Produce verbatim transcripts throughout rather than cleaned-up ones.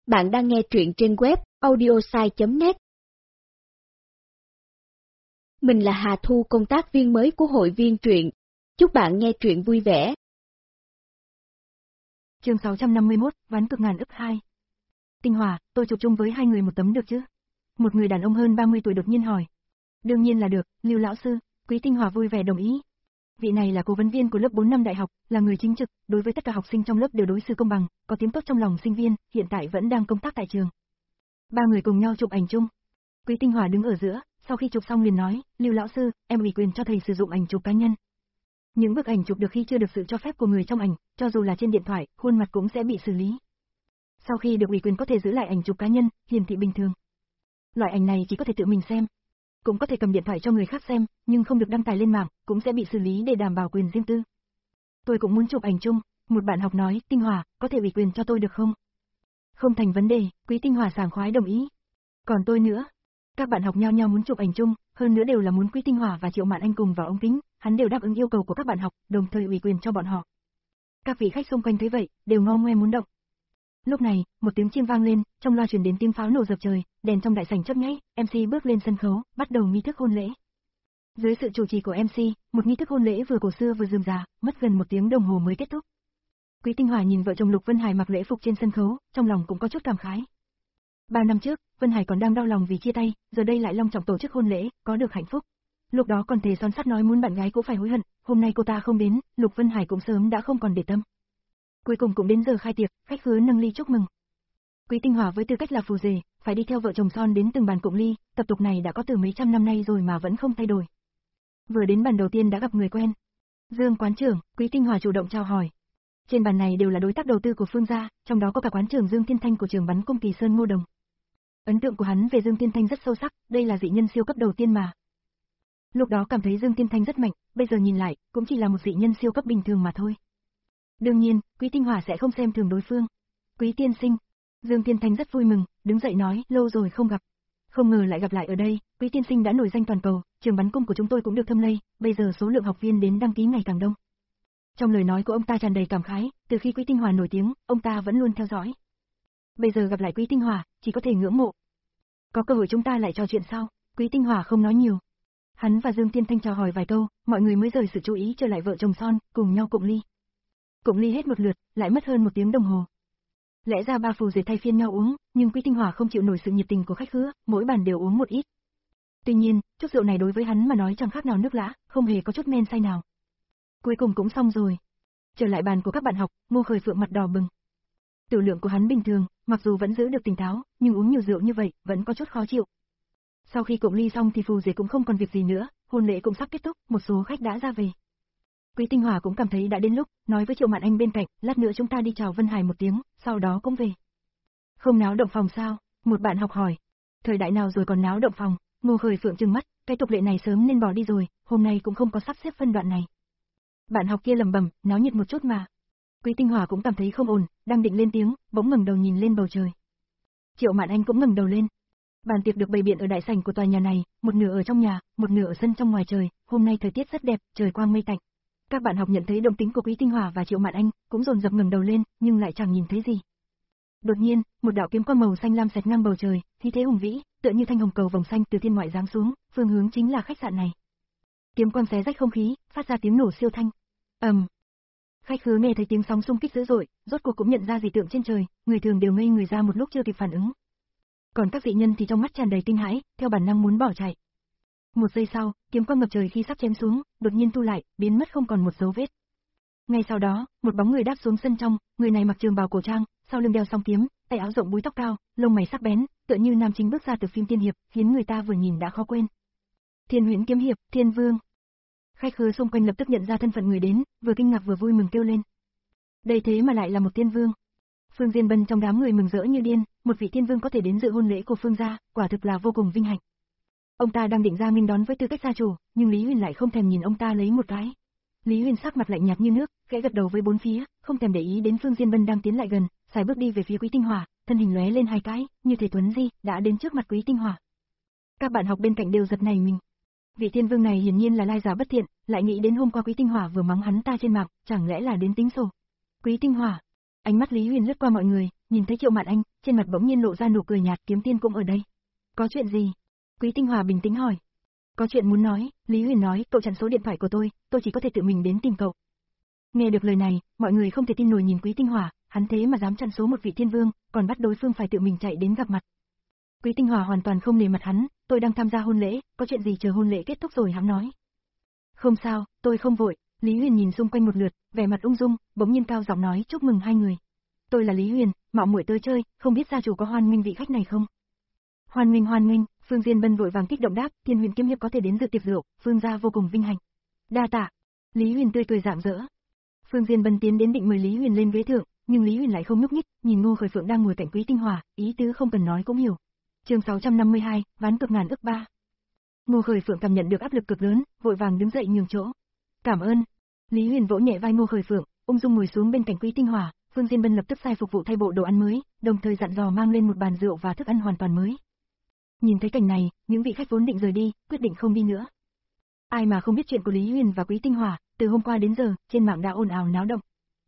Bạn đang nghe truyện trên web audiosai chấm net. Mình là Hà Thu, công tác viên mới của hội viên truyện. Chúc bạn nghe truyện vui vẻ. Chương sáu trăm năm mươi mốt, ván cực ngàn ức hai. Tinh Hòa, tôi chụp chung với hai người một tấm được chứ? Một người đàn ông hơn ba mươi tuổi đột nhiên hỏi. Đương nhiên là được, Lưu lão sư. Quý Tinh Hòa vui vẻ đồng ý. Vị này là cố vấn viên của lớp bốn năm đại học, là người chính trực, đối với tất cả học sinh trong lớp đều đối xử công bằng, có tiếng tốt trong lòng sinh viên, hiện tại vẫn đang công tác tại trường. Ba người cùng nhau chụp ảnh chung. Quý Tinh Hòa đứng ở giữa, sau khi chụp xong liền nói, Lưu lão sư, em ủy quyền cho thầy sử dụng ảnh chụp cá nhân. Những bức ảnh chụp được khi chưa được sự cho phép của người trong ảnh, cho dù là trên điện thoại, khuôn mặt cũng sẽ bị xử lý. Sau khi được ủy quyền có thể giữ lại ảnh chụp cá nhân, hiển thị bình thường. Loại ảnh này chỉ có thể tự mình xem, cũng có thể cầm điện thoại cho người khác xem, nhưng không được đăng tải lên mạng, cũng sẽ bị xử lý để đảm bảo quyền riêng tư. Tôi cũng muốn chụp ảnh chung, một bạn học nói, Tinh Hòa, có thể ủy quyền cho tôi được không? Không thành vấn đề, Quý Tinh Hòa sảng khoái đồng ý. Còn tôi nữa. Các bạn học nhau nhau muốn chụp ảnh chung, hơn nữa đều là muốn Quý Tinh Hòa và Triệu Mạn Anh cùng vào ống kính, hắn đều đáp ứng yêu cầu của các bạn học, đồng thời ủy quyền cho bọn họ. Các vị khách xung quanh thấy vậy, đều ngo ngoe muốn động. Lúc này, một tiếng chiêng vang lên, trong loa truyền đến tiếng pháo nổ dập trời, đèn trong đại sảnh chớp nháy, em xê bước lên sân khấu, bắt đầu nghi thức hôn lễ. Dưới sự chủ trì của em xê, một nghi thức hôn lễ vừa cổ xưa vừa rườm rà, mất gần một tiếng đồng hồ mới kết thúc. Quý Tinh Hòa nhìn vợ chồng Lục Vân Hải mặc lễ phục trên sân khấu, trong lòng cũng có chút cảm khái. Ba năm trước, Vân Hải còn đang đau lòng vì chia tay, giờ đây lại long trọng tổ chức hôn lễ, có được hạnh phúc. Lúc đó còn thề son sắt nói muốn bạn gái cũng phải hối hận, hôm nay cô ta không đến, Lục Vân Hải cũng sớm đã không còn để tâm. Cuối cùng cũng đến giờ khai tiệc, khách khứa nâng ly chúc mừng. Quý Tinh Hòa với tư cách là phù rể, phải đi theo vợ chồng son đến từng bàn cụng ly, tập tục này đã có từ mấy trăm năm nay rồi mà vẫn không thay đổi. Vừa đến bàn đầu tiên đã gặp người quen. Dương quán trưởng, Quý Tinh Hòa chủ động chào hỏi. Trên bàn này đều là đối tác đầu tư của Phương gia, trong đó có cả quán trưởng Dương Thiên Thanh của trường bắn cung Kỳ Sơn Ngô Đồng. Ấn tượng của hắn về Dương Thiên Thanh rất sâu sắc, đây là dị nhân siêu cấp đầu tiên mà. Lúc đó cảm thấy Dương Thiên Thanh rất mạnh, bây giờ nhìn lại, cũng chỉ là một dị nhân siêu cấp bình thường mà thôi. Đương nhiên, Quý Tinh Hòa sẽ không xem thường đối phương. Quý tiên sinh. Dương Thiên Thanh rất vui mừng, đứng dậy nói, lâu rồi không gặp. Không ngờ lại gặp lại ở đây, Quý tiên sinh đã nổi danh toàn cầu, trường bắn cung của chúng tôi cũng được thâm lây, bây giờ số lượng học viên đến đăng ký ngày càng đông. Trong lời nói của ông ta tràn đầy cảm khái, từ khi Quý Tinh Hòa nổi tiếng, ông ta vẫn luôn theo dõi. Bây giờ gặp lại Quý Tinh Hòa, chỉ có thể ngưỡng mộ. Có cơ hội chúng ta lại trò chuyện sau. Quý Tinh Hòa không nói nhiều. Hắn và Dương Thiên Thanh chào hỏi vài câu, mọi người mới rời sự chú ý trở lại vợ chồng son, cùng nhau cụng ly. Cụng ly hết một lượt, lại mất hơn một tiếng đồng hồ. Lẽ ra ba phù rể thay phiên nhau uống, nhưng Quý Tinh Hòa không chịu nổi sự nhiệt tình của khách khứa, mỗi bàn đều uống một ít. Tuy nhiên, chút rượu này đối với hắn mà nói chẳng khác nào nước lã, không hề có chút men say nào. Cuối cùng cũng xong rồi. Trở lại bàn của các bạn học, Ngô Khởi Phượng mặt đỏ bừng. Tiểu lượng của hắn bình thường, mặc dù vẫn giữ được tỉnh táo, nhưng uống nhiều rượu như vậy, vẫn có chút khó chịu. Sau khi cụng ly xong thì phù rể cũng không còn việc gì nữa, hôn lễ cũng sắp kết thúc, một số khách đã ra về. Quý Tinh Hòa cũng cảm thấy đã đến lúc, nói với Triệu Mạn Anh bên cạnh, lát nữa chúng ta đi chào Vân Hải một tiếng, sau đó cũng về. Không náo động phòng sao? Một bạn học hỏi. Thời đại nào rồi còn náo động phòng? Ngô Khởi Phượng trừng mắt, cái tục lệ này sớm nên bỏ đi rồi, hôm nay cũng không có sắp xếp phân đoạn này. Bạn học kia lẩm bẩm, náo nhiệt một chút mà. Quý Tinh Hòa cũng cảm thấy không ổn, đang định lên tiếng, bỗng ngẩng đầu nhìn lên bầu trời. Triệu Mạn Anh cũng ngẩng đầu lên. Bàn tiệc được bày biện ở đại sảnh của tòa nhà này, một nửa ở trong nhà, một nửa ở sân trong ngoài trời, hôm nay thời tiết rất đẹp, trời quang mây tạnh. Các bạn học nhận thấy động tĩnh của Quý Tinh Hòa và Triệu Mạn Anh, cũng dồn dập ngẩng đầu lên, nhưng lại chẳng nhìn thấy gì. Đột nhiên, một đạo kiếm quang màu xanh lam xẹt ngang bầu trời, khí thế hùng vĩ, tựa như thanh hồng cầu vồng xanh từ thiên ngoại giáng xuống, phương hướng chính là khách sạn này. Kiếm quang xé rách không khí, phát ra tiếng nổ siêu thanh. ầm. Um. Khách khứa nghe thấy tiếng sóng xung kích dữ dội, rốt cuộc cũng nhận ra dị tượng trên trời, người thường đều ngây người ra một lúc chưa kịp phản ứng. Còn các dị nhân thì trong mắt tràn đầy kinh hãi, theo bản năng muốn bỏ chạy. Một giây sau, kiếm quang ngập trời khi sắp chém xuống, đột nhiên thu lại, biến mất không còn một dấu vết. Ngay sau đó, một bóng người đáp xuống sân trong, người này mặc trường bào cổ trang, sau lưng đeo song kiếm, tay áo rộng búi tóc cao, lông mày sắc bén, tựa như nam chính bước ra từ phim tiên hiệp, khiến người ta vừa nhìn đã khó quên. Thiên Huyễn kiếm hiệp, Thiên Vương. Khách khứa xung quanh lập tức nhận ra thân phận người đến, vừa kinh ngạc vừa vui mừng kêu lên. Đây thế mà lại là một Thiên Vương. Phương Diên Bân trong đám người mừng rỡ như điên, một vị Thiên Vương có thể đến dự hôn lễ của Phương gia, quả thực là vô cùng vinh hạnh. Ông ta đang định ra nghênh đón với tư cách gia chủ, nhưng Lý Huyền lại không thèm nhìn ông ta lấy một cái. Lý Huyền sắc mặt lạnh nhạt như nước, khẽ gật đầu với bốn phía, không thèm để ý đến Phương Diên Bân đang tiến lại gần, sải bước đi về phía Quý Tinh Hòa, thân hình lóe lên hai cái, như thể tuấn di, đã đến trước mặt Quý Tinh Hòa. Các bạn học bên cạnh đều giật nảy mình. Vị Thiên Vương này hiển nhiên là lai giả bất thiện, lại nghĩ đến hôm qua Quý Tinh Hòa vừa mắng hắn ta trên mạng, chẳng lẽ là đến tính sổ. Quý Tinh Hòa, Ánh mắt Lý Huyền lướt qua mọi người, nhìn thấy Triệu Mạn Anh, trên mặt bỗng nhiên lộ ra nụ cười nhạt, Kiếm Tiên cũng ở đây. Có chuyện gì? Quý Tinh Hòa bình tĩnh hỏi. Có chuyện muốn nói, Lý Huyền nói, cậu chặn số điện thoại của tôi, tôi chỉ có thể tự mình đến tìm cậu. Nghe được lời này, mọi người không thể tin nổi nhìn Quý Tinh Hòa, hắn thế mà dám chặn số một vị thiên vương, còn bắt đối phương phải tự mình chạy đến gặp mặt. Quý Tinh Hòa hoàn toàn không nể mặt hắn, tôi đang tham gia hôn lễ, có chuyện gì chờ hôn lễ kết thúc rồi hắn nói. Không sao, tôi không vội. Lý Huyền nhìn xung quanh một lượt, vẻ mặt ung dung, bỗng nhiên cao giọng nói chúc mừng hai người. Tôi là Lý Huyền, mạo muội tới chơi, không biết gia chủ có hoan nghênh vị khách này không? Hoan nghênh hoan nghênh, Phương Diên Bân vội vàng kích động đáp, Thiên Huyền kiếm hiệp có thể đến dự tiệc rượu, Phương gia vô cùng vinh hạnh. Đa tạ. Lý Huyền tươi cười rạng rỡ. Phương Diên Bân tiến đến định mời Lý Huyền lên ghế thượng, nhưng Lý Huyền lại không nhúc nhích, nhìn Ngô Khởi Phượng đang ngồi cạnh Quý Tinh Hòa, ý tứ không cần nói cũng hiểu. Chương sáu trăm năm mươi hai, ván cực ngàn ức ba. Ngô Khởi Phượng cảm nhận được áp lực cực lớn, vội vàng đứng dậy nhường chỗ. Cảm ơn. Lý Huyền vỗ nhẹ vai Ngô Khởi Phượng, ung dung ngồi xuống bên cạnh Quý Tinh Hòa, Phương Diên Bân lập tức sai phục vụ thay bộ đồ ăn mới, đồng thời dặn dò mang lên một bàn rượu và thức ăn hoàn toàn mới. Nhìn thấy cảnh này, những vị khách vốn định rời đi, quyết định không đi nữa. Ai mà không biết chuyện của Lý Huyền và Quý Tinh Hòa, từ hôm qua đến giờ, trên mạng đã ồn ào náo động.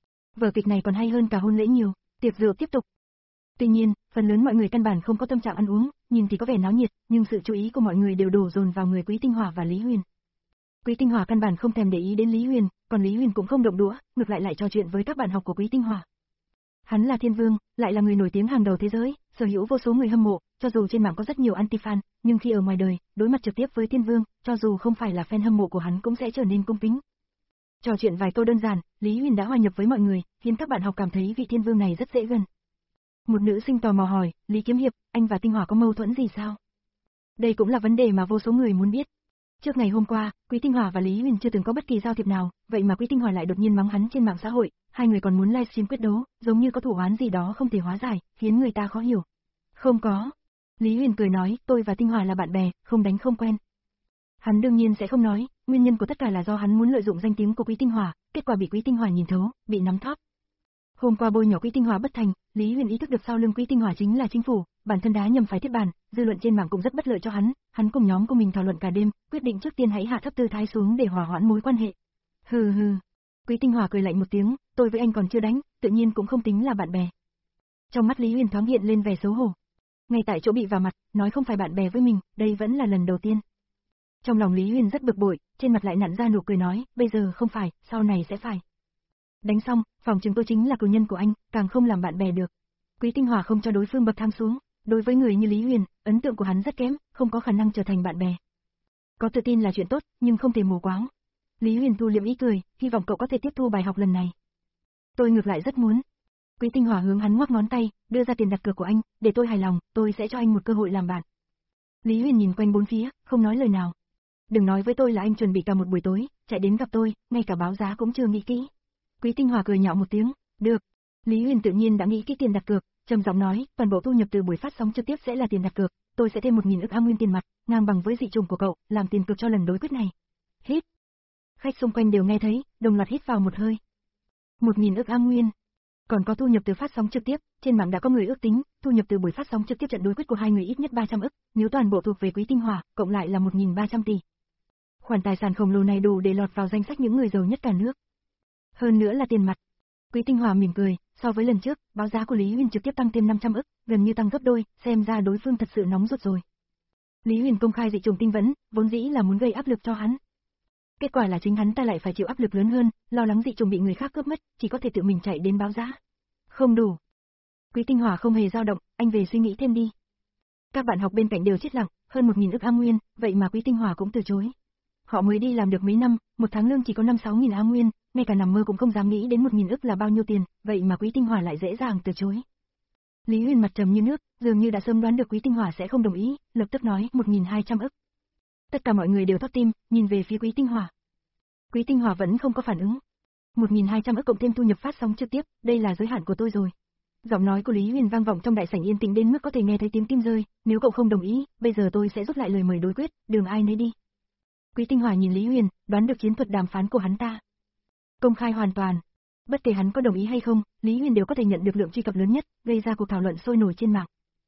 Vở kịch này còn hay hơn cả hôn lễ nhiều, tiệc rượu tiếp tục. Tuy nhiên, phần lớn mọi người căn bản không có tâm trạng ăn uống, nhìn thì có vẻ náo nhiệt, nhưng sự chú ý của mọi người đều đổ dồn vào người Quý Tinh Hòa và Lý Huyền. Quý Tinh Hòa căn bản không thèm để ý đến Lý Huyền, còn Lý Huyền cũng không động đũa, ngược lại lại trò chuyện với các bạn học của Quý Tinh Hòa. Hắn là thiên vương, lại là người nổi tiếng hàng đầu thế giới, sở hữu vô số người hâm mộ, cho dù trên mạng có rất nhiều anti-fan, nhưng khi ở ngoài đời, đối mặt trực tiếp với thiên vương, cho dù không phải là fan hâm mộ của hắn cũng sẽ trở nên cung kính. Trò chuyện vài câu đơn giản, Lý Huyền đã hòa nhập với mọi người, khiến các bạn học cảm thấy vị thiên vương này rất dễ gần. Một nữ sinh tò mò hỏi, Lý Kiếm Hiệp, anh và Tinh Hòa có mâu thuẫn gì sao? Đây cũng là vấn đề mà vô số người muốn biết. Trước ngày hôm qua, Quý Tinh Hòa và Lý Huyền chưa từng có bất kỳ giao thiệp nào, vậy mà Quý Tinh Hòa lại đột nhiên mắng hắn trên mạng xã hội, hai người còn muốn livestream quyết đấu, giống như có thủ oán gì đó không thể hóa giải, khiến người ta khó hiểu. Không có. Lý Huyền cười nói, tôi và Tinh Hòa là bạn bè, không đánh không quen. Hắn đương nhiên sẽ không nói, nguyên nhân của tất cả là do hắn muốn lợi dụng danh tiếng của Quý Tinh Hòa, kết quả bị Quý Tinh Hòa nhìn thấu, bị nắm thóp. Hôm qua bôi nhỏ Quý Tinh Hòa bất thành, Lý Huyền ý thức được sau lưng Quý Tinh Hòa chính là chính phủ, bản thân đá nhầm phải thiết bàn, dư luận trên mạng cũng rất bất lợi cho hắn, hắn cùng nhóm của mình thảo luận cả đêm, quyết định trước tiên hãy hạ thấp tư thái xuống để hòa hoãn mối quan hệ. Hừ hừ. Quý Tinh Hòa cười lạnh một tiếng, tôi với anh còn chưa đánh, tự nhiên cũng không tính là bạn bè. Trong mắt Lý Huyền thoáng hiện lên vẻ xấu hổ. Ngay tại chỗ bị vào mặt, nói không phải bạn bè với mình, đây vẫn là lần đầu tiên. Trong lòng Lý Huyền rất bực bội, trên mặt lại nặn ra nụ cười nói, bây giờ không phải, sau này sẽ phải. Đánh xong, phòng chừng tôi chính là cừu nhân của anh, càng không làm bạn bè được. Quý Tinh Hòa không cho đối phương bậc thang xuống, đối với người như Lý Huyền, ấn tượng của hắn rất kém, không có khả năng trở thành bạn bè. Có tự tin là chuyện tốt, nhưng không thể mù quáng. Lý Huyền thu liệm ý cười, hy vọng cậu có thể tiếp thu bài học lần này. Tôi ngược lại rất muốn. Quý Tinh Hòa hướng hắn ngoắc ngón tay, đưa ra tiền đặt cược của anh, để tôi hài lòng, tôi sẽ cho anh một cơ hội làm bạn. Lý Huyền nhìn quanh bốn phía, không nói lời nào. Đừng nói với tôi là anh chuẩn bị cả một buổi tối, chạy đến gặp tôi, ngay cả báo giá cũng chưa nghĩ kỹ. Quý Tinh Hòa cười nhạo một tiếng, được. Lý Huyền tự nhiên đã nghĩ kỹ tiền đặt cược, trầm giọng nói, toàn bộ thu nhập từ buổi phát sóng trực tiếp sẽ là tiền đặt cược, tôi sẽ thêm một nghìn ức A nguyên tiền mặt, ngang bằng với dị chủng của cậu, làm tiền cược cho lần đối quyết này. Hít. Khách xung quanh đều nghe thấy, đồng loạt hít vào một hơi. Một nghìn ức A nguyên. Còn có thu nhập từ phát sóng trực tiếp, trên mạng đã có người ước tính, thu nhập từ buổi phát sóng trực tiếp trận đối quyết của hai người ít nhất ba trăm ức, nếu toàn bộ thuộc về Quý Tinh Hòa, cộng lại là một nghìn ba trăm tỷ. Khoản tài sản khổng lồ này đủ để lọt vào danh sách những người giàu nhất cả nước. Hơn nữa là tiền mặt. Quý Tinh Hòa mỉm cười, so với lần trước, báo giá của Lý Huyền trực tiếp tăng thêm năm trăm ức, gần như tăng gấp đôi, xem ra đối phương thật sự nóng ruột rồi. Lý Huyền công khai dị chủng tinh vẫn, vốn dĩ là muốn gây áp lực cho hắn. Kết quả là chính hắn ta lại phải chịu áp lực lớn hơn, lo lắng dị chủng bị người khác cướp mất, chỉ có thể tự mình chạy đến báo giá. Không đủ. Quý Tinh Hòa không hề dao động, anh về suy nghĩ thêm đi. Các bạn học bên cạnh đều chết lặng, hơn một nghìn ức A nguyên, vậy mà Quý Tinh Hòa cũng từ chối. Họ mới đi làm được mấy năm, một tháng lương chỉ có năm sáu nghìn A nguyên, ngay cả nằm mơ cũng không dám nghĩ đến một nghìn ức là bao nhiêu tiền, vậy mà Quý Tinh Hòa lại dễ dàng từ chối. Lý Huyền mặt trầm như nước, dường như đã sớm đoán được Quý Tinh Hòa sẽ không đồng ý, lập tức nói một nghìn hai trăm ức. Tất cả mọi người đều thót tim, nhìn về phía Quý Tinh Hòa. Quý Tinh Hòa vẫn không có phản ứng. một nghìn hai trăm ức cộng thêm thu nhập phát sóng trực tiếp, đây là giới hạn của tôi rồi. Giọng nói của Lý Huyền vang vọng trong đại sảnh yên tĩnh đến mức có thể nghe thấy tiếng tim rơi, nếu cậu không đồng ý, bây giờ tôi sẽ rút lại lời mời đối quyết, đường ai nấy đi. Quý Tinh Hòa nhìn Lý Huyền, đoán được chiến thuật đàm phán của hắn ta. Công khai hoàn toàn. Bất kể hắn có đồng ý hay không, Lý Huyền đều có thể nhận được lượng truy cập lớn nhất, gây ra cuộc thảo luận sôi nổi trên mạng.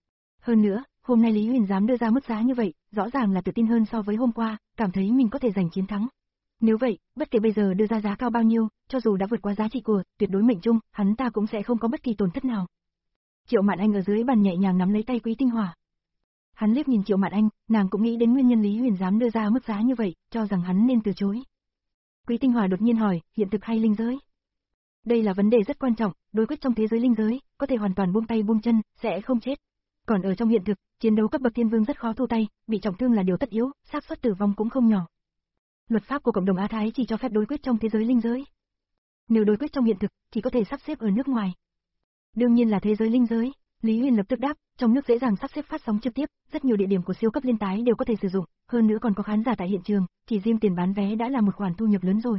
Hơn nữa, hôm nay Lý Huyền dám đưa ra mức giá như vậy, rõ ràng là tự tin hơn so với hôm qua, cảm thấy mình có thể giành chiến thắng. Nếu vậy, bất kể bây giờ đưa ra giá cao bao nhiêu, cho dù đã vượt qua giá trị của tuyệt đối mệnh trung, hắn ta cũng sẽ không có bất kỳ tổn thất nào. Triệu Mạn Anh ở dưới bàn nhẹ nhàng nắm lấy tay Quý Tinh Hỏa. Hắn liếc nhìn Triệu Mạn Anh, nàng cũng nghĩ đến nguyên nhân Lý Huyền dám đưa ra mức giá như vậy, cho rằng hắn nên từ chối. Quý Tinh Hỏa đột nhiên hỏi, hiện thực hay linh giới? Đây là vấn đề rất quan trọng, đối quyết trong thế giới linh giới, có thể hoàn toàn buông tay buông chân, sẽ không chết. Còn ở trong hiện thực, chiến đấu cấp bậc thiên vương rất khó thu tay, bị trọng thương là điều tất yếu, xác suất tử vong cũng không nhỏ. Luật pháp của cộng đồng Á Thái chỉ cho phép đối quyết trong thế giới linh giới. Nếu đối quyết trong hiện thực, chỉ có thể sắp xếp ở nước ngoài. Đương nhiên là thế giới linh giới. Lý Huyền lập tức đáp, trong nước dễ dàng sắp xếp phát sóng trực tiếp, rất nhiều địa điểm của siêu cấp liên tái đều có thể sử dụng, hơn nữa còn có khán giả tại hiện trường, chỉ riêng tiền bán vé đã là một khoản thu nhập lớn rồi.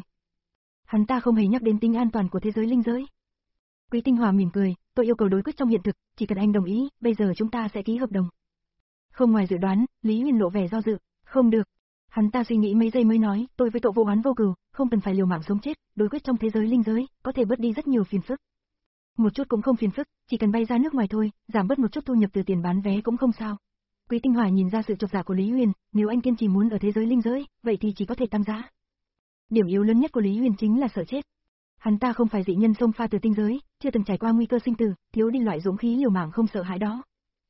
Hắn ta không hề nhắc đến tính an toàn của thế giới linh giới. Quý Tinh Hỏa mỉm cười, tôi yêu cầu đối quyết trong hiện thực, chỉ cần anh đồng ý, bây giờ chúng ta sẽ ký hợp đồng. Không ngoài dự đoán, Lý Huyền lộ vẻ do dự, không được. Hắn ta suy nghĩ mấy giây mới nói, tôi với Cậu vô oán vô cừu, không cần phải liều mạng sống chết, đối quyết trong thế giới linh giới, có thể bớt đi rất nhiều phiền phức. Một chút cũng không phiền phức, chỉ cần bay ra nước ngoài thôi, giảm bớt một chút thu nhập từ tiền bán vé cũng không sao. Quý Tinh Hỏa nhìn ra sự chột dạ của Lý Huyền, nếu anh kiên trì muốn ở thế giới linh giới, vậy thì chỉ có thể tăng giá. Điểm yếu lớn nhất của Lý Huyền chính là sợ chết. Hắn ta không phải dị nhân xông pha từ tinh giới, chưa từng trải qua nguy cơ sinh tử, thiếu đi loại dũng khí liều mạng không sợ hãi đó.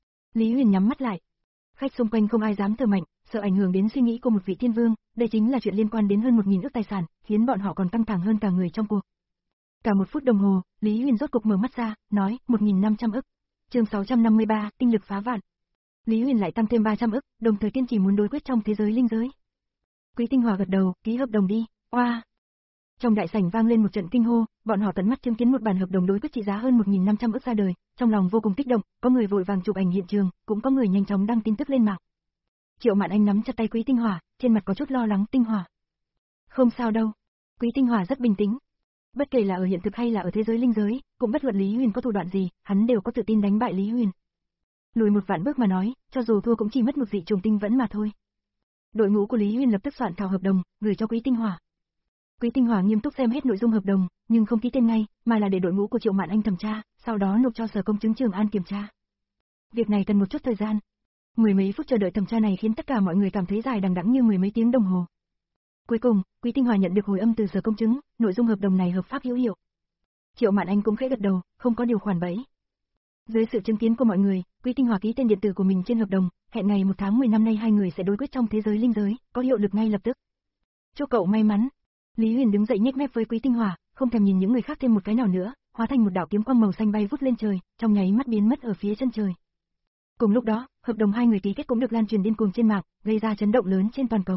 Lý Huyền nhắm mắt lại. Khách xung quanh không ai dám thở mạnh, sợ ảnh hưởng đến suy nghĩ của một vị thiên vương, đây chính là chuyện liên quan đến hơn một nghìn ức tài sản, khiến bọn họ còn căng thẳng hơn cả người trong cuộc. Cả một phút đồng hồ, Lý Huyền rốt cục mở mắt ra, nói, một nghìn năm trăm ức. Chương sáu trăm năm mươi ba, tinh lực phá vạn. Lý Huyền lại tăng thêm ba trăm ức, đồng thời kiên trì muốn đối quyết trong thế giới linh giới. Quý Tinh Hỏa gật đầu, ký hợp đồng đi. Oa! Trong đại sảnh vang lên một trận kinh hô, bọn họ tận mắt chứng kiến một bản hợp đồng đối quyết trị giá hơn một nghìn năm trăm ức ra đời, trong lòng vô cùng kích động, có người vội vàng chụp ảnh hiện trường, cũng có người nhanh chóng đăng tin tức lên mạng. Triệu Mạn Anh nắm chặt tay Quý Tinh Hỏa, trên mặt có chút lo lắng. Tinh Hỏa, không sao đâu. Quý Tinh Hỏa rất bình tĩnh. Bất kể là ở hiện thực hay là ở thế giới linh giới, cũng bất luận Lý Huyền có thủ đoạn gì, hắn đều có tự tin đánh bại Lý Huyền. Lùi một vạn bước mà nói, cho dù thua cũng chỉ mất một dị trùng tinh vẫn mà thôi. Đội ngũ của Lý Huyền lập tức soạn thảo hợp đồng, gửi cho Quý Tinh Hỏa. Quý Tinh Hỏa nghiêm túc xem hết nội dung hợp đồng, nhưng không ký tên ngay, mà là để đội ngũ của Triệu Mạn Anh thẩm tra, sau đó nộp cho Sở Công chứng Trường An kiểm tra. Việc này cần một chút thời gian. Mười mấy phút chờ đợi thẩm tra này khiến tất cả mọi người cảm thấy dài đằng đẵng như mười mấy tiếng đồng hồ. Cuối cùng, Quý Tinh Hỏa nhận được hồi âm từ Sở Công chứng, nội dung hợp đồng này hợp pháp hữu hiệu. Triệu Mạn Anh cũng khẽ gật đầu, không có điều khoản bẫy. Dưới sự chứng kiến của mọi người, Quý Tinh Hỏa ký tên điện tử của mình trên hợp đồng, hẹn ngày một tháng mười năm nay hai người sẽ đối quyết trong thế giới linh giới, có hiệu lực ngay lập tức. Chúc cậu may mắn. Lý Huyền đứng dậy nhếch mép với Quý Tinh Hỏa, không thèm nhìn những người khác thêm một cái nào nữa, hóa thành một đạo kiếm quang màu xanh bay vút lên trời, trong nháy mắt biến mất ở phía chân trời. Cùng lúc đó, hợp đồng hai người ký kết cũng được lan truyền điên cuồng trên mạng, gây ra chấn động lớn trên toàn cầu.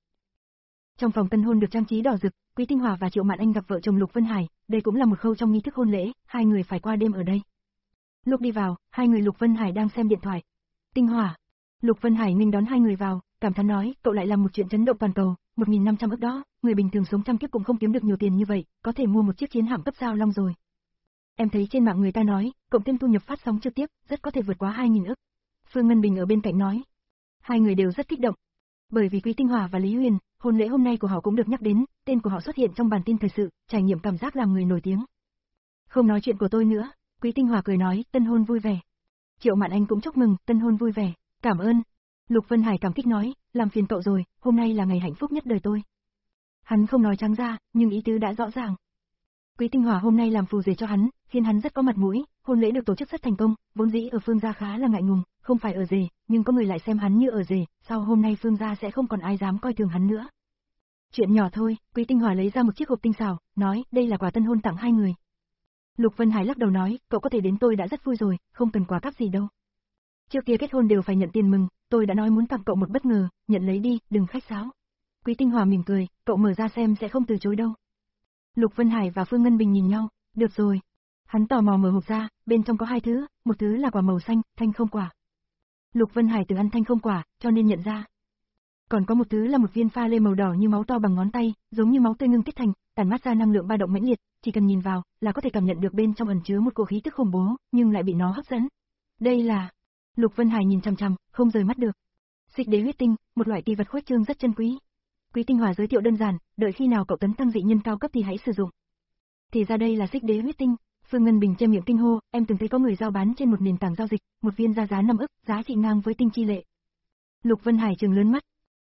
Trong phòng tân hôn được trang trí đỏ rực, Quý Tinh Hỏa và Triệu Mạn Anh gặp vợ chồng Lục Vân Hải, đây cũng là một khâu trong nghi thức hôn lễ, hai người phải qua đêm ở đây. Lúc đi vào, hai người Lục Vân Hải đang xem điện thoại. Tinh Hỏa. Lục Vân Hải nghênh đón hai người vào, cảm thán nói, cậu lại làm một chuyện chấn động toàn cầu, một nghìn năm trăm ức đó, người bình thường sống trăm kiếp cũng không kiếm được nhiều tiền như vậy, có thể mua một chiếc chiến hạm cấp giao long rồi. Em thấy trên mạng người ta nói, cộng thêm thu nhập phát sóng trực tiếp, rất có thể vượt quá hai nghìn ức. Phương Ngân Bình ở bên cạnh nói. Hai người đều rất kích động. Bởi vì Quý Tinh Hỏa và Lý Huyền, hôn lễ hôm nay của họ cũng được nhắc đến, tên của họ xuất hiện trong bản tin thời sự, trải nghiệm cảm giác làm người nổi tiếng. Không nói chuyện của tôi nữa, Quý Tinh Hỏa cười nói, tân hôn vui vẻ. Triệu Mạn Anh cũng chúc mừng, tân hôn vui vẻ, cảm ơn. Lục Vân Hải cảm kích nói, làm phiền cậu rồi, hôm nay là ngày hạnh phúc nhất đời tôi. Hắn không nói trắng ra, nhưng ý tứ đã rõ ràng. Quý Tinh Hỏa hôm nay làm phù rể cho hắn, khiến hắn rất có mặt mũi, hôn lễ được tổ chức rất thành công, vốn dĩ ở Phương gia khá là ngại ngùng, không phải ở rể, nhưng có người lại xem hắn như ở rể, sau hôm nay Phương gia sẽ không còn ai dám coi thường hắn nữa. Chuyện nhỏ thôi, Quý Tinh Hỏa lấy ra một chiếc hộp tinh xảo, nói, đây là quà tân hôn tặng hai người. Lục Vân Hải lắc đầu nói, cậu có thể đến tôi đã rất vui rồi, không cần quà cáp gì đâu. Trước kia kết hôn đều phải nhận tiền mừng, tôi đã nói muốn tặng cậu một bất ngờ, nhận lấy đi, đừng khách sáo. Quý Tinh Hỏa mỉm cười, cậu mở ra xem sẽ không từ chối đâu. Lục Vân Hải và Phương Ngân Bình nhìn nhau, được rồi. Hắn tò mò mở hộp ra, bên trong có hai thứ, một thứ là quả màu xanh, thanh không quả. Lục Vân Hải từng ăn thanh không quả, cho nên nhận ra. Còn có một thứ là một viên pha lê màu đỏ như máu to bằng ngón tay, giống như máu tươi ngưng kết thành, tản mát ra năng lượng ba động mãnh liệt, chỉ cần nhìn vào là có thể cảm nhận được bên trong ẩn chứa một cổ khí tức khủng bố, nhưng lại bị nó hấp dẫn. Đây là... Lục Vân Hải nhìn chằm chằm, không rời mắt được. Xích đế huyết tinh, một loại kỳ vật khuếch trương rất chân quý. Quý Tinh Hỏa giới thiệu đơn giản, đợi khi nào cậu tấn thăng dị nhân cao cấp thì hãy sử dụng. Thì ra đây là xích đế huyết tinh. Phương Ngân Bình che miệng kinh hô, em từng thấy có người giao bán trên một nền tảng giao dịch, một viên ra giá năm ức, giá trị ngang với tinh chi lệ. Lục Vân Hải trừng lớn mắt.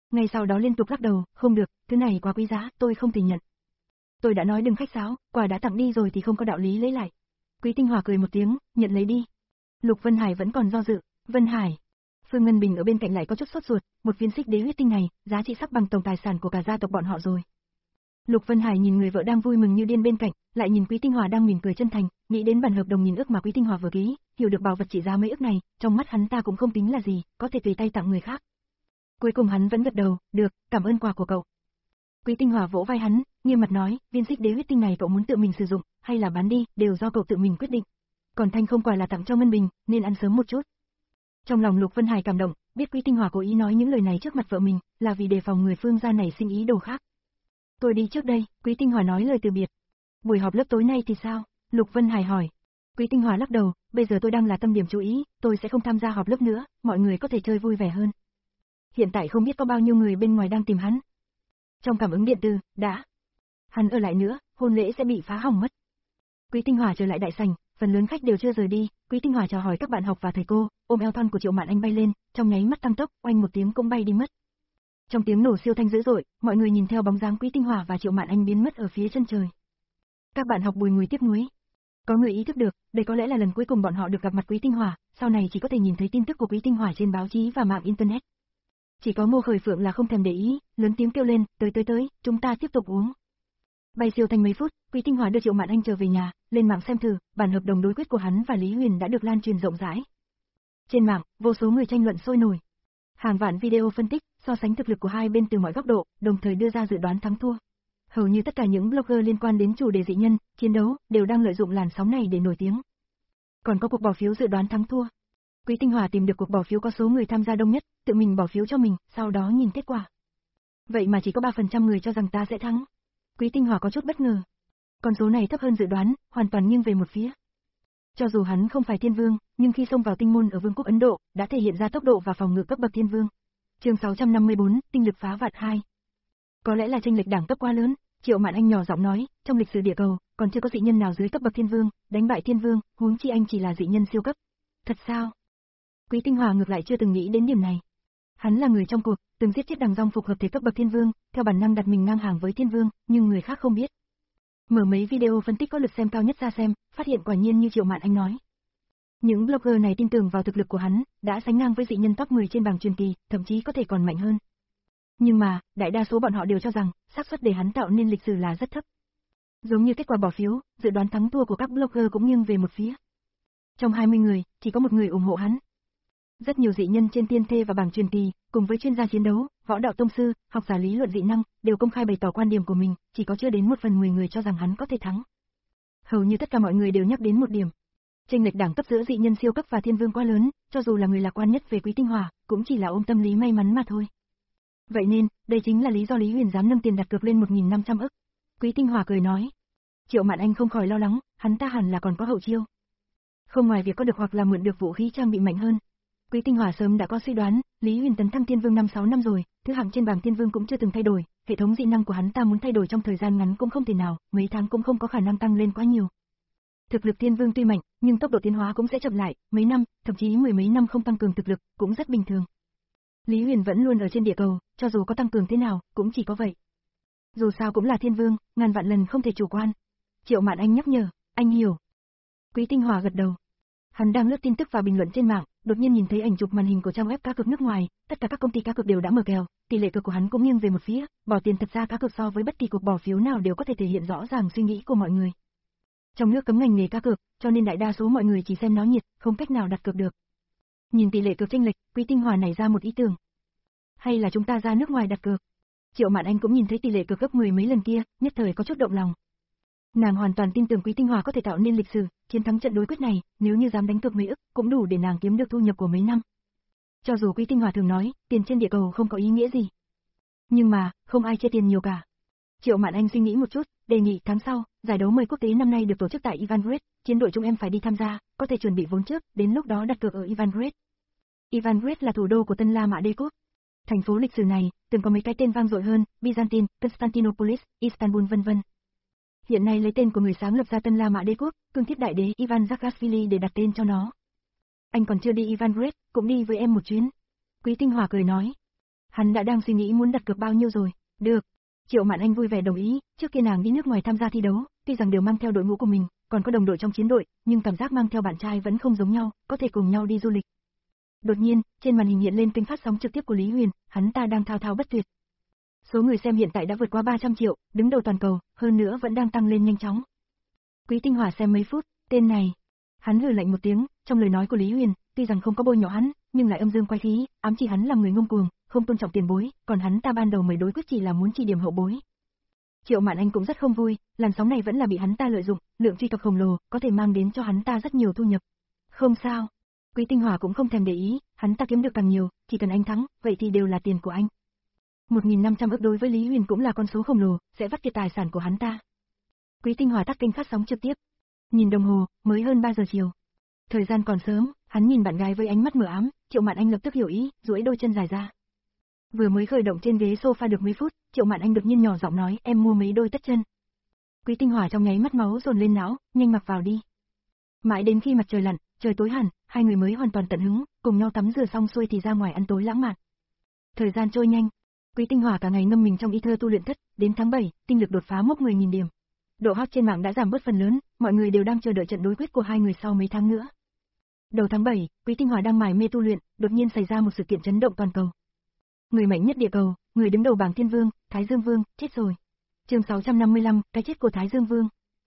ngay sau đó liên tục lắc đầu, không được, thứ này quá quý giá, tôi không thể nhận. Tôi đã nói đừng khách sáo, quà đã tặng đi rồi thì không có đạo lý lấy lại. Quý Tinh Hòa cười một tiếng, nhận lấy đi. Lục Vân Hải vẫn còn do dự, Vân Hải. Phương Ngân Bình ở bên cạnh lại có chút sốt ruột, một viên xích đế huyết tinh này, giá trị sắp bằng tổng tài sản của cả gia tộc bọn họ rồi. Lục Vân Hải nhìn người vợ đang vui mừng như điên bên cạnh, lại nhìn Quý Tinh Hòa đang mỉm cười chân thành, nghĩ đến bản hợp đồng nhìn ước mà Quý Tinh Hòa vừa ký, hiểu được bảo vật trị giá mấy ức này, trong mắt hắn ta cũng không tính là gì, có thể tùy tay tặng người khác. Cuối cùng hắn vẫn gật đầu, được, cảm ơn quà của cậu. Quý Tinh Hòa vỗ vai hắn, nghiêm mặt nói, viên xích đế huyết tinh này cậu muốn tự mình sử dụng, hay là bán đi, đều do cậu tự mình quyết định. Còn Thanh không quả là tặng cho Ngân Bình, nên ăn sớm một chút. Trong lòng Lục Vân Hải cảm động, biết Quý Tinh Hòa cố ý nói những lời này trước mặt vợ mình, là vì đề phòng người Phương gia này sinh ý đồ khác. Tôi đi trước đây, Quý Tinh Hòa nói lời từ biệt. Buổi họp lớp tối nay thì sao? Lục Vân Hải hỏi. Quý Tinh Hòa lắc đầu, bây giờ tôi đang là tâm điểm chú ý, tôi sẽ không tham gia họp lớp nữa, mọi người có thể chơi vui vẻ hơn. Hiện tại không biết có bao nhiêu người bên ngoài đang tìm hắn. Trong cảm ứng điện tử, đã. Hắn ở lại nữa, hôn lễ sẽ bị phá hỏng mất. Quý Tinh Hòa trở lại đại sảnh, phần lớn khách đều chưa rời đi, Quý Tinh Hòa chào hỏi các bạn học và thầy cô, ôm eo thon của Triệu Mạn Anh bay lên, trong nháy mắt tăng tốc, oanh một tiếng cũng bay đi mất. Trong tiếng nổ siêu thanh dữ dội, mọi người nhìn theo bóng dáng Quý Tinh Hòa và Triệu Mạn Anh biến mất ở phía chân trời. Các bạn học bùi ngùi tiếc nuối. Có người ý thức được, đây có lẽ là lần cuối cùng bọn họ được gặp mặt Quý Tinh Hòa, sau này chỉ có thể nhìn thấy tin tức của Quý Tinh Hòa trên báo chí và mạng internet. Chỉ có Ngô Khởi Phượng là không thèm để ý, lớn tiếng kêu lên, tới tới tới, chúng ta tiếp tục uống. Bay siêu thanh mấy phút, Quý Tinh Hòa đưa Triệu Mạn Anh trở về nhà, lên mạng xem thử, bản hợp đồng đối quyết của hắn và Lý Huyền đã được lan truyền rộng rãi. Trên mạng, vô số người tranh luận sôi nổi. Hàng vạn video phân tích, so sánh thực lực của hai bên từ mọi góc độ, đồng thời đưa ra dự đoán thắng thua. Hầu như tất cả những blogger liên quan đến chủ đề dị nhân, chiến đấu, đều đang lợi dụng làn sóng này để nổi tiếng. Còn có cuộc bỏ phiếu dự đoán thắng thua. Quý Tinh Hòa tìm được cuộc bỏ phiếu có số người tham gia đông nhất, tự mình bỏ phiếu cho mình, sau đó nhìn kết quả. Vậy mà chỉ có ba phần trăm người cho rằng ta sẽ thắng. Quý Tinh Hòa có chút bất ngờ. Con số này thấp hơn dự đoán, hoàn toàn nghiêng về một phía. Cho dù hắn không phải thiên vương, nhưng khi xông vào tinh môn ở Vương quốc Ấn Độ, đã thể hiện ra tốc độ và phòng ngự cấp bậc thiên vương. Chương sáu trăm năm mươi tư, tinh lực phá vạn hai. Có lẽ là chênh lệch đẳng cấp quá lớn, Triệu Mạn Anh nhỏ giọng nói, trong lịch sử địa cầu, còn chưa có dị nhân nào dưới cấp bậc thiên vương, đánh bại thiên vương, huống chi anh chỉ là dị nhân siêu cấp. Thật sao? Quý Tinh Hòa ngược lại chưa từng nghĩ đến điểm này. Hắn là người trong cuộc, từng giết chết Đằng Dung phục hợp thể cấp bậc thiên vương, theo bản năng đặt mình ngang hàng với thiên vương, nhưng người khác không biết. Mở mấy video phân tích có lượt xem cao nhất ra xem, phát hiện quả nhiên như Triệu Mạn Anh nói. Những blogger này tin tưởng vào thực lực của hắn, đã sánh ngang với dị nhân top mười trên bảng truyền kỳ, thậm chí có thể còn mạnh hơn. Nhưng mà, đại đa số bọn họ đều cho rằng, xác suất để hắn tạo nên lịch sử là rất thấp. Giống như kết quả bỏ phiếu, dự đoán thắng thua của các blogger cũng nghiêng về một phía. Trong hai mươi người, chỉ có một người ủng hộ hắn. Rất nhiều dị nhân trên tiên thê và bảng truyền kỳ, cùng với chuyên gia chiến đấu, võ đạo tông sư, học giả lý luận dị năng, đều công khai bày tỏ quan điểm của mình, chỉ có chưa đến một phần mười người cho rằng hắn có thể thắng. Hầu như tất cả mọi người đều nhắc đến một điểm. Chênh lệch đẳng cấp giữa dị nhân siêu cấp và thiên vương quá lớn, cho dù là người lạc quan nhất về Quý Tinh Hòa, cũng chỉ là ôm tâm lý may mắn mà thôi. Vậy nên, đây chính là lý do Lý Huyền dám nâng tiền đặt cược lên một nghìn năm trăm ức. Quý Tinh Hòa cười nói. Triệu Mạn Anh không khỏi lo lắng, hắn ta hẳn là còn có hậu chiêu. Không ngoài việc có được hoặc là mượn được vũ khí trang bị mạnh hơn. Quý Tinh Hòa sớm đã có suy đoán, Lý Huyền tấn thăng thiên vương năm sáu năm rồi, thứ hạng trên bảng thiên vương cũng chưa từng thay đổi, hệ thống dị năng của hắn ta muốn thay đổi trong thời gian ngắn cũng không thể nào, mấy tháng cũng không có khả năng tăng lên quá nhiều. Thực lực thiên vương tuy mạnh, nhưng tốc độ tiến hóa cũng sẽ chậm lại, mấy năm, thậm chí mười mấy năm không tăng cường thực lực, cũng rất bình thường. Lý Huyền vẫn luôn ở trên địa cầu, cho dù có tăng cường thế nào, cũng chỉ có vậy. Dù sao cũng là thiên vương, ngàn vạn lần không thể chủ quan. Triệu Mạn Anh nhắc nhở, anh hiểu. Quý Tinh Hòa gật đầu. Hắn đang lướt tin tức và bình luận trên mạng, đột nhiên nhìn thấy ảnh chụp màn hình của trang web cá cược nước ngoài, tất cả các công ty cá cược đều đã mở kèo, tỷ lệ cược của hắn cũng nghiêng về một phía, bỏ tiền thật ra cá cược so với bất kỳ cuộc bỏ phiếu nào đều có thể thể hiện rõ ràng suy nghĩ của mọi người. Trong nước cấm ngành nghề cá cược, cho nên đại đa số mọi người chỉ xem náo nhiệt, không cách nào đặt cược được. Nhìn tỷ lệ cược chênh lệch, Quý Tinh Hòa nảy ra một ý tưởng. Hay là chúng ta ra nước ngoài đặt cược? Triệu Mạn Anh cũng nhìn thấy tỷ lệ cược gấp mười mấy lần kia, nhất thời có chút động lòng. Nàng hoàn toàn tin tưởng Quý Tinh Hòa có thể tạo nên lịch sử, chiến thắng trận đối quyết này, nếu như dám đánh cược mấy ức, cũng đủ để nàng kiếm được thu nhập của mấy năm. Cho dù Quý Tinh Hòa thường nói, tiền trên địa cầu không có ý nghĩa gì. Nhưng mà, không ai chia tiền nhiều cả. Triệu Mạn Anh suy nghĩ một chút, đề nghị tháng sau, giải đấu mười quốc tế năm nay được tổ chức tại Ivangred, chiến đội chúng em phải đi tham gia, có thể chuẩn bị vốn trước, đến lúc đó đặt cược ở Ivangred. Ivangred là thủ đô của Tân La Mã Đế quốc. Thành phố lịch sử này, từng có mấy cái tên vang dội hơn, Byzantine, Constantinopolis, Istanbul vân vân. Hiện nay lấy tên của người sáng lập ra Tân La Mã Đế quốc, cương thiết đại đế Ivan Zakashvili để đặt tên cho nó. Anh còn chưa đi Ivangred, cũng đi với em một chuyến. Quý Tinh Hòa cười nói. Hắn đã đang suy nghĩ muốn đặt cược bao nhiêu rồi. Được. Triệu Mạn Anh vui vẻ đồng ý, trước kia nàng đi nước ngoài tham gia thi đấu, tuy rằng đều mang theo đội ngũ của mình, còn có đồng đội trong chiến đội, nhưng cảm giác mang theo bạn trai vẫn không giống nhau, có thể cùng nhau đi du lịch. Đột nhiên, trên màn hình hiện lên kênh phát sóng trực tiếp của Lý Huyền, hắn ta đang thao thao bất tuyệt. Số người xem hiện tại đã vượt qua ba trăm triệu, đứng đầu toàn cầu, hơn nữa vẫn đang tăng lên nhanh chóng. Quý Tinh Hỏa xem mấy phút, tên này. Hắn hừ lạnh một tiếng, trong lời nói của Lý Huyền, tuy rằng không có bôi nhọ hắn, nhưng lại âm dương quái khí, ám chỉ hắn là người ngông cuồng, không tôn trọng tiền bối, còn hắn ta ban đầu mới đối quyết chỉ là muốn chỉ điểm hậu bối. Triệu Mạn Anh cũng rất không vui, làn sóng này vẫn là bị hắn ta lợi dụng, lượng truy cập khổng lồ, có thể mang đến cho hắn ta rất nhiều thu nhập. Không sao. Quý Tinh Hỏa cũng không thèm để ý, hắn ta kiếm được càng nhiều, chỉ cần anh thắng, vậy thì đều là tiền của anh. một nghìn năm trăm ức đối với Lý Huyền cũng là con số khổng lồ, sẽ vắt kiệt tài sản của hắn ta. Quý Tinh Hỏa tắt kênh phát sóng trực tiếp. Nhìn đồng hồ, mới hơn ba giờ chiều. Thời gian còn sớm, hắn nhìn bạn gái với ánh mắt mờ ám, Triệu Mạn Anh lập tức hiểu ý, duỗi đôi chân dài ra. Vừa mới khởi động trên ghế sofa được mấy phút, Triệu Mạn Anh đột nhiên nhỏ giọng nói, em mua mấy đôi tất chân. Quý Tinh Hỏa trong nháy mắt máu dồn lên não, nhanh mặc vào đi. Mãi đến khi mặt trời lặn, trời tối hẳn, hai người mới hoàn toàn tận hứng, cùng nhau tắm rửa xong xuôi thì ra ngoài ăn tối lãng mạn. Thời gian trôi nhanh, Quý Tinh Hỏa cả ngày ngâm mình trong ý thơ tu luyện thất, đến tháng bảy, tinh lực đột phá mốc mười nghìn điểm. Độ hot trên mạng đã giảm bớt phần lớn, mọi người đều đang chờ đợi trận đối quyết của hai người sau mấy tháng nữa. Đầu tháng bảy, Quý Tinh Hỏa đang mải mê tu luyện, đột nhiên xảy ra một sự kiện chấn động toàn cầu. Người mạnh nhất địa cầu, người đứng đầu bảng Thiên Vương, Thái Dương Vương, chết rồi. Chương sáu trăm năm mươi lăm, cái chết của Thái Dương Vương.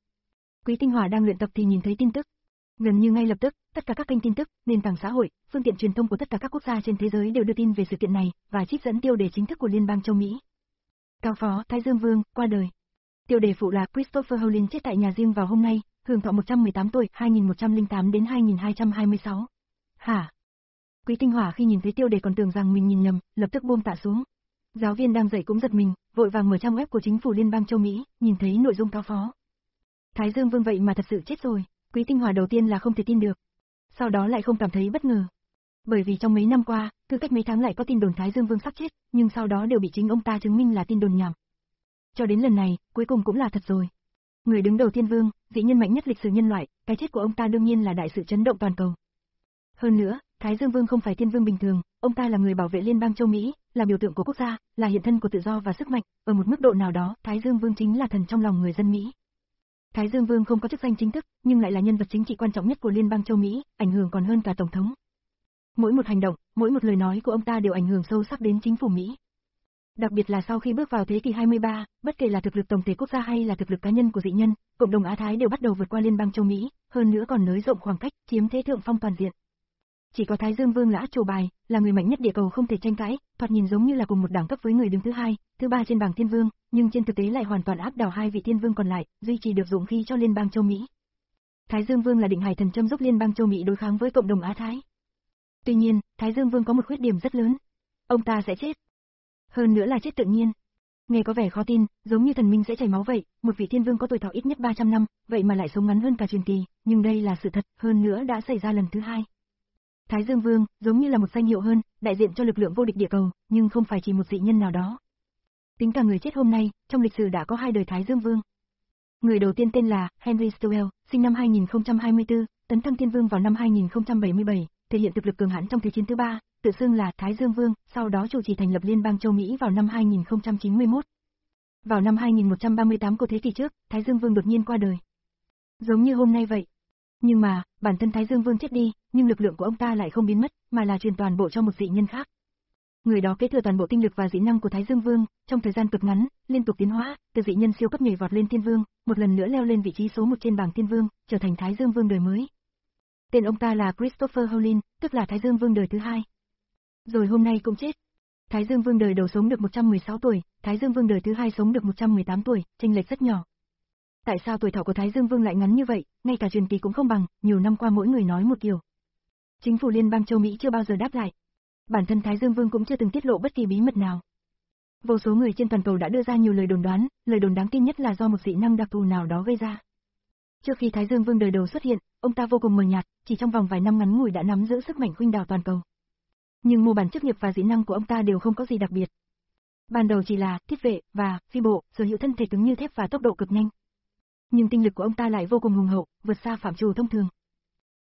Quý Tinh Hỏa đang luyện tập thì nhìn thấy tin tức. Gần như ngay lập tức, tất cả các kênh tin tức, nền tảng xã hội, phương tiện truyền thông của tất cả các quốc gia trên thế giới đều đưa tin về sự kiện này và trích dẫn tiêu đề chính thức của Liên bang châu Mỹ. Cao phó Thái Dương Vương qua đời. Tiêu đề phụ là Christopher Holin chết tại nhà riêng vào hôm nay, hưởng thọ một trăm mười tám tuổi, hai nghìn một trăm lẻ tám đến hai nghìn hai trăm hai mươi sáu. Hả? Quý Tinh Hỏa khi nhìn thấy tiêu đề còn tưởng rằng mình nhìn nhầm, lập tức buông tạ xuống. Giáo viên đang dạy cũng giật mình, vội vàng mở trang web của chính phủ Liên bang châu Mỹ, nhìn thấy nội dung cao phó. Thái Dương Vương vậy mà thật sự chết rồi, Quý Tinh Hỏa đầu tiên là không thể tin được. Sau đó lại không cảm thấy bất ngờ. Bởi vì trong mấy năm qua, cứ cách mấy tháng lại có tin đồn Thái Dương Vương sắp chết, nhưng sau đó đều bị chính ông ta chứng minh là tin đồn nhảm. Cho đến lần này, cuối cùng cũng là thật rồi. Người đứng đầu Thiên Vương, dị nhân mạnh nhất lịch sử nhân loại, cái chết của ông ta đương nhiên là đại sự chấn động toàn cầu. Hơn nữa, Thái Dương Vương không phải Thiên Vương bình thường, ông ta là người bảo vệ Liên bang châu Mỹ, là biểu tượng của quốc gia, là hiện thân của tự do và sức mạnh, ở một mức độ nào đó, Thái Dương Vương chính là thần trong lòng người dân Mỹ. Thái Dương Vương không có chức danh chính thức, nhưng lại là nhân vật chính trị quan trọng nhất của Liên bang châu Mỹ, ảnh hưởng còn hơn cả tổng thống. Mỗi một hành động, mỗi một lời nói của ông ta đều ảnh hưởng sâu sắc đến chính phủ Mỹ. Đặc biệt là sau khi bước vào thế kỷ hai mươi ba, bất kể là thực lực tổng thể quốc gia hay là thực lực cá nhân của dị nhân, cộng đồng Á Thái đều bắt đầu vượt qua Liên bang châu Mỹ, hơn nữa còn nới rộng khoảng cách, chiếm thế thượng phong toàn diện. Chỉ có Thái Dương Vương là át chủ bài, là người mạnh nhất địa cầu không thể tranh cãi, thoạt nhìn giống như là cùng một đẳng cấp với người đứng thứ hai, thứ ba trên bảng Thiên Vương, nhưng trên thực tế lại hoàn toàn áp đảo hai vị Thiên Vương còn lại, duy trì được dũng khí cho Liên bang châu Mỹ. Thái Dương Vương là định hải thần châm giúp Liên bang châu Mỹ đối kháng với cộng đồng Á Thái. Tuy nhiên, Thái Dương Vương có một khuyết điểm rất lớn. Ông ta sẽ chết. Hơn nữa là chết tự nhiên. Nghe có vẻ khó tin, giống như thần minh sẽ chảy máu vậy, một vị Thiên Vương có tuổi thọ ít nhất ba trăm năm, vậy mà lại sống ngắn hơn cả truyền kỳ, nhưng đây là sự thật, hơn nữa đã xảy ra lần thứ hai. Thái Dương Vương, giống như là một danh hiệu hơn, đại diện cho lực lượng vô địch địa cầu, nhưng không phải chỉ một dị nhân nào đó. Tính cả người chết hôm nay, trong lịch sử đã có hai đời Thái Dương Vương. Người đầu tiên tên là Henry Stowell, sinh năm hai nghìn không trăm hai mươi tư, tấn thăng Thiên Vương vào năm hai nghìn không trăm bảy mươi bảy, thể hiện thực lực cường hãn trong Thế chiến thứ ba, tự xưng là Thái Dương Vương, sau đó chủ trì thành lập Liên bang châu Mỹ vào năm hai nghìn không trăm chín mươi mốt. Vào năm hai nghìn một trăm ba mươi tám của thế kỷ trước, Thái Dương Vương đột nhiên qua đời. Giống như hôm nay vậy. Nhưng mà, bản thân Thái Dương Vương chết đi, nhưng lực lượng của ông ta lại không biến mất, mà là truyền toàn bộ cho một dị nhân khác. Người đó kế thừa toàn bộ tinh lực và dị năng của Thái Dương Vương, trong thời gian cực ngắn, liên tục tiến hóa, từ dị nhân siêu cấp nhảy vọt lên Thiên Vương, một lần nữa leo lên vị trí số một trên bảng Thiên Vương, trở thành Thái Dương Vương đời mới. Tên ông ta là Christopher Holin, tức là Thái Dương Vương đời thứ hai. Rồi hôm nay cũng chết. Thái Dương Vương đời đầu sống được một trăm mười sáu tuổi, Thái Dương Vương đời thứ hai sống được một trăm mười tám tuổi, chênh lệch rất nhỏ. Tại sao tuổi thọ của Thái Dương Vương lại ngắn như vậy, ngay cả truyền kỳ cũng không bằng, nhiều năm qua mỗi người nói một kiểu. Chính phủ Liên bang châu Mỹ chưa bao giờ đáp lại. Bản thân Thái Dương Vương cũng chưa từng tiết lộ bất kỳ bí mật nào. Vô số người trên toàn cầu đã đưa ra nhiều lời đồn đoán, lời đồn đáng tin nhất là do một dị năng đặc thù nào đó gây ra. Trước khi Thái Dương Vương đời đầu xuất hiện, ông ta vô cùng mờ nhạt, chỉ trong vòng vài năm ngắn ngủi đã nắm giữ sức mạnh khuynh đảo toàn cầu. Nhưng mô bản chức nghiệp và dị năng của ông ta đều không có gì đặc biệt. Ban đầu chỉ là thiết vệ và phi bộ, sở hữu thân thể cứng như thép và tốc độ cực nhanh. Nhưng tinh lực của ông ta lại vô cùng hùng hậu, vượt xa phạm trù thông thường.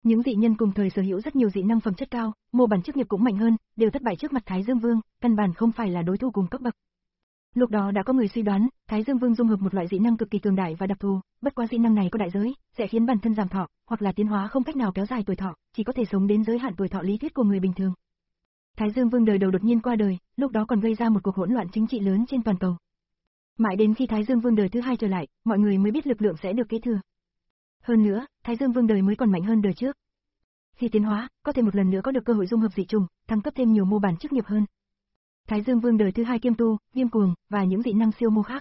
Những dị nhân cùng thời sở hữu rất nhiều dị năng phẩm chất cao, mô bản chức nghiệp cũng mạnh hơn, đều thất bại trước mặt Thái Dương Vương, căn bản không phải là đối thủ cùng cấp bậc. Lúc đó đã có người suy đoán, Thái Dương Vương dung hợp một loại dị năng cực kỳ cường đại và đặc thù, bất quá dị năng này có đại giới, sẽ khiến bản thân giảm thọ, hoặc là tiến hóa không cách nào kéo dài tuổi thọ, chỉ có thể sống đến giới hạn tuổi thọ lý thuyết của người bình thường. Thái Dương Vương đời đầu đột nhiên qua đời, lúc đó còn gây ra một cuộc hỗn loạn chính trị lớn trên toàn cầu. Mãi đến khi Thái Dương Vương đời thứ hai trở lại, mọi người mới biết lực lượng sẽ được kế thừa. Hơn nữa, Thái Dương Vương đời mới còn mạnh hơn đời trước. Khi tiến hóa, có thể một lần nữa có được cơ hội dung hợp dị trùng, thăng cấp thêm nhiều mô bản chức nghiệp hơn. Thái Dương Vương đời thứ hai kiêm tu, viêm cuồng và những dị năng siêu mô khác.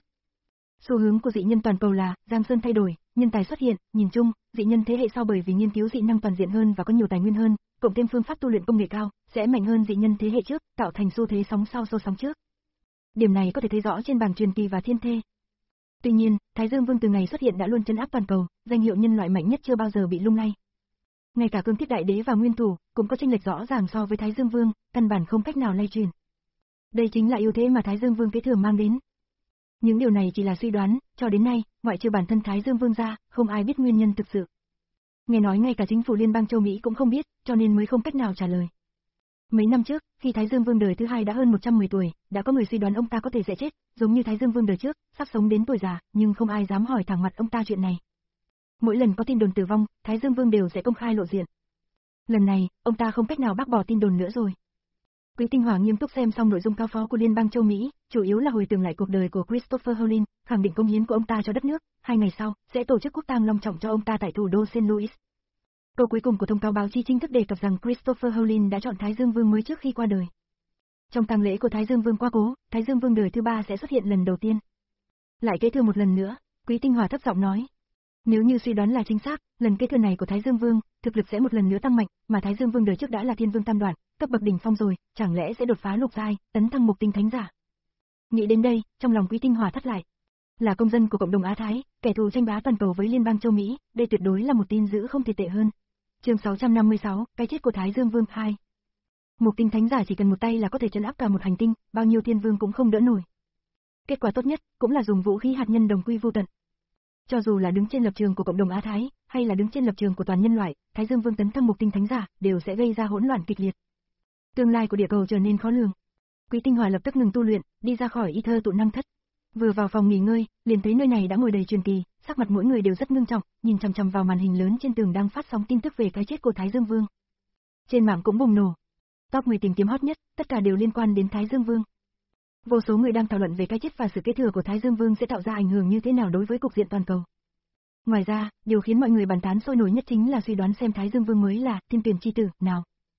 Xu hướng của dị nhân toàn cầu là giang sơn thay đổi, nhân tài xuất hiện, nhìn chung, dị nhân thế hệ sau bởi vì nghiên cứu dị năng toàn diện hơn và có nhiều tài nguyên hơn, cộng thêm phương pháp tu luyện công nghệ cao, sẽ mạnh hơn dị nhân thế hệ trước, tạo thành xu thế sóng sau xô sóng trước. Điểm này có thể thấy rõ trên bảng truyền kỳ và thiên thê. Tuy nhiên, Thái Dương Vương từ ngày xuất hiện đã luôn trấn áp toàn cầu, danh hiệu nhân loại mạnh nhất chưa bao giờ bị lung lay. Ngay cả Cương Thiết Đại Đế và Nguyên Thủ cũng có chênh lệch rõ ràng so với Thái Dương Vương, căn bản không cách nào lay truyền. Đây chính là ưu thế mà Thái Dương Vương kế thừa mang đến. Những điều này chỉ là suy đoán, cho đến nay, ngoại trừ bản thân Thái Dương Vương ra, không ai biết nguyên nhân thực sự. Nghe nói ngay cả chính phủ liên bang châu Mỹ cũng không biết, cho nên mới không cách nào trả lời. Mấy năm trước, khi Thái Dương Vương đời thứ hai đã hơn một trăm mười tuổi, đã có người suy đoán ông ta có thể sẽ chết, giống như Thái Dương Vương đời trước, sắp sống đến tuổi già, nhưng không ai dám hỏi thẳng mặt ông ta chuyện này. Mỗi lần có tin đồn tử vong, Thái Dương Vương đều sẽ công khai lộ diện. Lần này, ông ta không cách nào bác bỏ tin đồn nữa rồi. Quý Tinh Hỏa nghiêm túc xem xong nội dung cáo phó của Liên bang châu Mỹ, chủ yếu là hồi tưởng lại cuộc đời của Christopher Holin, khẳng định công hiến của ông ta cho đất nước. Hai ngày sau, sẽ tổ chức quốc tang long trọng cho ông ta tại thủ đô Saint Louis. Câu cuối cùng của thông cáo báo chí chính thức đề cập rằng Christopher Holin đã chọn Thái Dương Vương mới trước khi qua đời. Trong tang lễ của Thái Dương Vương quá cố, Thái Dương Vương đời thứ ba sẽ xuất hiện lần đầu tiên. Lại kế thừa một lần nữa, Quý Tinh Hỏa thấp giọng nói. Nếu như suy đoán là chính xác, lần kế thừa này của Thái Dương Vương, thực lực sẽ một lần nữa tăng mạnh, mà Thái Dương Vương đời trước đã là Thiên Vương tam đoạn, cấp bậc đỉnh phong rồi, chẳng lẽ sẽ đột phá lục giai, tấn thăng mục tinh thánh giả. Nghĩ đến đây, trong lòng Quý Tinh Hỏa thắt lại. Là công dân của cộng đồng Á Thái, kẻ thù tranh bá toàn cầu với liên bang châu Mỹ, đây tuyệt đối là một tin dữ không thể tệ hơn. Chương sáu trăm năm mươi sáu, cái chết của Thái Dương Vương hai. Mục tinh thánh giả chỉ cần một tay là có thể trấn áp cả một hành tinh, bao nhiêu thiên vương cũng không đỡ nổi. Kết quả tốt nhất cũng là dùng vũ khí hạt nhân đồng quy vô tận. Cho dù là đứng trên lập trường của cộng đồng Á Thái, hay là đứng trên lập trường của toàn nhân loại, Thái Dương Vương tấn thăng mục tinh thánh giả, đều sẽ gây ra hỗn loạn kịch liệt. Tương lai của địa cầu trở nên khó lường. Quý Tinh Hỏa lập tức ngừng tu luyện, đi ra khỏi y thơ tụ năng thất. Vừa vào phòng nghỉ ngơi, liền thấy nơi này đã ngồi đầy truyền kỳ, sắc mặt mỗi người đều rất ngưng trọng, nhìn chằm chằm vào màn hình lớn trên tường đang phát sóng tin tức về cái chết của Thái Dương Vương. Trên mạng cũng bùng nổ. Top mười tìm kiếm hot nhất, tất cả đều liên quan đến Thái Dương Vương. Vô số người đang thảo luận về cái chết và sự kế thừa của Thái Dương Vương sẽ tạo ra ảnh hưởng như thế nào đối với cục diện toàn cầu. Ngoài ra, điều khiến mọi người bàn tán sôi nổi nhất chính là suy đoán xem Thái Dương Vương mới là thiên tuyển chi tử nào.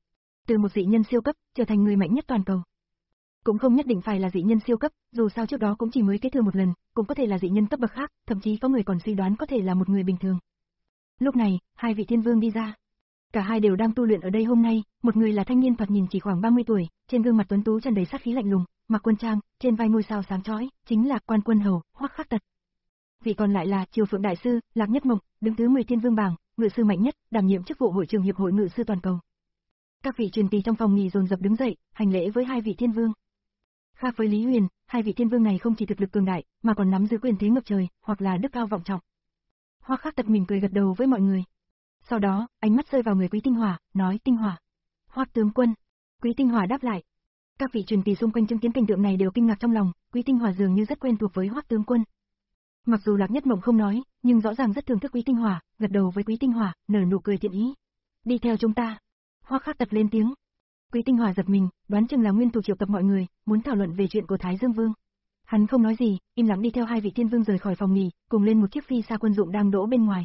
Từ một dị nhân siêu cấp, trở thành người mạnh nhất toàn cầu. Cũng không nhất định phải là dị nhân siêu cấp, dù sao trước đó cũng chỉ mới kế thừa một lần, cũng có thể là dị nhân cấp bậc khác, thậm chí có người còn suy đoán có thể là một người bình thường. Lúc này, hai vị thiên vương đi ra. Cả hai đều đang tu luyện ở đây hôm nay, một người là thanh niên thoạt nhìn chỉ khoảng ba mươi tuổi, trên gương mặt tuấn tú tràn đầy sát khí lạnh lùng, mặc quân trang, trên vai ngôi sao sáng chói, chính là Quan Quân Hầu, Hoắc Khắc Tật. Vị còn lại là Triều Phượng đại sư, Lạc Nhất Mộng, đứng thứ mười thiên vương bảng, ngự sư mạnh nhất, đảm nhiệm chức vụ hội trưởng hiệp hội ngự sư toàn cầu. Các vị truyền kỳ trong phòng nghỉ dồn dập đứng dậy, hành lễ với hai vị thiên vương. Khác với Lý Huyền, hai vị thiên vương này không chỉ thực lực cường đại, mà còn nắm giữ quyền thế ngập trời, hoặc là đức cao vọng trọng. Hoắc Khắc Tật mỉm cười gật đầu với mọi người. Sau đó, ánh mắt rơi vào người Quý Tinh Hỏa, nói: Tinh Hỏa. Hoắc tướng quân. Quý Tinh Hỏa đáp lại. Các vị truyền kỳ xung quanh chứng kiến cảnh tượng này đều kinh ngạc trong lòng, Quý Tinh Hỏa dường như rất quen thuộc với Hoắc tướng quân. Mặc dù Lạc Nhất Mộng không nói, nhưng rõ ràng rất thưởng thức Quý Tinh Hỏa, gật đầu với Quý Tinh Hỏa, nở nụ cười thiện ý. Đi theo chúng ta. Hoắc Khắc Tật lên tiếng. Quý Tinh Hỏa giật mình, đoán chừng là Nguyên Thủ triệu tập mọi người, muốn thảo luận về chuyện của Thái Dương Vương. Hắn không nói gì, im lặng đi theo hai vị thiên vương rời khỏi phòng nghỉ, cùng lên một chiếc phi xa quân dụng đang đỗ bên ngoài.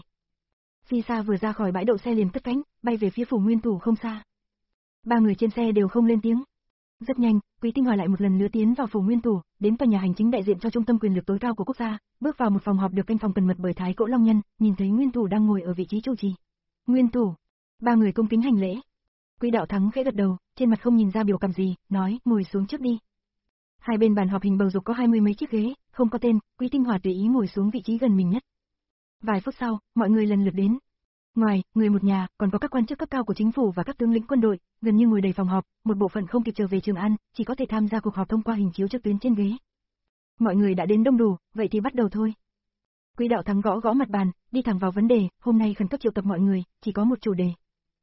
Phi xa vừa ra khỏi bãi đậu xe liền cất cánh, bay về phía phủ Nguyên Thủ không xa. Ba người trên xe đều không lên tiếng. Rất nhanh, Quý Tinh Hỏa lại một lần nữa tiến vào phủ Nguyên Thủ, đến tòa nhà hành chính đại diện cho trung tâm quyền lực tối cao của quốc gia, bước vào một phòng họp được canh phòng cẩn mật bởi Thái Cỗ Long Nhân, nhìn thấy Nguyên Thủ đang ngồi ở vị trí chủ trì. Nguyên Thủ. Ba người cung kính hành lễ. Quý Đạo Thắng khẽ gật đầu, trên mặt không nhìn ra biểu cảm gì, nói: ngồi xuống trước đi. Hai bên bàn họp hình bầu dục có hai mươi mấy chiếc ghế, không có tên, Quý Tinh Hỏa tùy ý ngồi xuống vị trí gần mình nhất. Vài phút sau, mọi người lần lượt đến. Ngoài, người một nhà, còn có các quan chức cấp cao của chính phủ và các tướng lĩnh quân đội, gần như ngồi đầy phòng họp, một bộ phận không kịp trở về Trường An, chỉ có thể tham gia cuộc họp thông qua hình chiếu trực tuyến trên ghế. Mọi người đã đến đông đủ, vậy thì bắt đầu thôi. Quý Đạo Thắng gõ gõ mặt bàn, đi thẳng vào vấn đề, hôm nay khẩn cấp triệu tập mọi người, chỉ có một chủ đề.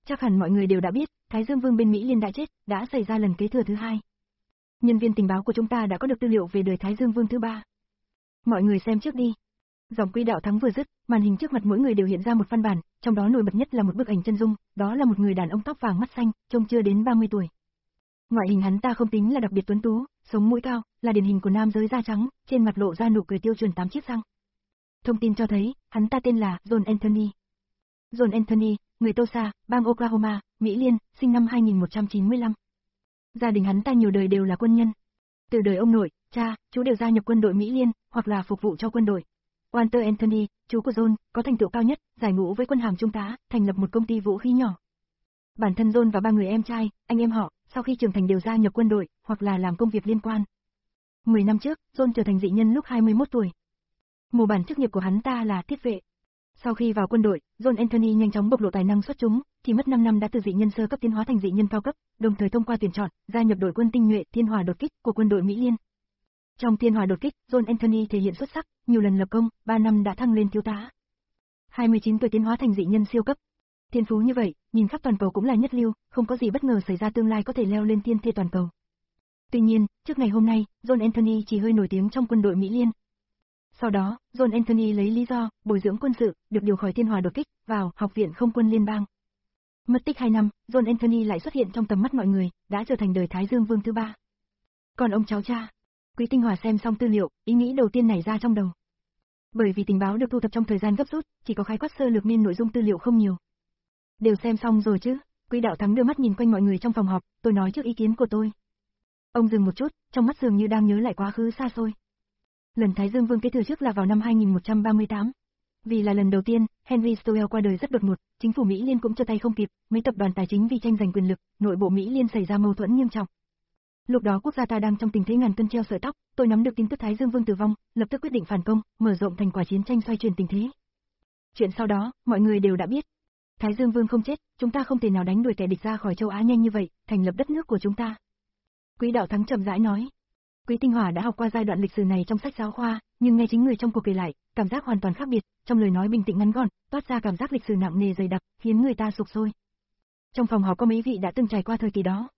Chắc hẳn mọi người đều đã biết, Thái Dương Vương bên Mỹ Liên đã chết, đã xảy ra lần kế thừa thứ hai. Nhân viên tình báo của chúng ta đã có được tư liệu về đời Thái Dương Vương thứ ba. Mọi người xem trước đi. Giọng Quý Đạo Thắng vừa dứt, màn hình trước mặt mỗi người đều hiện ra một văn bản, trong đó nổi bật nhất là một bức ảnh chân dung, đó là một người đàn ông tóc vàng mắt xanh, trông chưa đến ba mươi tuổi. Ngoại hình hắn ta không tính là đặc biệt tuấn tú, sống mũi cao, là điển hình của nam giới da trắng, trên mặt lộ ra nụ cười tiêu chuẩn tám chiếc răng. Thông tin cho thấy, hắn ta tên là John Anthony. John Anthony, người Tulsa, bang Oklahoma, Mỹ Liên, sinh năm hai nghìn một trăm chín mươi lăm. Gia đình hắn ta nhiều đời đều là quân nhân. Từ đời ông nội, cha, chú đều gia nhập quân đội Mỹ Liên, hoặc là phục vụ cho quân đội. Walter Anthony, chú của John, có thành tựu cao nhất, giải ngũ với quân hàm trung tá, thành lập một công ty vũ khí nhỏ. Bản thân John và ba người em trai, anh em họ, sau khi trưởng thành đều gia nhập quân đội, hoặc là làm công việc liên quan. Mười năm trước, John trở thành dị nhân lúc hai mươi mốt tuổi. Mô bản chức nghiệp của hắn ta là thiết vệ. Sau khi vào quân đội, John Anthony nhanh chóng bộc lộ tài năng xuất chúng, chỉ mất năm năm đã từ dị nhân sơ cấp tiến hóa thành dị nhân cao cấp, đồng thời thông qua tuyển chọn, gia nhập đội quân tinh nhuệ Thiên Hỏa đột kích của quân đội Mỹ Liên. Trong Thiên Hỏa đột kích, John Anthony thể hiện xuất sắc, nhiều lần lập công, ba năm đã thăng lên thiếu tá. hai mươi chín tuổi tiến hóa thành dị nhân siêu cấp. Thiên phú như vậy, nhìn khắp toàn cầu cũng là nhất lưu, không có gì bất ngờ xảy ra tương lai có thể leo lên thiên thê toàn cầu. Tuy nhiên, trước ngày hôm nay, John Anthony chỉ hơi nổi tiếng trong quân đội Mỹ Liên. Sau đó, John Anthony lấy lý do bồi dưỡng quân sự, được điều khỏi Thiên Hỏa đột kích vào Học viện Không quân Liên bang. Mất tích hai năm, John Anthony lại xuất hiện trong tầm mắt mọi người, đã trở thành đời Thái Dương Vương thứ ba. Còn ông cháu cha, Quý Tinh Hòa xem xong tư liệu, ý nghĩ đầu tiên nảy ra trong đầu. Bởi vì tình báo được thu thập trong thời gian gấp rút, chỉ có khái quát sơ lược nên nội dung tư liệu không nhiều. Đều xem xong rồi chứ? Quý Đạo Thắng đưa mắt nhìn quanh mọi người trong phòng họp, tôi nói trước ý kiến của tôi. Ông dừng một chút, trong mắt dường như đang nhớ lại quá khứ xa xôi. Lần Thái Dương Vương kế thừa trước là vào năm hai nghìn một trăm ba mươi tám. Vì là lần đầu tiên, Henry Stowell qua đời rất đột ngột, chính phủ Mỹ Liên cũng cho tay không kịp, mấy tập đoàn tài chính vì tranh giành quyền lực, nội bộ Mỹ Liên xảy ra mâu thuẫn nghiêm trọng. Lúc đó quốc gia ta đang trong tình thế ngàn cân treo sợi tóc, tôi nắm được tin tức Thái Dương Vương tử vong, lập tức quyết định phản công, mở rộng thành quả chiến tranh xoay chuyển tình thế. Chuyện sau đó, mọi người đều đã biết. Thái Dương Vương không chết, chúng ta không thể nào đánh đuổi kẻ địch ra khỏi châu Á nhanh như vậy, thành lập đất nước của chúng ta. Quý Đạo Thắng chậm rãi nói. Quý Tinh Hòa đã học qua giai đoạn lịch sử này trong sách giáo khoa, nhưng nghe chính người trong cuộc kể lại, cảm giác hoàn toàn khác biệt, trong lời nói bình tĩnh ngắn gọn, toát ra cảm giác lịch sử nặng nề dày đặc, khiến người ta sục sôi. Trong phòng họp có mấy vị đã từng trải qua thời kỳ đó.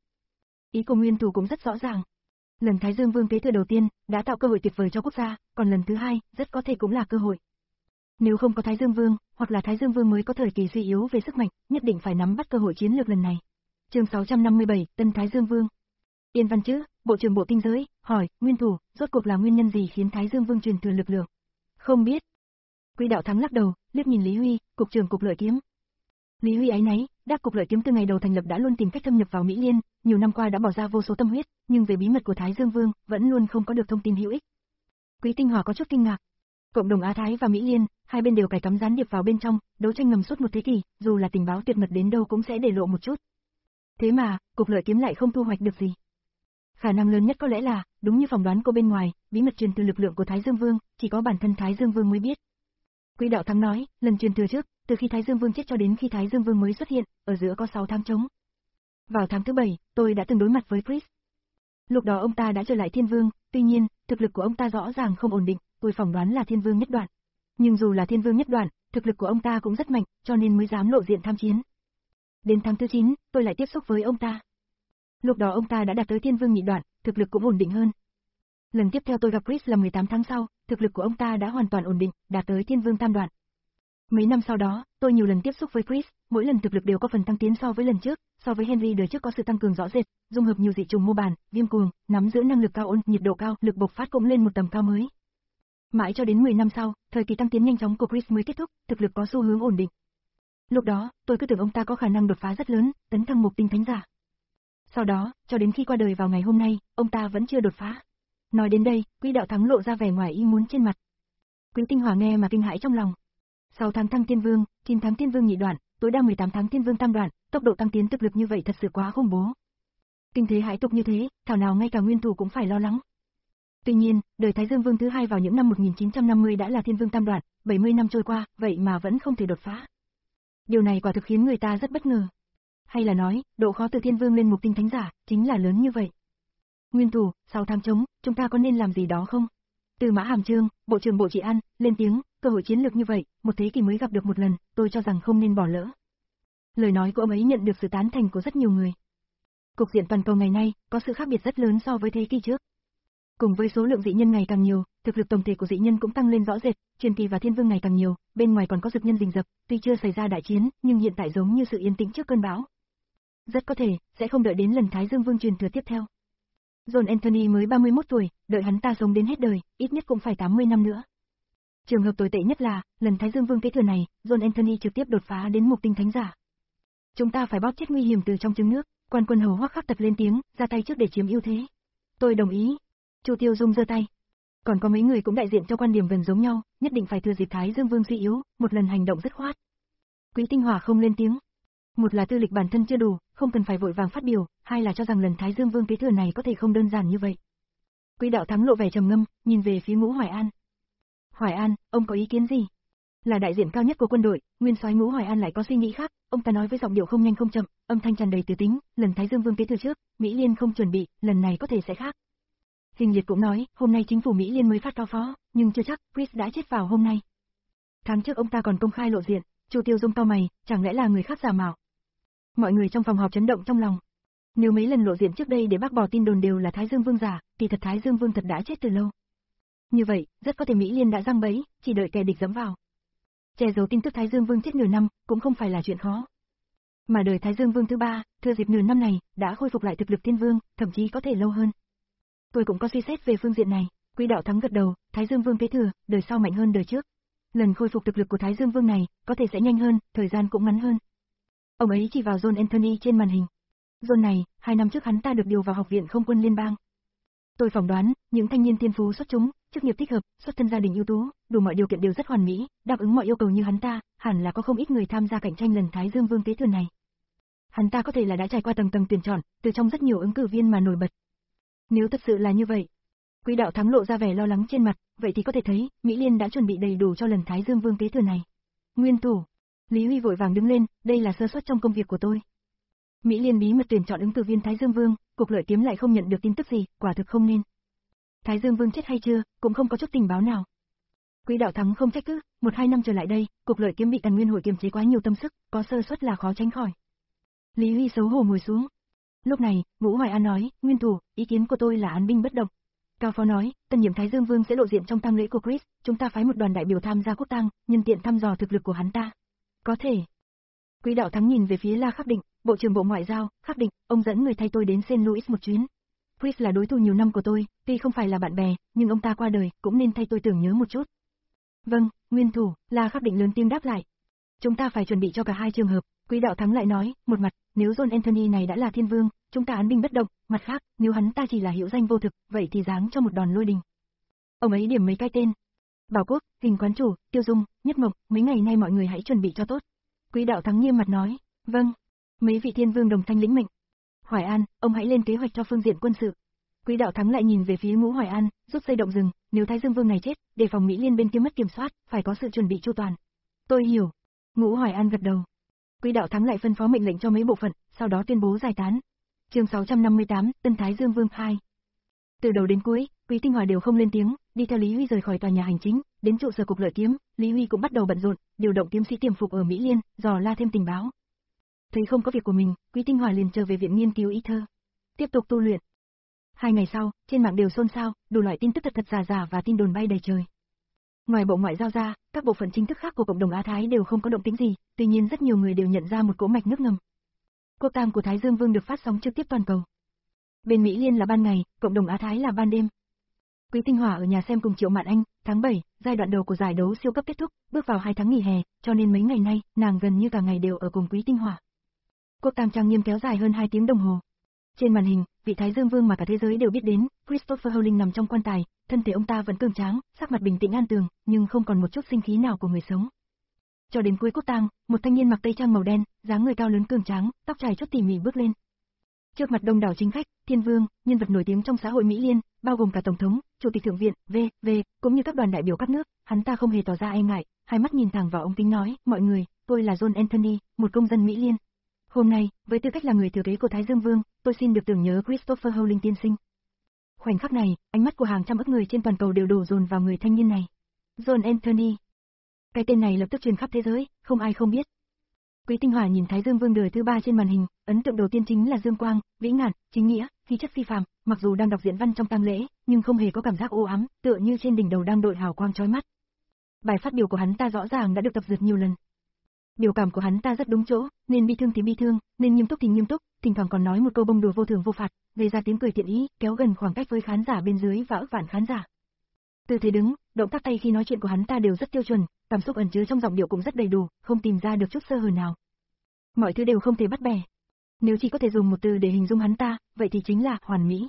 Ý của nguyên thủ cũng rất rõ ràng. Lần Thái Dương Vương kế thừa đầu tiên, đã tạo cơ hội tuyệt vời cho quốc gia, còn lần thứ hai, rất có thể cũng là cơ hội. Nếu không có Thái Dương Vương, hoặc là Thái Dương Vương mới có thời kỳ suy yếu về sức mạnh, nhất định phải nắm bắt cơ hội chiến lược lần này. Chương sáu trăm năm mươi bảy, Tân Thái Dương Vương. Yên Văn Chữ, Bộ trưởng Bộ Tinh giới, hỏi, nguyên thủ, rốt cuộc là nguyên nhân gì khiến Thái Dương Vương truyền thừa lực lượng? Không biết. Quý Đạo Thắng lắc đầu, liếc nhìn Lý Huy, cục trưởng cục lợi kiếm. Lý Huy áy náy, đáp cục lợi kiếm từ ngày đầu thành lập đã luôn tìm cách thâm nhập vào Mỹ Liên, nhiều năm qua đã bỏ ra vô số tâm huyết, nhưng về bí mật của Thái Dương Vương, vẫn luôn không có được thông tin hữu ích. Quý Tinh Hòa có chút kinh ngạc. Cộng đồng Á Thái và Mỹ Liên, hai bên đều cài cắm gián điệp vào bên trong, đấu tranh ngầm suốt một thế kỷ, dù là tình báo tuyệt mật đến đâu cũng sẽ để lộ một chút. Thế mà, cục lợi kiếm lại không thu hoạch được gì. Khả năng lớn nhất có lẽ là, đúng như phỏng đoán của bên ngoài, bí mật truyền thừa lực lượng của Thái Dương Vương, chỉ có bản thân Thái Dương Vương mới biết. Quý Đạo Thắng nói, lần truyền thừa trước, từ khi Thái Dương Vương chết cho đến khi Thái Dương Vương mới xuất hiện, ở giữa có sáu tháng trống. Vào tháng thứ bảy, tôi đã từng đối mặt với Chris. Lúc đó ông ta đã trở lại Thiên Vương, tuy nhiên, thực lực của ông ta rõ ràng không ổn định, tôi phỏng đoán là Thiên Vương nhất đoạn. Nhưng dù là Thiên Vương nhất đoạn, thực lực của ông ta cũng rất mạnh, cho nên mới dám lộ diện tham chiến. Đến tháng thứ chín, tôi lại tiếp xúc với ông ta. Lúc đó ông ta đã đạt tới Thiên Vương nhị đoạn, thực lực cũng ổn định hơn. Lần tiếp theo tôi gặp Chris là mười tám tháng sau, thực lực của ông ta đã hoàn toàn ổn định, đạt tới Thiên Vương tam đoạn. Mấy năm sau đó, tôi nhiều lần tiếp xúc với Chris, mỗi lần thực lực đều có phần tăng tiến so với lần trước, so với Henry đời trước có sự tăng cường rõ rệt, dung hợp nhiều dị trùng mô bản, viêm cuồng, nắm giữ năng lực cao ôn, nhiệt độ cao, lực bộc phát cũng lên một tầm cao mới. Mãi cho đến mười năm sau, thời kỳ tăng tiến nhanh chóng của Chris mới kết thúc, thực lực có xu hướng ổn định. Lúc đó, tôi cứ tưởng ông ta có khả năng đột phá rất lớn, tấn thăng mục tinh thánh giả. Sau đó, cho đến khi qua đời vào ngày hôm nay, ông ta vẫn chưa đột phá. Nói đến đây, Quý Đạo Thắng lộ ra vẻ ngoài ý muốn trên mặt. Quý Tinh Hòa nghe mà kinh hãi trong lòng. sáu tháng thăng Thiên Vương, chín tháng Thiên Vương nhị đoạn, tối đa mười tám tháng Thiên Vương tam đoạn, tốc độ tăng tiến thực lực như vậy thật sự quá khủng bố. Kinh thế hãi tục như thế, thảo nào ngay cả nguyên thủ cũng phải lo lắng. Tuy nhiên, đời Thái Dương Vương thứ hai vào những năm một nghìn chín trăm năm mươi đã là Thiên Vương tam đoạn, bảy mươi năm trôi qua, vậy mà vẫn không thể đột phá. Điều này quả thực khiến người ta rất bất ngờ. Hay là nói, độ khó từ Thiên Vương lên mục tinh thánh giả, chính là lớn như vậy. Nguyên thủ, sáu tháng trống, chúng ta có nên làm gì đó không? Từ Mã Hàm Trương, Bộ trưởng Bộ Trị An, lên tiếng, cơ hội chiến lược như vậy, một thế kỷ mới gặp được một lần, tôi cho rằng không nên bỏ lỡ. Lời nói của ông ấy nhận được sự tán thành của rất nhiều người. Cục diện toàn cầu ngày nay có sự khác biệt rất lớn so với thế kỷ trước. Cùng với số lượng dị nhân ngày càng nhiều, thực lực tổng thể của dị nhân cũng tăng lên rõ rệt, truyền kỳ và thiên vương ngày càng nhiều, bên ngoài còn có dực nhân rình rập, tuy chưa xảy ra đại chiến, nhưng hiện tại giống như sự yên tĩnh trước cơn bão. Rất có thể sẽ không đợi đến lần Thái Dương Vương truyền thừa tiếp theo. John Anthony mới ba mươi mốt tuổi, đợi hắn ta sống đến hết đời, ít nhất cũng phải tám mươi năm nữa. Trường hợp tồi tệ nhất là, lần Thái Dương Vương kế thừa này, John Anthony trực tiếp đột phá đến mục tinh thánh giả. Chúng ta phải bóp chết nguy hiểm từ trong trứng nước, quan quân hầu Hoắc Khắc Tật lên tiếng, ra tay trước để chiếm ưu thế. Tôi đồng ý. Chu Tiêu Dung giơ tay. Còn có mấy người cũng đại diện cho quan điểm gần giống nhau, nhất định phải thừa dịp Thái Dương Vương suy yếu, một lần hành động dứt khoát. Quý Tinh Hỏa không lên tiếng. Một là tư lịch bản thân chưa đủ, không cần phải vội vàng phát biểu, hai là cho rằng lần Thái Dương Vương kế thừa này có thể không đơn giản như vậy. Quý Đạo Thắng lộ vẻ trầm ngâm, nhìn về phía Ngũ Hoài An. Hoài An, ông có ý kiến gì? Là đại diện cao nhất của quân đội, nguyên soái Ngũ Hoài An lại có suy nghĩ khác, ông ta nói với giọng điệu không nhanh không chậm, âm thanh tràn đầy từ tính, lần Thái Dương Vương kế thừa trước, Mỹ Liên không chuẩn bị, lần này có thể sẽ khác. Hình Liệt cũng nói, hôm nay chính phủ Mỹ Liên mới phát cao phó, nhưng chưa chắc Chris đã chết vào hôm nay. Tháng trước ông ta còn công khai lộ diện, Chu Tiêu Dung cau mày, chẳng lẽ là người khác giả mạo? Mọi người trong phòng họp chấn động trong lòng. Nếu mấy lần lộ diện trước đây để bác bỏ tin đồn đều là Thái Dương Vương giả, thì thật Thái Dương Vương thật đã chết từ lâu. Như vậy, rất có thể Mỹ Liên đã giăng bẫy, chỉ đợi kẻ địch dẫm vào. Che giấu tin tức Thái Dương Vương chết nửa năm, cũng không phải là chuyện khó. Mà đời Thái Dương Vương thứ ba, thừa dịp nửa năm này, đã khôi phục lại thực lực Thiên Vương, thậm chí có thể lâu hơn. Tôi cũng có suy xét về phương diện này, Quý Đạo Thắng gật đầu, Thái Dương Vương kế thừa, đời sau mạnh hơn đời trước. Lần khôi phục thực lực của Thái Dương Vương này, có thể sẽ nhanh hơn, thời gian cũng ngắn hơn. Ông ấy chỉ vào John Anthony trên màn hình. John này, hai năm trước hắn ta được điều vào học viện không quân liên bang. Tôi phỏng đoán, những thanh niên thiên phú xuất chúng, chức nghiệp thích hợp, xuất thân gia đình ưu tú, đủ mọi điều kiện đều rất hoàn mỹ, đáp ứng mọi yêu cầu như hắn ta, hẳn là có không ít người tham gia cạnh tranh lần Thái Dương Vương kế thừa này. Hắn ta có thể là đã trải qua tầng tầng tuyển chọn, từ trong rất nhiều ứng cử viên mà nổi bật. Nếu thật sự là như vậy, Quý Đạo Thắng lộ ra vẻ lo lắng trên mặt, vậy thì có thể thấy, Mỹ Liên đã chuẩn bị đầy đủ cho lần Thái Dương Vương kế thừa này. Nguyên thủ, Lý Huy vội vàng đứng lên, đây là sơ suất trong công việc của tôi. Mỹ Liên bí mật tuyển chọn ứng cử viên Thái Dương Vương, Cục Lợi Kiếm lại không nhận được tin tức gì, quả thực không nên. Thái Dương Vương chết hay chưa, cũng không có chút tình báo nào. Quý Đạo Thắng không trách cứ, một hai năm trở lại đây, Cục Lợi Kiếm bị Tần Nguyên Hội kiềm chế quá nhiều tâm sức, có sơ suất là khó tránh khỏi. Lý Huy xấu hổ ngồi xuống. Lúc này, Ngũ Hoài An nói, Nguyên thủ, ý kiến của tôi là án binh bất động. Cao Phó nói, tân nhiệm Thái Dương Vương sẽ lộ diện trong tang lễ của Chris, chúng ta phái một đoàn đại biểu tham gia quốc tang, nhân tiện thăm dò thực lực của hắn ta. Có thể. Quý Đạo Thắng nhìn về phía La Khắc Định, Bộ trưởng Bộ Ngoại giao, Khắc Định, ông dẫn người thay tôi đến Saint Louis một chuyến. Chris là đối thủ nhiều năm của tôi, tuy không phải là bạn bè, nhưng ông ta qua đời, cũng nên thay tôi tưởng nhớ một chút. Vâng, Nguyên thủ, La Khắc Định lớn tiếng đáp lại. Chúng ta phải chuẩn bị cho cả hai trường hợp, Quý Đạo Thắng lại nói, một mặt, nếu John Anthony này đã là thiên vương, chúng ta án binh bất động, mặt khác, nếu hắn ta chỉ là hữu danh vô thực, vậy thì giáng cho một đòn lôi đình. Ông ấy điểm mấy cái tên. Bảo Quốc, Hình Quán Chủ, Tiêu Dung, Nhất Mộng, mấy ngày nay mọi người hãy chuẩn bị cho tốt. Quý Đạo Thắng nghiêm mặt nói, vâng. Mấy vị thiên vương đồng thanh lĩnh mệnh. Hoài An, ông hãy lên kế hoạch cho phương diện quân sự. Quý Đạo Thắng lại nhìn về phía Ngũ Hoài An, rút dây động rừng, nếu Thái Dương Vương này chết, để phòng Mỹ Liên bên kia mất kiểm soát, phải có sự chuẩn bị chu toàn. Tôi hiểu. Ngũ Hoài An gật đầu. Quý Đạo Thắng lại phân phó mệnh lệnh cho mấy bộ phận, sau đó tuyên bố giải tán. Chương sáu trăm năm mươi tám, Tân Thái Dương Vương hai. Từ đầu đến cuối, Quý Tinh Hòa đều không lên tiếng, đi theo Lý Huy rời khỏi tòa nhà hành chính, đến trụ sở Cục Lợi Kiếm, Lý Huy cũng bắt đầu bận rộn, điều động kiếm sĩ tiềm phục ở Mỹ Liên, dò la thêm tình báo. Thấy không có việc của mình, Quý Tinh Hòa liền trở về viện nghiên cứu ý thơ, tiếp tục tu luyện. Hai ngày sau, trên mạng đều xôn xao, đủ loại tin tức thật thật giả giả và tin đồn bay đầy trời. Ngoài Bộ Ngoại giao ra, các bộ phận chính thức khác của cộng đồng Á Thái đều không có động tĩnh gì, tuy nhiên rất nhiều người đều nhận ra một cỗ mạch nước ngầm. Quốc tang của Thái Dương Vương được phát sóng trực tiếp toàn cầu. Bên Mỹ Liên là ban ngày, cộng đồng Á Thái là ban đêm. Quý Tinh Hỏa ở nhà xem cùng Triệu Mạn Anh, tháng bảy, giai đoạn đầu của giải đấu siêu cấp kết thúc, bước vào hai tháng nghỉ hè, cho nên mấy ngày nay, nàng gần như cả ngày đều ở cùng Quý Tinh Hỏa. Quốc tang trang nghiêm kéo dài hơn hai tiếng đồng hồ. Trên màn hình, vị Thái Dương Vương mà cả thế giới đều biết đến, Christopher Howling nằm trong quan tài, thân thể ông ta vẫn cường tráng, sắc mặt bình tĩnh an tường, nhưng không còn một chút sinh khí nào của người sống. Cho đến cuối quốc tang, một thanh niên mặc tây trang màu đen, dáng người cao lớn cường tráng, tóc chải chuốt tỉ mỉ bước lên. Trước mặt đông đảo chính khách, thiên vương, nhân vật nổi tiếng trong xã hội Mỹ Liên, bao gồm cả tổng thống, chủ tịch thượng viện, V, V, cũng như các đoàn đại biểu các nước, hắn ta không hề tỏ ra e ngại, hai mắt nhìn thẳng vào ống kính nói, mọi người, tôi là John Anthony, một công dân Mỹ Liên. Hôm nay, với tư cách là người thừa kế của Thái Dương Vương, tôi xin được tưởng nhớ Christopher Howling tiên sinh. Khoảnh khắc này, ánh mắt của hàng trăm ức người trên toàn cầu đều đổ dồn vào người thanh niên này. John Anthony. Cái tên này lập tức truyền khắp thế giới, không ai không biết. Quý Tinh Hỏa nhìn Thái Dương Vương đời thứ ba trên màn hình, ấn tượng đầu tiên chính là dương quang, vĩ ngạn, chính nghĩa, khí chất phi phàm, mặc dù đang đọc diễn văn trong tang lễ, nhưng không hề có cảm giác u ám, tựa như trên đỉnh đầu đang đội hào quang chói mắt. Bài phát biểu của hắn ta rõ ràng đã được tập dượt nhiều lần. Biểu cảm của hắn ta rất đúng chỗ, nên bi thương thì bi thương, nên nghiêm túc thì nghiêm túc, thỉnh thoảng còn nói một câu bông đùa vô thưởng vô phạt, gây ra tiếng cười thiện ý, kéo gần khoảng cách với khán giả bên dưới và ức vạn khán giả. Tư thế đứng, động tác tay khi nói chuyện của hắn ta đều rất tiêu chuẩn, cảm xúc ẩn chứa trong giọng điệu cũng rất đầy đủ, không tìm ra được chút sơ hở nào. Mọi thứ đều không thể bắt bẻ. Nếu chỉ có thể dùng một từ để hình dung hắn ta, vậy thì chính là hoàn mỹ.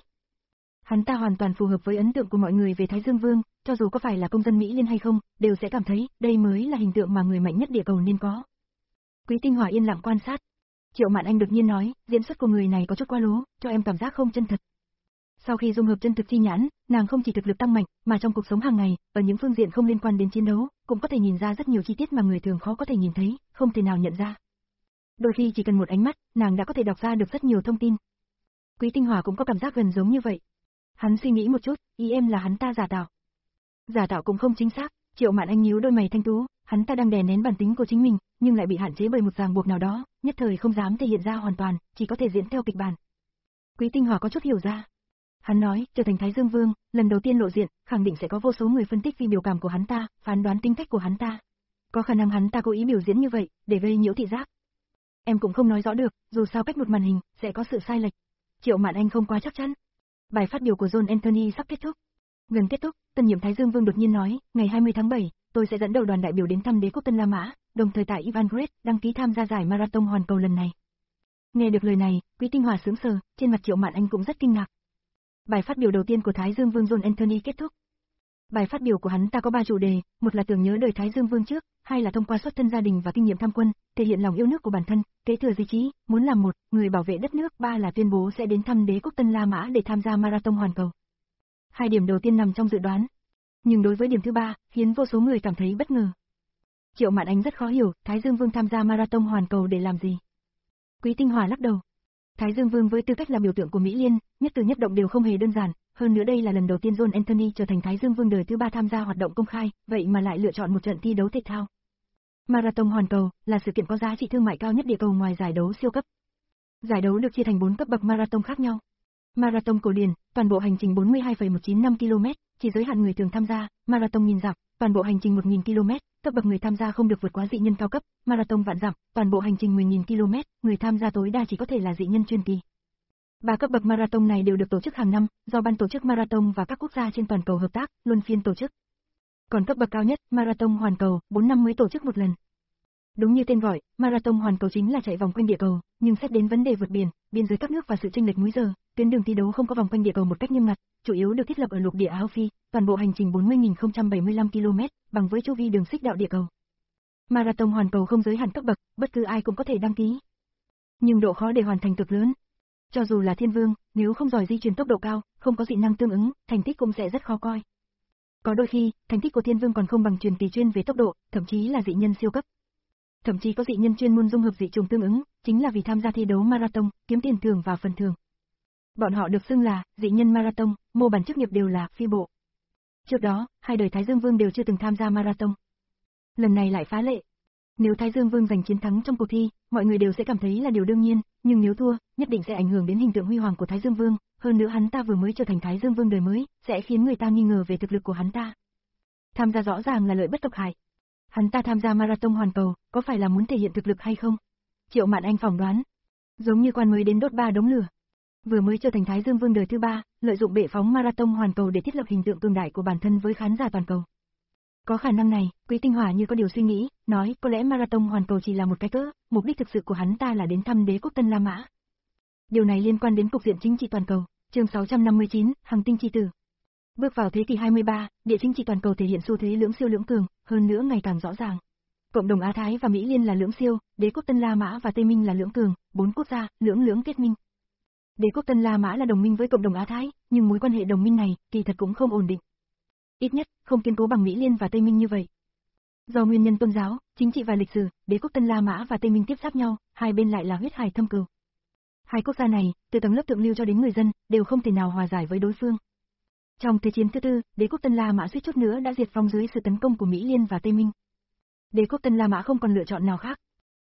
Hắn ta hoàn toàn phù hợp với ấn tượng của mọi người về Thái Dương Vương, cho dù có phải là công dân Mỹ Liên hay không, đều sẽ cảm thấy đây mới là hình tượng mà người mạnh nhất địa cầu nên có. Quý Tinh Hỏa yên lặng quan sát. Triệu Mạn Anh đột nhiên nói, diễn xuất của người này có chút quá lố, cho em cảm giác không chân thật. Sau khi dung hợp chân thực chi nhãn, nàng không chỉ thực lực tăng mạnh, mà trong cuộc sống hàng ngày, ở những phương diện không liên quan đến chiến đấu, cũng có thể nhìn ra rất nhiều chi tiết mà người thường khó có thể nhìn thấy, không thể nào nhận ra. Đôi khi chỉ cần một ánh mắt, nàng đã có thể đọc ra được rất nhiều thông tin. Quý Tinh Hỏa cũng có cảm giác gần giống như vậy. Hắn suy nghĩ một chút, ý em là hắn ta giả tạo. Giả tạo cũng không chính xác, Triệu Mạn Anh nhíu đôi mày thanh tú, hắn ta đang đè nén bản tính của chính mình, nhưng lại bị hạn chế bởi một ràng buộc nào đó, nhất thời không dám thể hiện ra hoàn toàn, chỉ có thể diễn theo kịch bản. Quý Tinh Hỏa có chút hiểu ra. Hắn nói, trở thành Thái Dương Vương, lần đầu tiên lộ diện, khẳng định sẽ có vô số người phân tích vì biểu cảm của hắn ta, phán đoán tính cách của hắn ta. Có khả năng hắn ta cố ý biểu diễn như vậy, để gây nhiễu thị giác. Em cũng không nói rõ được, dù sao cách một màn hình, sẽ có sự sai lệch. Triệu Mạn Anh không quá chắc chắn. Bài phát biểu của John Anthony sắp kết thúc. Gần kết thúc, tân nhiệm Thái Dương Vương đột nhiên nói, ngày hai mươi tháng bảy, tôi sẽ dẫn đầu đoàn đại biểu đến thăm đế quốc Tân La Mã, đồng thời tại Ivangred, đăng ký tham gia giải marathon hoàn cầu lần này. Nghe được lời này, Quý Tinh Hỏa sững sờ, trên mặt Triệu Mạn Anh cũng rất kinh ngạc. Bài phát biểu đầu tiên của Thái Dương Vương John Anthony kết thúc. Bài phát biểu của hắn ta có ba chủ đề, một là tưởng nhớ đời Thái Dương Vương trước, hai là thông qua xuất thân gia đình và kinh nghiệm tham quân, thể hiện lòng yêu nước của bản thân, kế thừa di chí, muốn làm một người bảo vệ đất nước, ba là tuyên bố sẽ đến thăm đế quốc Tân La Mã để tham gia marathon hoàn cầu. Hai điểm đầu tiên nằm trong dự đoán, nhưng đối với điểm thứ ba, khiến vô số người cảm thấy bất ngờ. Triệu Mạn Anh rất khó hiểu, Thái Dương Vương tham gia marathon hoàn cầu để làm gì? Quý Tinh Hỏa lắc đầu. Thái Dương Vương với tư cách là biểu tượng của Mỹ Liên, nhất từ nhất động đều không hề đơn giản, hơn nữa đây là lần đầu tiên John Anthony trở thành Thái Dương Vương đời thứ ba tham gia hoạt động công khai, vậy mà lại lựa chọn một trận thi đấu thể thao. Marathon hoàn cầu là sự kiện có giá trị thương mại cao nhất địa cầu ngoài giải đấu siêu cấp. Giải đấu được chia thành bốn cấp bậc marathon khác nhau. Marathon cổ điển, toàn bộ hành trình bốn mươi hai phẩy một chín năm ki lô mét, chỉ giới hạn người thường tham gia. Marathon nghìn dặm, toàn bộ hành trình một nghìn ki lô mét, cấp bậc người tham gia không được vượt quá dị nhân cao cấp. Marathon vạn dặm, toàn bộ hành trình mười nghìn ki lô mét, người tham gia tối đa chỉ có thể là dị nhân chuyên kỳ. Ba cấp bậc marathon này đều được tổ chức hàng năm, do ban tổ chức marathon và các quốc gia trên toàn cầu hợp tác, luân phiên tổ chức. Còn cấp bậc cao nhất, marathon hoàn cầu, bốn năm mới tổ chức một lần. Đúng như tên gọi, marathon hoàn cầu chính là chạy vòng quanh địa cầu, nhưng xét đến vấn đề vượt biển, biên giới các nước và sự chênh lệch múi giờ, tuyến đường thi đấu không có vòng quanh địa cầu một cách nghiêm ngặt, chủ yếu được thiết lập ở lục địa Á Phi, toàn bộ hành trình bốn mươi nghìn không trăm bảy mươi lăm ki lô mét, bằng với chu vi đường xích đạo địa cầu. Marathon hoàn cầu không giới hạn cấp bậc, bất cứ ai cũng có thể đăng ký. Nhưng độ khó để hoàn thành cực lớn. Cho dù là Thiên Vương, nếu không giỏi di chuyển tốc độ cao, không có dị năng tương ứng, thành tích cũng sẽ rất khó coi. Có đôi khi, thành tích của Thiên Vương còn không bằng truyền kỳ chuyên về tốc độ, thậm chí là dị nhân siêu cấp. Thậm chí có dị nhân chuyên môn dung hợp dị trùng tương ứng, chính là vì tham gia thi đấu marathon, kiếm tiền thưởng và phần thưởng. Bọn họ được xưng là dị nhân marathon, mô bản chức nghiệp đều là phi bộ. Trước đó, hai đời Thái Dương Vương đều chưa từng tham gia marathon. Lần này lại phá lệ. Nếu Thái Dương Vương giành chiến thắng trong cuộc thi, mọi người đều sẽ cảm thấy là điều đương nhiên, nhưng nếu thua, nhất định sẽ ảnh hưởng đến hình tượng huy hoàng của Thái Dương Vương, hơn nữa hắn ta vừa mới trở thành Thái Dương Vương đời mới, sẽ khiến người ta nghi ngờ về thực lực của hắn ta. Tham gia rõ ràng là lợi bất cập hại. Hắn ta tham gia marathon hoàn cầu, có phải là muốn thể hiện thực lực hay không? Triệu Mạn Anh phỏng đoán. Giống như quan mới đến đốt ba đống lửa. Vừa mới trở thành Thái Dương Vương đời thứ ba, lợi dụng bệ phóng marathon hoàn cầu để thiết lập hình tượng cường đại của bản thân với khán giả toàn cầu. Có khả năng này, Quý Tinh Hỏa như có điều suy nghĩ, nói có lẽ marathon hoàn cầu chỉ là một cái cỡ, mục đích thực sự của hắn ta là đến thăm đế quốc Tân La Mã. Điều này liên quan đến cục diện chính trị toàn cầu, chương sáu trăm năm mươi chín, Hằng tinh chi tử. Bước vào thế kỷ hai mươi ba, địa chính trị toàn cầu thể hiện xu thế lưỡng siêu lưỡng cường, hơn nữa ngày càng rõ ràng. Cộng đồng Á Thái và Mỹ Liên là lưỡng siêu, đế quốc Tân La Mã và Tây Minh là lưỡng cường, bốn quốc gia, lưỡng lưỡng kết minh. Đế quốc Tân La Mã là đồng minh với cộng đồng Á Thái, nhưng mối quan hệ đồng minh này kỳ thật cũng không ổn định. Ít nhất, không kiên cố bằng Mỹ Liên và Tây Minh như vậy. Do nguyên nhân tôn giáo, chính trị và lịch sử, đế quốc Tân La Mã và Tây Minh tiếp giáp nhau, hai bên lại là huyết hải thâm cừu. Hai quốc gia này, từ tầng lớp thượng lưu cho đến người dân, đều không thể nào hòa giải với đối phương. Trong Thế chiến thứ tư, đế quốc Tân La Mã suýt chút nữa đã diệt vong dưới sự tấn công của Mỹ Liên và Tây Minh. Đế quốc Tân La Mã không còn lựa chọn nào khác.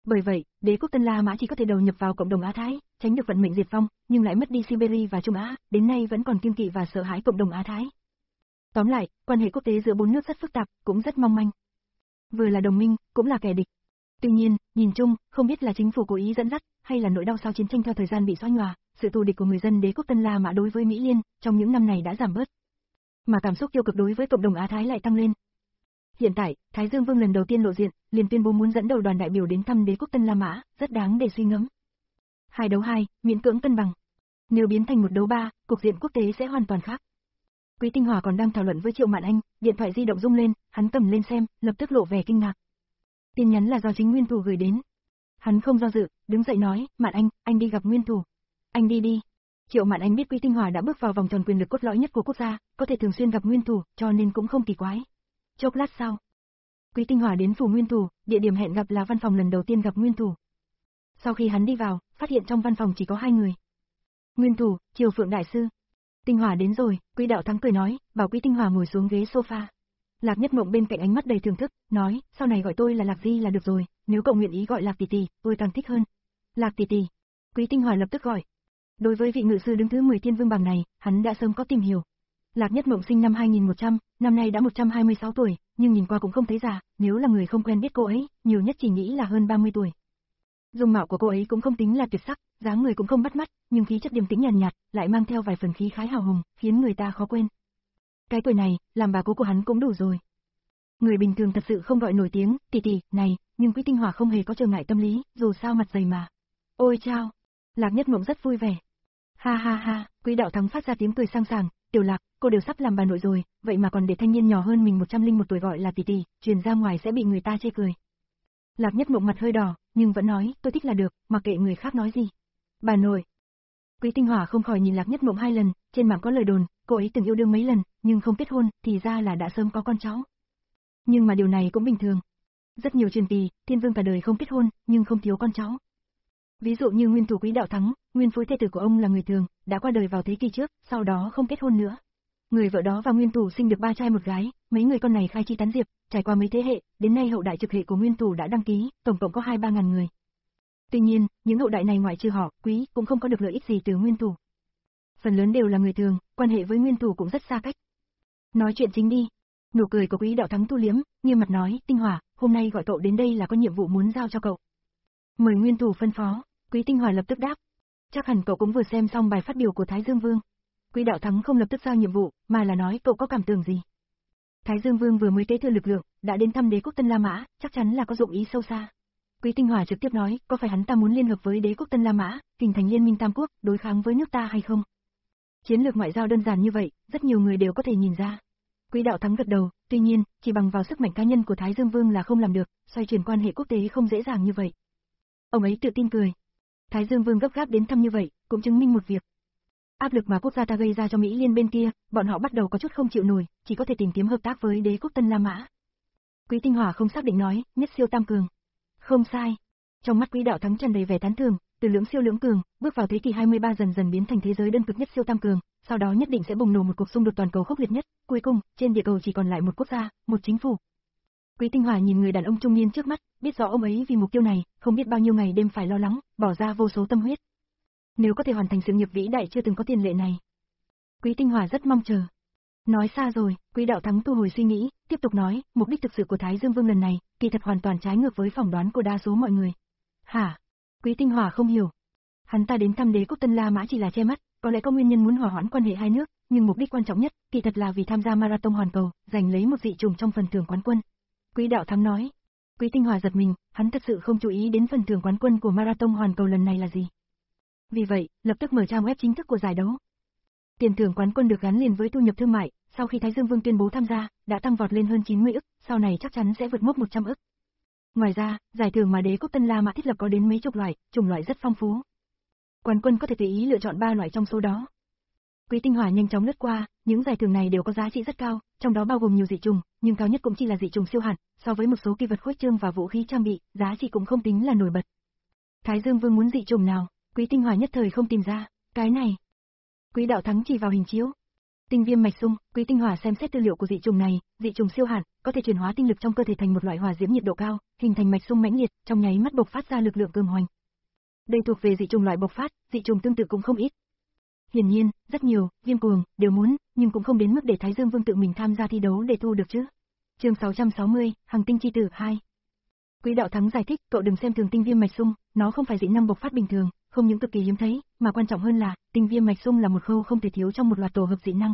Bởi vậy, đế quốc Tân La Mã chỉ có thể đầu nhập vào cộng đồng Á Thái, tránh được vận mệnh diệt vong, nhưng lại mất đi Siberia và Trung Á, đến nay vẫn còn kiêng kỵ và sợ hãi cộng đồng Á Thái. Tóm lại, quan hệ quốc tế giữa bốn nước rất phức tạp, cũng rất mong manh. Vừa là đồng minh, cũng là kẻ địch. Tuy nhiên, nhìn chung, không biết là chính phủ cố ý dẫn dắt, hay là nỗi đau sau chiến tranh theo thời gian bị xóa nhòa, sự thù địch của người dân đế quốc Tân La Mã đối với Mỹ Liên, trong những năm này đã giảm bớt. Mà cảm xúc tiêu cực đối với cộng đồng Á Thái lại tăng lên. Hiện tại, Thái Dương Vương lần đầu tiên lộ diện, liền tuyên bố muốn dẫn đầu đoàn đại biểu đến thăm đế quốc Tân La Mã, rất đáng để suy ngẫm. Hai đấu hai, miễn cưỡng cân bằng. Nếu biến thành một đấu ba, cục diện quốc tế sẽ hoàn toàn khác. Quý Tinh Hòa còn đang thảo luận với Triệu Mạn Anh, điện thoại di động rung lên, hắn cầm lên xem, lập tức lộ vẻ kinh ngạc. Tin nhắn là do chính Nguyên Thủ gửi đến. Hắn không do dự, đứng dậy nói, Mạn Anh, anh đi gặp Nguyên Thủ. Anh đi đi. Triệu Mạn Anh biết Quý Tinh Hòa đã bước vào vòng tròn quyền lực cốt lõi nhất của quốc gia, có thể thường xuyên gặp Nguyên Thủ, cho nên cũng không kỳ quái. Chốc lát sau, Quý Tinh Hòa đến phủ Nguyên Thủ, địa điểm hẹn gặp là văn phòng lần đầu tiên gặp Nguyên Thủ. Sau khi hắn đi vào, phát hiện trong văn phòng chỉ có hai người. Nguyên Thủ, Triều Phượng đại sư. Tinh Hòa đến rồi, Quý Đạo Thắng cười nói, bảo Quý Tinh Hòa ngồi xuống ghế sofa. Lạc Nhất Mộng bên cạnh ánh mắt đầy thưởng thức, nói, sau này gọi tôi là Lạc Di là được rồi, nếu cậu nguyện ý gọi Lạc tỷ tỷ, tôi càng thích hơn. Lạc tỷ tỷ. Quý Tinh Hòa lập tức gọi. Đối với vị ngự sư đứng thứ mười thiên vương bảng này, hắn đã sớm có tìm hiểu. Lạc Nhất Mộng sinh năm hai nghìn một trăm, năm nay đã một trăm hai mươi sáu tuổi, nhưng nhìn qua cũng không thấy già, nếu là người không quen biết cô ấy, nhiều nhất chỉ nghĩ là hơn ba mươi tuổi. Dung mạo của cô ấy cũng không tính là tuyệt sắc, dáng người cũng không bắt mắt, nhưng khí chất điềm tĩnh nhàn nhạt, lại mang theo vài phần khí khái hào hùng, khiến người ta khó quên. Cái tuổi này, làm bà cố của hắn cũng đủ rồi. Người bình thường thật sự không gọi nổi tiếng, tỷ tỷ, này, nhưng Quý Tinh Hòa không hề có trở ngại tâm lý, dù sao mặt dày mà. Ôi chao! Lạc Nhất Mộng rất vui vẻ. Ha ha ha, Quý Đạo Thắng phát ra tiếng cười sang sảng, Tiểu Lạc, cô đều sắp làm bà nội rồi, vậy mà còn để thanh niên nhỏ hơn mình một trăm lẻ một tuổi gọi là tỷ tỷ, truyền ra ngoài sẽ bị người ta chê cười. Lạc Nhất Mộng mặt hơi đỏ, nhưng vẫn nói, tôi thích là được, mặc kệ người khác nói gì. Bà nội. Quý Tinh Hòa không khỏi nhìn Lạc Nhất Mộng hai lần, trên mạng có lời đồn, cô ấy từng yêu đương mấy lần, nhưng không kết hôn, thì ra là đã sớm có con cháu. Nhưng mà điều này cũng bình thường. Rất nhiều truyền kỳ, thiên vương cả đời không kết hôn, nhưng không thiếu con cháu. Ví dụ như nguyên thủ Quý Đạo Thắng, nguyên phối thê tử của ông là người thường, đã qua đời vào thế kỷ trước, sau đó không kết hôn nữa. Người vợ đó và nguyên thủ sinh được ba trai một gái, mấy người con này khai chi tán diệp, trải qua mấy thế hệ, đến nay hậu đại trực hệ của nguyên thủ đã đăng ký, tổng cộng có hai ba ngàn người. Tuy nhiên, những hậu đại này ngoại trừ họ, Quý cũng không có được lợi ích gì từ nguyên thủ. Phần lớn đều là người thường, quan hệ với nguyên thủ cũng rất xa cách. Nói chuyện chính đi. Nụ cười của Quý Đạo Thắng thu liếm, nghiêm mặt nói, Tinh Hòa, hôm nay gọi cậu đến đây là có nhiệm vụ muốn giao cho cậu. Mời nguyên thủ phân phó. Quý Tinh Hòa lập tức đáp. Chắc hẳn cậu cũng vừa xem xong bài phát biểu của Thái Dương Vương. Quý Đạo Thắng không lập tức giao nhiệm vụ, mà là nói cậu có cảm tưởng gì. Thái Dương Vương vừa mới kế thừa lực lượng, đã đến thăm đế quốc Tân La Mã, chắc chắn là có dụng ý sâu xa. Quý Tinh Hòa trực tiếp nói, có phải hắn ta muốn liên hợp với đế quốc Tân La Mã, hình thành liên minh tam quốc, đối kháng với nước ta hay không? Chiến lược ngoại giao đơn giản như vậy, rất nhiều người đều có thể nhìn ra. Quý Đạo Thắng gật đầu, tuy nhiên, chỉ bằng vào sức mạnh cá nhân của Thái Dương Vương là không làm được, xoay chuyển quan hệ quốc tế không dễ dàng như vậy. Ông ấy tự tin cười. Thái Dương Vương gấp gáp đến thăm như vậy, cũng chứng minh một việc. Áp lực mà quốc gia ta gây ra cho Mỹ Liên bên kia, bọn họ bắt đầu có chút không chịu nổi, chỉ có thể tìm kiếm hợp tác với đế quốc Tân La Mã. Quý Tinh Hòa không xác định nói, nhất siêu tam cường. Không sai. Trong mắt Quý Đạo Thắng tràn đầy vẻ tán thưởng, từ lưỡng siêu lưỡng cường, bước vào thế kỷ hai mươi ba dần dần biến thành thế giới đơn cực nhất siêu tam cường, sau đó nhất định sẽ bùng nổ một cuộc xung đột toàn cầu khốc liệt nhất, cuối cùng, trên địa cầu chỉ còn lại một quốc gia, một chính phủ. Quý Tinh Hòa nhìn người đàn ông trung niên trước mắt, biết rõ ông ấy vì mục tiêu này, không biết bao nhiêu ngày đêm phải lo lắng, bỏ ra vô số tâm huyết. Nếu có thể hoàn thành sự nghiệp vĩ đại chưa từng có tiền lệ này, Quý Tinh Hòa rất mong chờ. Nói xa rồi, Quý Đạo Thắng thu hồi suy nghĩ, tiếp tục nói, mục đích thực sự của Thái Dương Vương lần này, kỳ thật hoàn toàn trái ngược với phỏng đoán của đa số mọi người. Hả? Quý Tinh Hòa không hiểu. Hắn ta đến thăm đế quốc Tân La Mã chỉ là che mắt, có lẽ có nguyên nhân muốn hòa hoãn quan hệ hai nước, nhưng mục đích quan trọng nhất, kỳ thật là vì tham gia marathon hoàn cầu, giành lấy một dị trùng trong phần thưởng quán quân. Quý Đạo Thắng nói. Quý Tinh Hòa giật mình, hắn thật sự không chú ý đến phần thưởng quán quân của marathon hoàn cầu lần này là gì. Vì vậy, lập tức mở trang web chính thức của giải đấu. Tiền thưởng quán quân được gắn liền với thu nhập thương mại, sau khi Thái Dương Vương tuyên bố tham gia, đã tăng vọt lên hơn chín mươi ức, sau này chắc chắn sẽ vượt mốc một trăm ức. Ngoài ra, giải thưởng mà đế quốc Tân La Mã thiết lập có đến mấy chục loại, chủng loại rất phong phú. Quán quân có thể tùy ý lựa chọn ba loại trong số đó. Quý Tinh Hòa nhanh chóng lướt qua, những giải thưởng này đều có giá trị rất cao, trong đó bao gồm nhiều dị trùng, nhưng cao nhất cũng chỉ là dị trùng siêu hạn, so với một số kỳ vật khuếch trương và vũ khí trang bị, giá trị cũng không tính là nổi bật. Thái Dương Vương muốn dị trùng nào? Quý Tinh Hòa nhất thời không tìm ra, cái này. Quý Đạo Thắng chỉ vào hình chiếu. Tinh viêm mạch sung, Quý Tinh Hòa xem xét tư liệu của dị trùng này, dị trùng siêu hạn, có thể chuyển hóa tinh lực trong cơ thể thành một loại hỏa diễm nhiệt độ cao, hình thành mạch sung mãnh liệt, trong nháy mắt bộc phát ra lực lượng cường hoành. Đây thuộc về dị trùng loại bộc phát, dị trùng tương tự cũng không ít. Hiển nhiên, rất nhiều, Viêm Cuồng đều muốn, nhưng cũng không đến mức để Thái Dương Vương tự mình tham gia thi đấu để thu được chứ. Chương sáu trăm sáu mươi, Hằng Tinh Chi Tử hai. Quý Đạo Thắng giải thích, cậu đừng xem thường tinh viêm mạch sung, nó không phải dị năng bộc phát bình thường, không những cực kỳ hiếm thấy, mà quan trọng hơn là, tinh viêm mạch sung là một khâu không thể thiếu trong một loạt tổ hợp dị năng.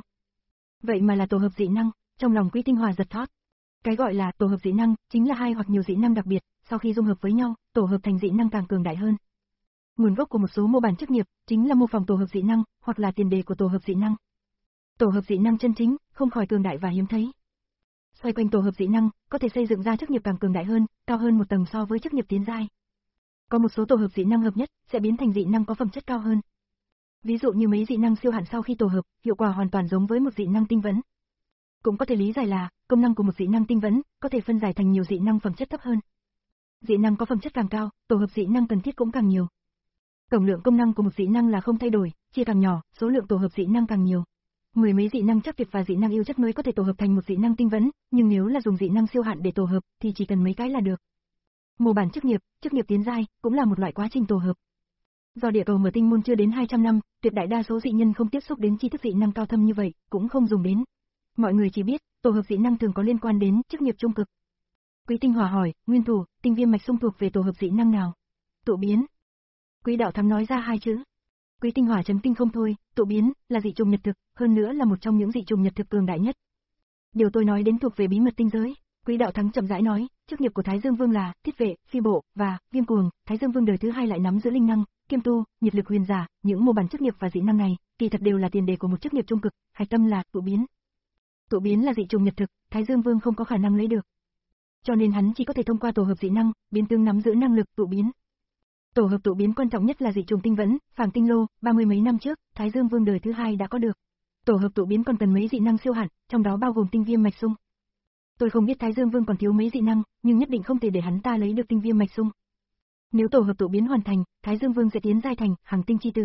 Vậy mà là tổ hợp dị năng, trong lòng Quý Tinh Hòa giật thót. Cái gọi là tổ hợp dị năng, chính là hai hoặc nhiều dị năng đặc biệt, sau khi dung hợp với nhau, tổ hợp thành dị năng càng cường đại hơn. Nguồn gốc của một số mô bản chức nghiệp, chính là mô phỏng tổ hợp dị năng, hoặc là tiền đề của tổ hợp dị năng. Tổ hợp dị năng chân chính, không khỏi cường đại và hiếm thấy. Xoay quanh tổ hợp dị năng, có thể xây dựng ra chức nghiệp càng cường đại hơn, cao hơn một tầng so với chức nghiệp tiến giai. Có một số tổ hợp dị năng hợp nhất, sẽ biến thành dị năng có phẩm chất cao hơn. Ví dụ như mấy dị năng siêu hạn sau khi tổ hợp, hiệu quả hoàn toàn giống với một dị năng tinh vấn. Cũng có thể lý giải là, công năng của một dị năng tinh vấn, có thể phân giải thành nhiều dị năng phẩm chất thấp hơn. Dị năng có phẩm chất càng cao, tổ hợp dị năng cần thiết cũng càng nhiều. Tổng lượng công năng của một dị năng là không thay đổi, chia càng nhỏ, số lượng tổ hợp dị năng càng nhiều. Mười mấy dị năng chắc tuyệt và dị năng yêu chất mới có thể tổ hợp thành một dị năng tinh vấn, nhưng nếu là dùng dị năng siêu hạn để tổ hợp, thì chỉ cần mấy cái là được. Mô bản chức nghiệp, chức nghiệp tiến giai, cũng là một loại quá trình tổ hợp. Do địa cầu mở tinh môn chưa đến hai trăm năm, tuyệt đại đa số dị nhân không tiếp xúc đến tri thức dị năng cao thâm như vậy, cũng không dùng đến. Mọi người chỉ biết, tổ hợp dị năng thường có liên quan đến chức nghiệp trung cực. Quý Tinh Hòa hỏi, nguyên thủ, tinh viêm mạch sung thuộc về tổ hợp dị năng nào? Tụ biến. Quý Đạo Thắng nói ra hai chữ. Quý Tinh Hòa chấn kinh không thôi, tụ biến là dị trùng nhật thực, hơn nữa là một trong những dị trùng nhật thực cường đại nhất. Điều tôi nói đến thuộc về bí mật tinh giới. Quý Đạo Thắng chậm rãi nói, chức nghiệp của Thái Dương Vương là Thiết Vệ, Phi Bộ và Viêm Cuồng, Thái Dương Vương đời thứ hai lại nắm giữ linh năng, Kiêm Tu, nhiệt lực huyền giả, những mô bản chức nghiệp và dị năng này, kỳ thật đều là tiền đề của một chức nghiệp trung cực, hạch tâm là tụ biến. Tụ biến là dị trùng nhật thực, Thái Dương Vương không có khả năng lấy được. Cho nên hắn chỉ có thể thông qua tổ hợp dị năng, biến tương nắm giữ năng lực tụ biến. Tổ hợp tụ biến quan trọng nhất là dị trùng tinh vẫn, Phàng Tinh Lô, ba mươi mấy năm trước, Thái Dương Vương đời thứ hai đã có được. Tổ hợp tụ biến còn cần mấy dị năng siêu hạn, trong đó bao gồm tinh viêm mạch sung. Tôi không biết Thái Dương Vương còn thiếu mấy dị năng, nhưng nhất định không thể để hắn ta lấy được tinh viêm mạch sung. Nếu tổ hợp tụ biến hoàn thành, Thái Dương Vương sẽ tiến giai thành Hằng Tinh Chi Tử.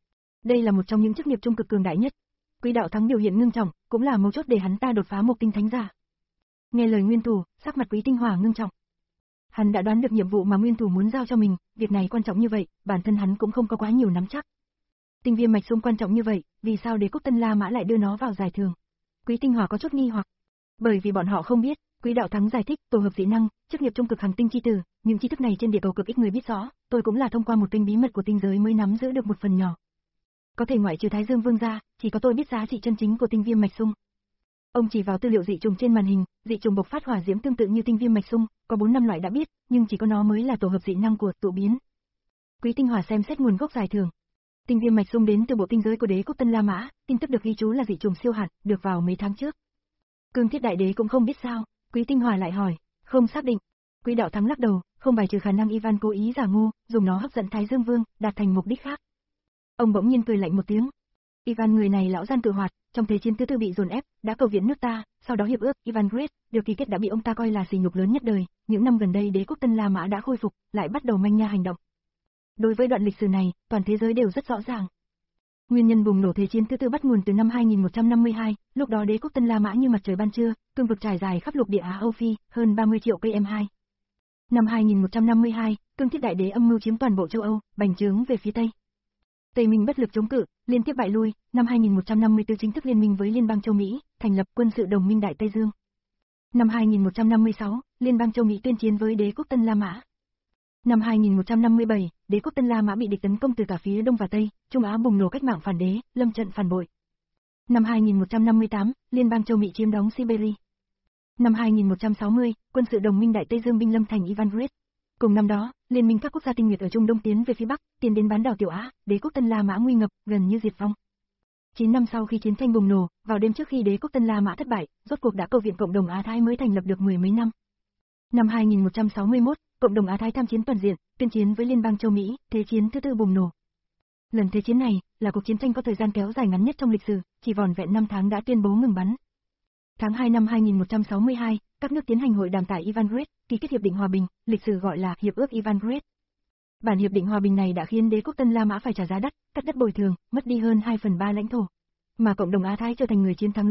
Đây là một trong những chức nghiệp trung cực cường đại nhất. Quý Đạo Thắng biểu hiện ngưng trọng, cũng là mấu chốt để hắn ta đột phá Mộc Tinh Thánh giả. Nghe lời nguyên thủ, sắc mặt Quý Tinh Hòa ngưng trọng. Hắn đã đoán được nhiệm vụ mà nguyên thủ muốn giao cho mình, việc này quan trọng như vậy, bản thân hắn cũng không có quá nhiều nắm chắc. Tinh viêm mạch sung quan trọng như vậy, vì sao Đế quốc Tân La Mã lại đưa nó vào giải thưởng? Quý Tinh Hòa có chút nghi hoặc. Bởi vì bọn họ không biết, Quý Đạo Thắng giải thích, tổ hợp dị năng, chức nghiệp trung cực Hằng Tinh Chi Tử, những tri thức này trên địa cầu cực ít người biết rõ, tôi cũng là thông qua một kênh bí mật của tinh giới mới nắm giữ được một phần nhỏ. Có thể ngoại trừ Thái Dương Vương ra, chỉ có tôi biết giá trị chân chính của tinh viêm mạch sung. Ông chỉ vào tư liệu dị trùng trên màn hình, dị trùng bộc phát hỏa diễm tương tự như tinh viêm mạch sung, có bốn năm loại đã biết, nhưng chỉ có nó mới là tổ hợp dị năng của tụ biến. Quý Tinh Hòa xem xét nguồn gốc giải thưởng. Tinh viêm mạch sung đến từ bộ tinh giới của Đế quốc Tân La Mã, tin tức được ghi chú là dị trùng siêu hạn, được vào mấy tháng trước. Cương Thiết Đại Đế cũng không biết sao, Quý Tinh Hòa lại hỏi, không xác định. Quý Đạo Thắng lắc đầu, không bài trừ khả năng Ivan cố ý giả ngu, dùng nó hấp dẫn Thái Dương Vương, đạt thành mục đích khác. Ông bỗng nhiên cười lạnh một tiếng. Ivan người này lão gian tự hoạt, trong thế chiến thứ tư bị dồn ép, đã cầu viện nước ta, sau đó hiệp ước Ivan Great, được ký kết đã bị ông ta coi là sỉ nhục lớn nhất đời, những năm gần đây Đế quốc Tân La Mã đã khôi phục, lại bắt đầu manh nha hành động. Đối với đoạn lịch sử này, toàn thế giới đều rất rõ ràng. Nguyên nhân bùng nổ thế chiến thứ tư bắt nguồn từ năm hai nghìn một trăm năm mươi hai, lúc đó Đế quốc Tân La Mã như mặt trời ban trưa, cương vực trải dài khắp lục địa Á Âu Phi, hơn ba mươi triệu cây em hai. Năm hai nghìn một trăm năm mươi hai, Cương Thiết Đại Đế âm mưu chiếm toàn bộ châu Âu, bành trướng về phía Tây. Tây Minh bất lực chống cự, liên tiếp bại lui, năm hai nghìn một trăm năm mươi tư chính thức liên minh với Liên bang châu Mỹ, thành lập quân sự đồng minh Đại Tây Dương. Năm hai nghìn một trăm năm mươi sáu, Liên bang châu Mỹ tuyên chiến với Đế quốc Tân La Mã. Năm hai nghìn một trăm năm mươi bảy, Đế quốc Tân La Mã bị địch tấn công từ cả phía Đông và Tây, Trung Á bùng nổ cách mạng phản đế, lâm trận phản bội. Năm hai nghìn một trăm năm mươi tám, Liên bang châu Mỹ chiếm đóng Siberia. Năm hai nghìn một trăm sáu mươi, quân sự đồng minh Đại Tây Dương binh lâm thành Ivan Great. Cùng năm đó, liên minh các quốc gia tinh nguyệt ở Trung Đông tiến về phía Bắc, tiến đến bán đảo Tiểu Á, Đế quốc Tân La Mã nguy ngập, gần như diệt vong. chín năm sau khi chiến tranh bùng nổ, vào đêm trước khi Đế quốc Tân La Mã thất bại, rốt cuộc đã cầu viện cộng đồng Á Thái mới thành lập được mười mấy năm. Năm hai nghìn một trăm sáu mươi mốt, cộng đồng Á Thái tham chiến toàn diện, tuyên chiến với Liên bang châu Mỹ, thế chiến thứ tư bùng nổ. Lần thế chiến này là cuộc chiến tranh có thời gian kéo dài ngắn nhất trong lịch sử, chỉ vỏn vẹn năm tháng đã tuyên bố ngừng bắn. Tháng hai năm hai nghìn một trăm sáu mươi hai, các nước tiến hành hội đàm tại Ivan Great, ký kết hiệp định hòa bình, lịch sử gọi là hiệp ước Ivan Great. Bản hiệp định hòa bình này đã khiến Đế quốc Tân La Mã phải trả giá đắt, cắt đất bồi thường, mất đi hơn hai phần ba lãnh thổ. Mà cộng đồng Á Thái trở thành người chiến thắng lớn nhất,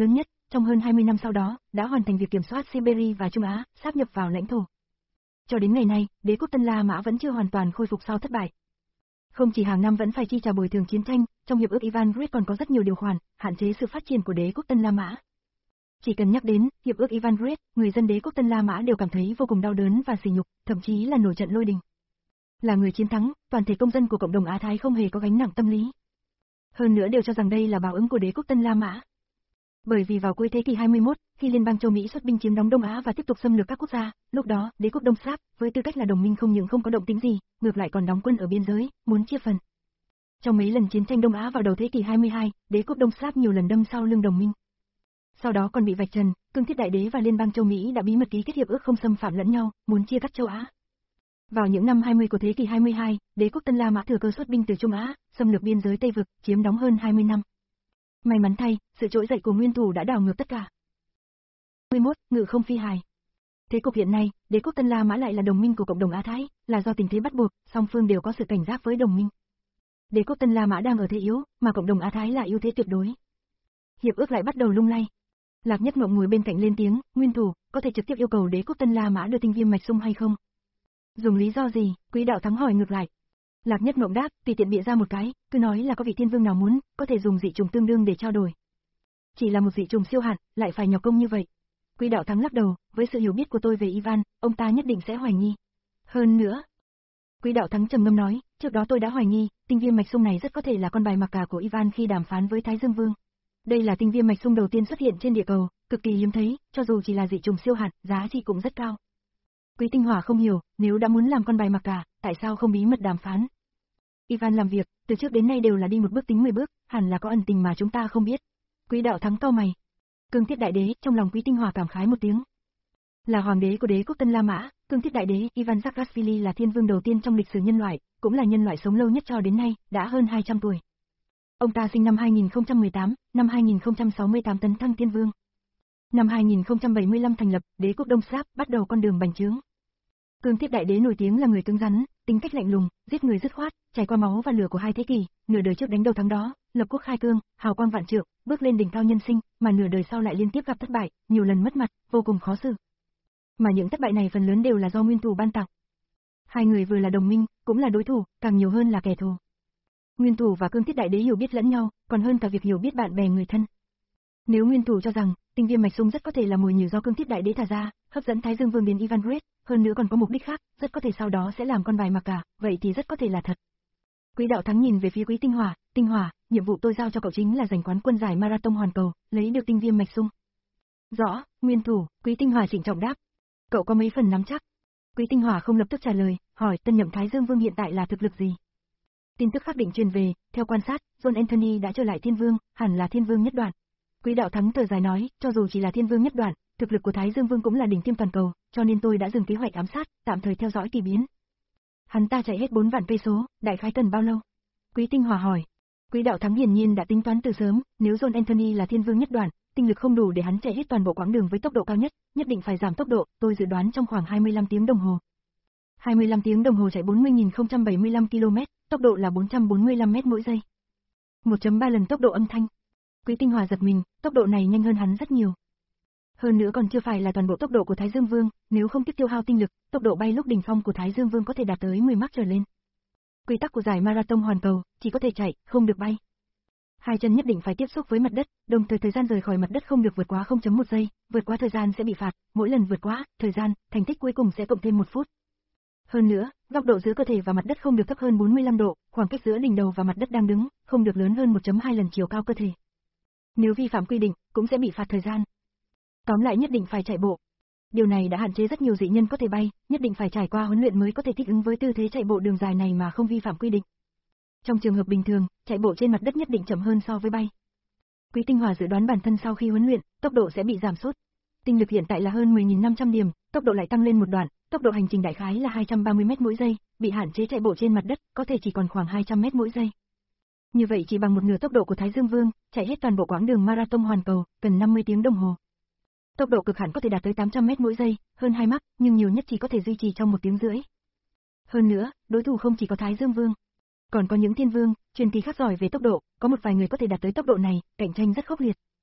trong hơn hai mươi năm sau đó, đã hoàn thành việc kiểm soát Siberia và Trung Á, sáp nhập vào lãnh thổ. Cho đến ngày nay, đế quốc Tân La Mã vẫn chưa hoàn toàn khôi phục sau thất bại. Không chỉ hàng năm vẫn phải chi trả bồi thường chiến tranh, trong hiệp ước Ivan Grid còn có rất nhiều điều khoản hạn chế sự phát triển của đế quốc Tân La Mã. Chỉ cần nhắc đến hiệp ước Ivan Grid, người dân đế quốc Tân La Mã đều cảm thấy vô cùng đau đớn và sỉ nhục, thậm chí là nổi trận lôi đình. Là người chiến thắng, toàn thể công dân của cộng đồng Á Thái không hề có gánh nặng tâm lý. Hơn nữa đều cho rằng đây là báo ứng của đế quốc Tân La Mã. Bởi vì vào cuối thế kỷ hai mươi mốt, khi liên bang châu Mỹ xuất binh chiếm đóng Đông Á và tiếp tục xâm lược các quốc gia, lúc đó, đế quốc Đông Sáp, với tư cách là đồng minh không những không có động tĩnh gì, ngược lại còn đóng quân ở biên giới, muốn chia phần. Trong mấy lần chiến tranh Đông Á vào đầu thế kỷ hai mươi hai, đế quốc Đông Sáp nhiều lần đâm sau lưng đồng minh. Sau đó còn bị vạch trần, Cương Thiết Đại Đế và liên bang châu Mỹ đã bí mật ký kết hiệp ước không xâm phạm lẫn nhau, muốn chia cắt châu Á. Vào những năm hai mươi của thế kỷ hai mươi hai, đế quốc Tân La Mã thừa cơ xuất binh từ Trung Á, xâm lược biên giới Tây vực, chiếm đóng hơn hai mươi năm. May mắn thay, sự trỗi dậy của nguyên thủ đã đảo ngược tất cả. hai mươi mốt. Ngự không phi hài. Thế cục hiện nay, đế quốc Tân La Mã lại là đồng minh của cộng đồng Á Thái, là do tình thế bắt buộc, song phương đều có sự cảnh giác với đồng minh. Đế quốc Tân La Mã đang ở thế yếu, mà cộng đồng Á Thái là ưu thế tuyệt đối. Hiệp ước lại bắt đầu lung lay. Lạc Nhất Mộng ngồi bên cạnh lên tiếng, nguyên thủ, có thể trực tiếp yêu cầu đế quốc Tân La Mã đưa tinh viêm mạch sung hay không? Dùng lý do gì? Quý đạo thắng hỏi ngược lại. Lạc Nhất Mộng đáp, tùy tiện bịa ra một cái, cứ nói là có vị thiên vương nào muốn, có thể dùng dị trùng tương đương để trao đổi. Chỉ là một dị trùng siêu hạn, lại phải nhọc công như vậy. Quý đạo thắng lắc đầu, với sự hiểu biết của tôi về Ivan, ông ta nhất định sẽ hoài nghi. Hơn nữa, Quý đạo thắng trầm ngâm nói, trước đó tôi đã hoài nghi, tinh viêm mạch sung này rất có thể là con bài mặc cả của Ivan khi đàm phán với Thái Dương Vương. Đây là tinh viêm mạch sung đầu tiên xuất hiện trên địa cầu, cực kỳ hiếm thấy, cho dù chỉ là dị trùng siêu hạn, giá trị cũng rất cao. Quý Tinh Hỏa không hiểu, nếu đã muốn làm con bài mặc cả, tại sao không bí mật đàm phán? Ivan làm việc, từ trước đến nay đều là đi một bước tính mười bước, hẳn là có ẩn tình mà chúng ta không biết. Quý đạo thắng cau mày. Cương Thiết Đại Đế, trong lòng Quý Tinh Hỏa cảm khái một tiếng. Là hoàng đế của đế quốc Tân La Mã, Cương Thiết Đại Đế Ivan Saakashvili là thiên vương đầu tiên trong lịch sử nhân loại, cũng là nhân loại sống lâu nhất cho đến nay, đã hơn hai trăm tuổi. Ông ta sinh năm hai nghìn không trăm mười tám, năm hai nghìn không trăm sáu mươi tám tấn thăng thiên vương. Năm hai nghìn không trăm bảy mươi lăm thành lập đế quốc Đông Sáp, bắt đầu con đường bành trướng. Cương Thiết Đại Đế nổi tiếng là người cứng rắn, tính cách lạnh lùng, giết người dứt khoát, trải qua máu và lửa của hai thế kỷ, nửa đời trước đánh đầu thắng đó, lập quốc khai cương, hào quang vạn trượng, bước lên đỉnh cao nhân sinh, mà nửa đời sau lại liên tiếp gặp thất bại, nhiều lần mất mặt, vô cùng khó xử. Mà những thất bại này phần lớn đều là do nguyên thủ ban tặng. Hai người vừa là đồng minh, cũng là đối thủ, càng nhiều hơn là kẻ thù. Nguyên thủ và Cương Thiết Đại Đế hiểu biết lẫn nhau, còn hơn cả việc hiểu biết bạn bè người thân. Nếu nguyên thủ cho rằng tinh viêm mạch sung rất có thể là mồi nhử do Cương Thiết Đại Đế thả ra, hấp dẫn Thái Dương Vương đến Ivan Grid, hơn nữa còn có mục đích khác, rất có thể sau đó sẽ làm con bài mặc cả, vậy thì rất có thể là thật. Quý đạo thắng nhìn về phía Quý Tinh Hỏa, Tinh Hỏa, nhiệm vụ tôi giao cho cậu chính là giành quán quân giải marathon hoàn cầu, lấy được tinh viêm mạch sung. Rõ, nguyên thủ, Quý Tinh Hỏa trịnh trọng đáp. Cậu có mấy phần nắm chắc? Quý Tinh Hỏa không lập tức trả lời, hỏi tân nhậm Thái Dương Vương hiện tại là thực lực gì? Tin tức xác định truyền về, theo quan sát, John Anthony đã trở lại thiên vương, hẳn là thiên vương nhất đoạn. Quý đạo thắng thở dài nói, cho dù chỉ là thiên vương nhất đoạn, thực lực của Thái Dương Vương cũng là đỉnh tiêm toàn cầu, cho nên tôi đã dừng kế hoạch ám sát, tạm thời theo dõi kỳ biến. Hắn ta chạy hết bốn vạn cây số, đại khái cần bao lâu? Quý Tinh Hỏa hỏi. Quý đạo thắng hiển nhiên đã tính toán từ sớm, nếu John Anthony là thiên vương nhất đoạn, tinh lực không đủ để hắn chạy hết toàn bộ quãng đường với tốc độ cao nhất, nhất định phải giảm tốc độ, tôi dự đoán trong khoảng hai mươi lăm tiếng đồng hồ. hai mươi lăm tiếng đồng hồ chạy bốn mươi nghìn không trăm bảy mươi lăm ki lô mét, tốc độ là bốn trăm bốn mươi lăm mét mỗi giây. một phẩy ba lần tốc độ âm thanh. Quý Tinh Hỏa giật mình, tốc độ này nhanh hơn hắn rất nhiều. Hơn nữa còn chưa phải là toàn bộ tốc độ của Thái Dương Vương, nếu không tiếp tiêu hao tinh lực, tốc độ bay lúc đỉnh phong của Thái Dương Vương có thể đạt tới mười mach trở lên. Quy tắc của giải marathon hoàn cầu, chỉ có thể chạy, không được bay. Hai chân nhất định phải tiếp xúc với mặt đất, đồng thời thời gian rời khỏi mặt đất không được vượt quá không phẩy một giây, vượt quá thời gian sẽ bị phạt, mỗi lần vượt quá thời gian, thành tích cuối cùng sẽ cộng thêm một phút. Hơn nữa, góc độ giữa cơ thể và mặt đất không được thấp hơn bốn mươi lăm độ, khoảng cách giữa đỉnh đầu và mặt đất đang đứng, không được lớn hơn một phẩy hai lần chiều cao cơ thể. Nếu vi phạm quy định, cũng sẽ bị phạt thời gian. Tóm lại nhất định phải chạy bộ. Điều này đã hạn chế rất nhiều dị nhân có thể bay, nhất định phải trải qua huấn luyện mới có thể thích ứng với tư thế chạy bộ đường dài này mà không vi phạm quy định. Trong trường hợp bình thường, chạy bộ trên mặt đất nhất định chậm hơn so với bay. Quý Tinh Hỏa dự đoán bản thân sau khi huấn luyện, tốc độ sẽ bị giảm sút. Tinh lực hiện tại là hơn mười nghìn năm trăm điểm, tốc độ lại tăng lên một đoạn, tốc độ hành trình đại khái là hai trăm ba mươi mét mỗi giây, bị hạn chế chạy bộ trên mặt đất, có thể chỉ còn khoảng hai trăm mét mỗi giây. Như vậy chỉ bằng một nửa tốc độ của Thái Dương Vương, chạy hết toàn bộ quãng đường marathon hoàn cầu, cần năm mươi tiếng đồng hồ. Tốc độ cực hạn có thể đạt tới tám trăm mét mỗi giây, hơn hai mach, nhưng nhiều nhất chỉ có thể duy trì trong một tiếng rưỡi. Hơn nữa, đối thủ không chỉ có Thái Dương Vương, còn có những thiên vương, truyền kỳ khác giỏi về tốc độ, có một vài người có thể đạt tới tốc độ này, cạnh tranh rất khốc liệt.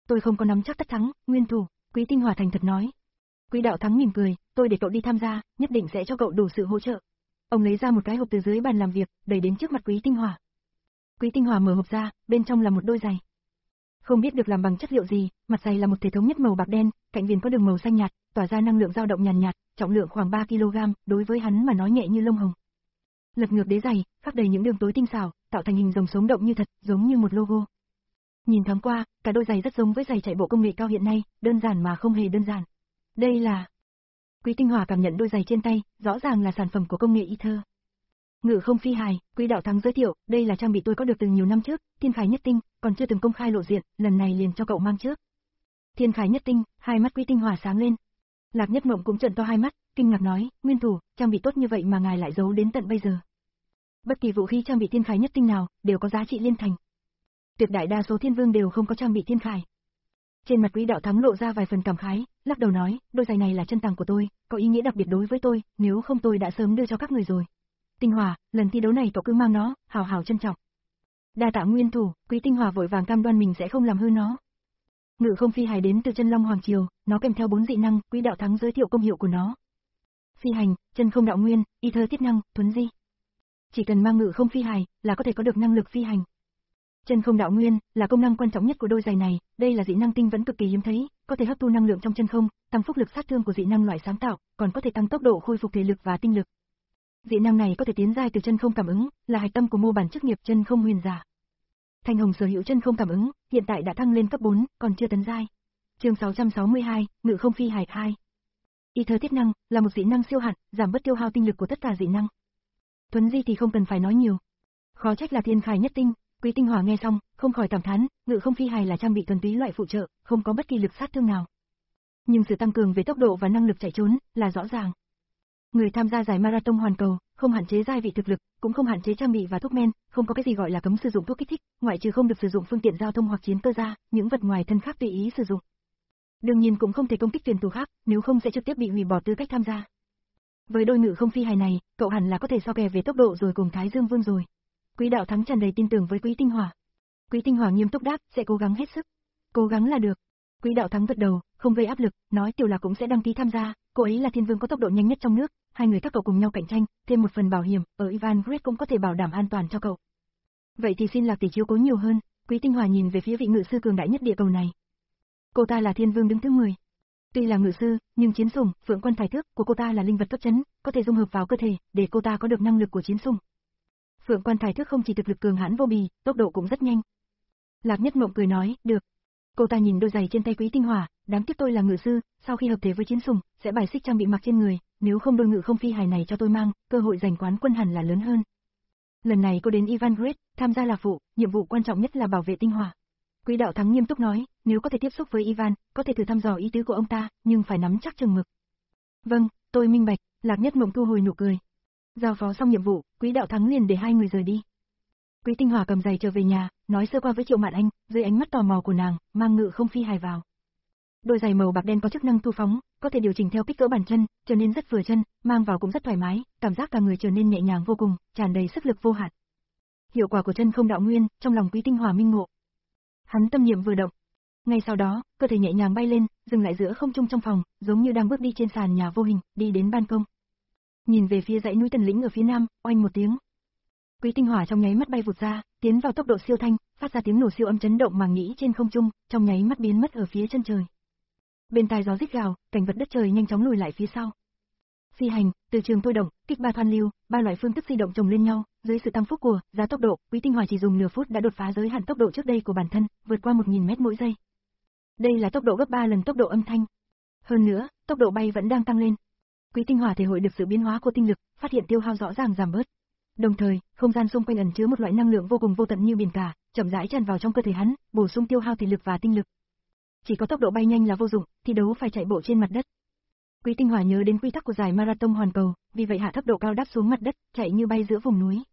Tôi không có nắm chắc tất thắng, nguyên thủ, Quý Tinh Hòa thành thật nói. Quý Đạo Thắng mỉm cười, tôi để cậu đi tham gia, nhất định sẽ cho cậu đủ sự hỗ trợ. Ông lấy ra một cái hộp từ dưới bàn làm việc, đẩy đến trước mặt Quý Tinh Hòa. Quý Tinh Hòa mở hộp ra, bên trong là một đôi giày. Không biết được làm bằng chất liệu gì, mặt giày là một thể thống nhất màu bạc đen, cạnh viền có đường màu xanh nhạt, tỏa ra năng lượng dao động nhàn nhạt, trọng lượng khoảng ba ki lô gam, đối với hắn mà nói nhẹ như lông hồng. Lật ngược đế giày, khắc đầy những đường tối tinh xảo, tạo thành hình rồng sống động như thật, giống như một logo. Nhìn thoáng qua, cả đôi giày rất giống với giày chạy bộ công nghệ cao hiện nay, đơn giản mà không hề đơn giản. Đây là... Quý Tinh Hòa cảm nhận đôi giày trên tay, rõ ràng là sản phẩm của công nghệ Ether. Ngự không phi hài, Quý Đạo Thắng giới thiệu, đây là trang bị tôi có được từ nhiều năm trước, Thiên Khải Nhất Tinh, còn chưa từng công khai lộ diện, lần này liền cho cậu mang trước. Thiên Khải Nhất Tinh, hai mắt Quý Tinh Hòa sáng lên. Lạc Nhất Mộng cũng trợn to hai mắt, kinh ngạc nói, nguyên thủ, trang bị tốt như vậy mà ngài lại giấu đến tận bây giờ. Bất kỳ vũ khí trang bị Thiên Khải Nhất Tinh nào, đều có giá trị liên thành. Tuyệt đại đa số thiên vương đều không có trang bị Thiên Khải. Trên mặt Quý Đạo Thắng lộ ra vài phần cảm khái, lắc đầu nói, đôi giày này là chân tàng của tôi, có ý nghĩa đặc biệt đối với tôi, nếu không tôi đã sớm đưa cho các người rồi. Tinh Hòa, lần thi đấu này cậu cứ mang nó, hào hào trân trọng. Đa tạ nguyên thủ, Quý Tinh Hòa vội vàng cam đoan mình sẽ không làm hư nó. Ngự không phi hài đến từ chân long hoàng triều, nó kèm theo bốn dị năng, Quý Đạo Thắng giới thiệu công hiệu của nó. Phi hành, chân không đạo nguyên, Ether tiết năng, thuấn di. Chỉ cần mang ngự không phi hài, là có thể có được năng lực phi hành. Chân không đạo nguyên, là công năng quan trọng nhất của đôi giày này, đây là dị năng tinh vẫn cực kỳ hiếm thấy, có thể hấp thu năng lượng trong chân không, tăng phúc lực sát thương của dị năng loại sáng tạo, còn có thể tăng tốc độ khôi phục thể lực và tinh lực. Dị năng này có thể tiến giai từ chân không cảm ứng, là hạch tâm của mô bản chức nghiệp chân không huyền giả. Thanh Hồng sở hữu chân không cảm ứng, hiện tại đã thăng lên cấp bốn, còn chưa tấn giai. Chương sáu trăm sáu mươi hai, Ngự không phi hài hai. Ether tiết năng, là một dị năng siêu hạn, giảm bớt tiêu hao tinh lực của tất cả dị năng. Thuấn di thì không cần phải nói nhiều. Khó trách là Thiên Khải Nhất Tinh, Quý Tinh Hòa nghe xong, không khỏi cảm thán, ngự không phi hài là trang bị thuần túy loại phụ trợ, không có bất kỳ lực sát thương nào. Nhưng sự tăng cường về tốc độ và năng lực chạy trốn là rõ ràng. Người tham gia giải marathon hoàn cầu, không hạn chế giai vị thực lực, cũng không hạn chế trang bị và thuốc men, không có cái gì gọi là cấm sử dụng thuốc kích thích, ngoại trừ không được sử dụng phương tiện giao thông hoặc chiến cơ ra, những vật ngoài thân khác tùy ý sử dụng. Đương nhiên cũng không thể công kích tuyển thủ khác, nếu không sẽ trực tiếp bị hủy bỏ tư cách tham gia. Với đôi ngự không phi hài này, cậu hẳn là có thể so kè về tốc độ rồi cùng Thái Dương Vương rồi. Quý Đạo Thắng tràn đầy tin tưởng với Quý Tinh Hòa. Quý Tinh Hòa nghiêm túc đáp, sẽ cố gắng hết sức. Cố gắng là được. Quý Đạo Thắng gật đầu, không gây áp lực, nói Tiểu Lạc cũng sẽ đăng ký tham gia, cô ấy là thiên vương có tốc độ nhanh nhất trong nước, hai người các cậu cùng nhau cạnh tranh, thêm một phần bảo hiểm, ở Ivan Grid cũng có thể bảo đảm an toàn cho cậu. Vậy thì xin Lạc tỷ chiếu cố nhiều hơn. Quý Tinh Hòa nhìn về phía vị ngự sư cường đại nhất địa cầu này. Cô ta là thiên vương đứng thứ mười. Tuy là ngự sư, nhưng chiến sủng, Phượng Quan Thải Thước của cô ta là linh vật cấp chấn, có thể dung hợp vào cơ thể, để cô ta có được năng lực của chiến sủng. Phượng Quan Thải Thước không chỉ thực lực cường hãn vô bì, tốc độ cũng rất nhanh. Lạc Nhất Mộng cười nói, được. Cô ta nhìn đôi giày trên tay Quý Tinh Hòa, đáng tiếc tôi là ngự sư, sau khi hợp thể với chiến sủng, sẽ bài xích trang bị mặc trên người, nếu không đôi ngự không phi hài này cho tôi mang, cơ hội giành quán quân hẳn là lớn hơn. Lần này cô đến Ivan Grid, tham gia là phụ, nhiệm vụ quan trọng nhất là bảo vệ Tinh Hòa. Quý Đạo Thắng nghiêm túc nói, nếu có thể tiếp xúc với Ivan, có thể thử thăm dò ý tứ của ông ta, nhưng phải nắm chắc chừng mực. Vâng, tôi minh bạch, Lạc Nhất Mộng thu hồi nụ cười. Giao phó xong nhiệm vụ, Quý Đạo Thắng liền để hai người rời đi. Quý Tinh Hòa cầm giày trở về nhà, nói sơ qua với Triệu Mạn Anh, dưới ánh mắt tò mò của nàng, mang ngự không phi hài vào. Đôi giày màu bạc đen có chức năng thu phóng, có thể điều chỉnh theo kích cỡ bàn chân, trở nên rất vừa chân, mang vào cũng rất thoải mái, cảm giác cả người trở nên nhẹ nhàng vô cùng, tràn đầy sức lực vô hạn. Hiệu quả của chân không đạo nguyên, trong lòng Quý Tinh Hòa minh ngộ. Hắn tâm niệm vừa động, ngay sau đó, cơ thể nhẹ nhàng bay lên, dừng lại giữa không trung trong phòng, giống như đang bước đi trên sàn nhà vô hình, đi đến ban công. Nhìn về phía dãy núi Tần Lĩnh ở phía nam, oanh một tiếng. Quý Tinh Hỏa trong nháy mắt bay vụt ra, tiến vào tốc độ siêu thanh, phát ra tiếng nổ siêu âm chấn động màng nhĩ trên không trung, trong nháy mắt biến mất ở phía chân trời. Bên tai gió rít gào, cảnh vật đất trời nhanh chóng lùi lại phía sau. Phi hành, từ trường thôi động, kích ba thoan lưu, ba loại phương thức di động chồng lên nhau, dưới sự tăng phúc của giá tốc độ, Quý Tinh Hỏa chỉ dùng nửa phút đã đột phá giới hạn tốc độ trước đây của bản thân, vượt qua một nghìn mét mỗi giây. Đây là tốc độ gấp ba lần tốc độ âm thanh. Hơn nữa, tốc độ bay vẫn đang tăng lên. Quý Tinh Hỏa thể hội được sự biến hóa của tinh lực, phát hiện tiêu hao rõ ràng giảm bớt. Đồng thời, không gian xung quanh ẩn chứa một loại năng lượng vô cùng vô tận như biển cả, chậm rãi tràn vào trong cơ thể hắn, bổ sung tiêu hao thể lực và tinh lực. Chỉ có tốc độ bay nhanh là vô dụng, thi đấu phải chạy bộ trên mặt đất. Quý Tinh Hỏa nhớ đến quy tắc của giải marathon hoàn cầu, vì vậy hạ thấp độ cao đáp xuống mặt đất, chạy như bay giữa vùng núi.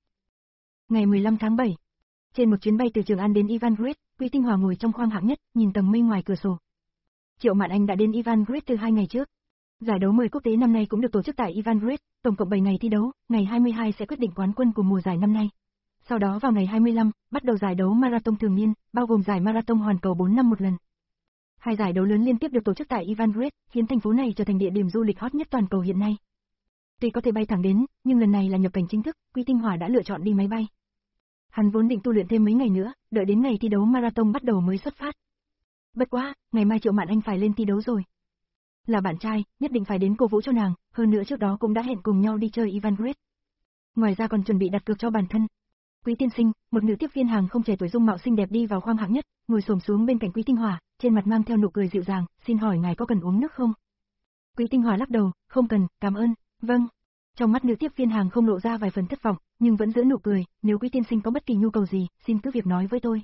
Ngày mười lăm tháng bảy, trên một chuyến bay từ Trường An đến Ivan Grid, Quý Tinh Hỏa ngồi trong khoang hạng nhất, nhìn tầng mây ngoài cửa sổ. Triệu Mạn Anh đã đến Ivan Grid từ hai ngày trước. Giải đấu mười quốc tế năm nay cũng được tổ chức tại Ivan Grid, tổng cộng bảy ngày thi đấu, ngày hai mươi hai sẽ quyết định quán quân của mùa giải năm nay. Sau đó vào ngày hai mươi lăm, bắt đầu giải đấu marathon thường niên, bao gồm giải marathon hoàn cầu bốn năm một lần. Hai giải đấu lớn liên tiếp được tổ chức tại Ivangorod, khiến thành phố này trở thành địa điểm du lịch hot nhất toàn cầu hiện nay. Tuy có thể bay thẳng đến, nhưng lần này là nhập cảnh chính thức, Quý Tinh Hòa đã lựa chọn đi máy bay. Hắn vốn định tu luyện thêm mấy ngày nữa, đợi đến ngày thi đấu marathon bắt đầu mới xuất phát. Bất quá, ngày mai Triệu Mạn Anh phải lên thi đấu rồi. Là bạn trai, nhất định phải đến cổ vũ cho nàng, hơn nữa trước đó cũng đã hẹn cùng nhau đi chơi Ivangorod. Ngoài ra còn chuẩn bị đặt cược cho bản thân. Quý tiên sinh, một nữ tiếp viên hàng không trẻ tuổi dung mạo xinh đẹp đi vào khoang hạng nhất, ngồi xổm xuống bên cạnh Quý Tinh Hòa, trên mặt mang theo nụ cười dịu dàng, xin hỏi ngài có cần uống nước không? Quý Tinh Hòa lắc đầu, không cần, cảm ơn, vâng. Trong mắt nữ tiếp viên hàng không lộ ra vài phần thất vọng, nhưng vẫn giữ nụ cười, nếu Quý tiên sinh có bất kỳ nhu cầu gì, xin cứ việc nói với tôi.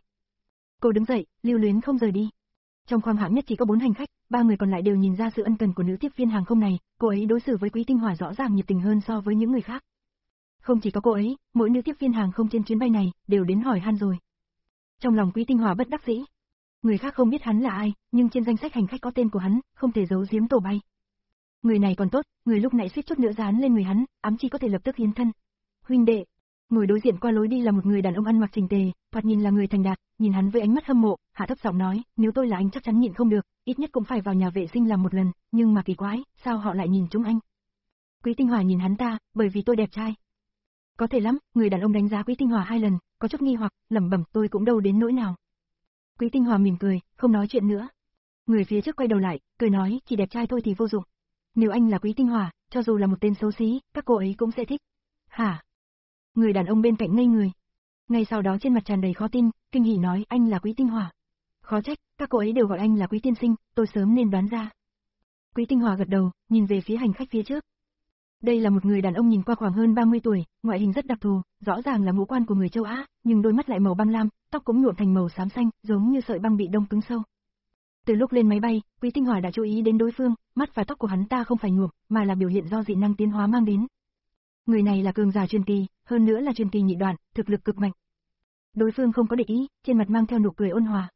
Cô đứng dậy, lưu luyến không rời đi. Trong khoang hạng nhất chỉ có bốn hành khách, ba người còn lại đều nhìn ra sự ân cần của nữ tiếp viên hàng không này, cô ấy đối xử với Quý Tinh Hòa rõ ràng nhiệt tình hơn so với những người khác. Không chỉ có cô ấy, mỗi nữ tiếp viên hàng không trên chuyến bay này đều đến hỏi han rồi. Trong lòng Quý Tinh Hòa bất đắc dĩ. Người khác không biết hắn là ai, nhưng trên danh sách hành khách có tên của hắn, không thể giấu giếm tổ bay. Người này còn tốt, người lúc nãy suýt chút nữa dán lên người hắn, ám chi có thể lập tức hiến thân. Huynh đệ. Ngồi đối diện qua lối đi là một người đàn ông ăn mặc chỉnh tề, thoạt nhìn là người thành đạt, nhìn hắn với ánh mắt hâm mộ, hạ thấp giọng nói, nếu tôi là anh chắc chắn nhịn không được, ít nhất cũng phải vào nhà vệ sinh làm một lần, nhưng mà kỳ quái, sao họ lại nhìn chúng anh? Quý Tinh Hòa nhìn hắn ta, bởi vì tôi đẹp trai. Có thể lắm, người đàn ông đánh giá Quý Tinh Hòa hai lần, có chút nghi hoặc, lẩm bẩm, tôi cũng đâu đến nỗi nào. Quý Tinh Hòa mỉm cười, không nói chuyện nữa. Người phía trước quay đầu lại, cười nói, chỉ đẹp trai thôi thì vô dụng. Nếu anh là Quý Tinh Hòa, cho dù là một tên xấu xí, các cô ấy cũng sẽ thích. Hả? Người đàn ông bên cạnh ngây người. Ngay sau đó trên mặt tràn đầy khó tin, kinh hỉ nói, anh là Quý Tinh Hòa. Khó trách, các cô ấy đều gọi anh là Quý tiên sinh, tôi sớm nên đoán ra. Quý Tinh Hòa gật đầu, nhìn về phía hành khách phía trước. Đây là một người đàn ông nhìn qua khoảng hơn ba mươi tuổi, ngoại hình rất đặc thù, rõ ràng là ngũ quan của người châu Á, nhưng đôi mắt lại màu băng lam, tóc cũng nhuộm thành màu xám xanh, giống như sợi băng bị đông cứng sâu. Từ lúc lên máy bay, Quý Tinh Hòa đã chú ý đến đối phương, mắt và tóc của hắn ta không phải nhuộm, mà là biểu hiện do dị năng tiến hóa mang đến. Người này là cường giả truyền kỳ, hơn nữa là truyền kỳ nhị đoạn, thực lực cực mạnh. Đối phương không có địch ý, trên mặt mang theo nụ cười ôn hòa.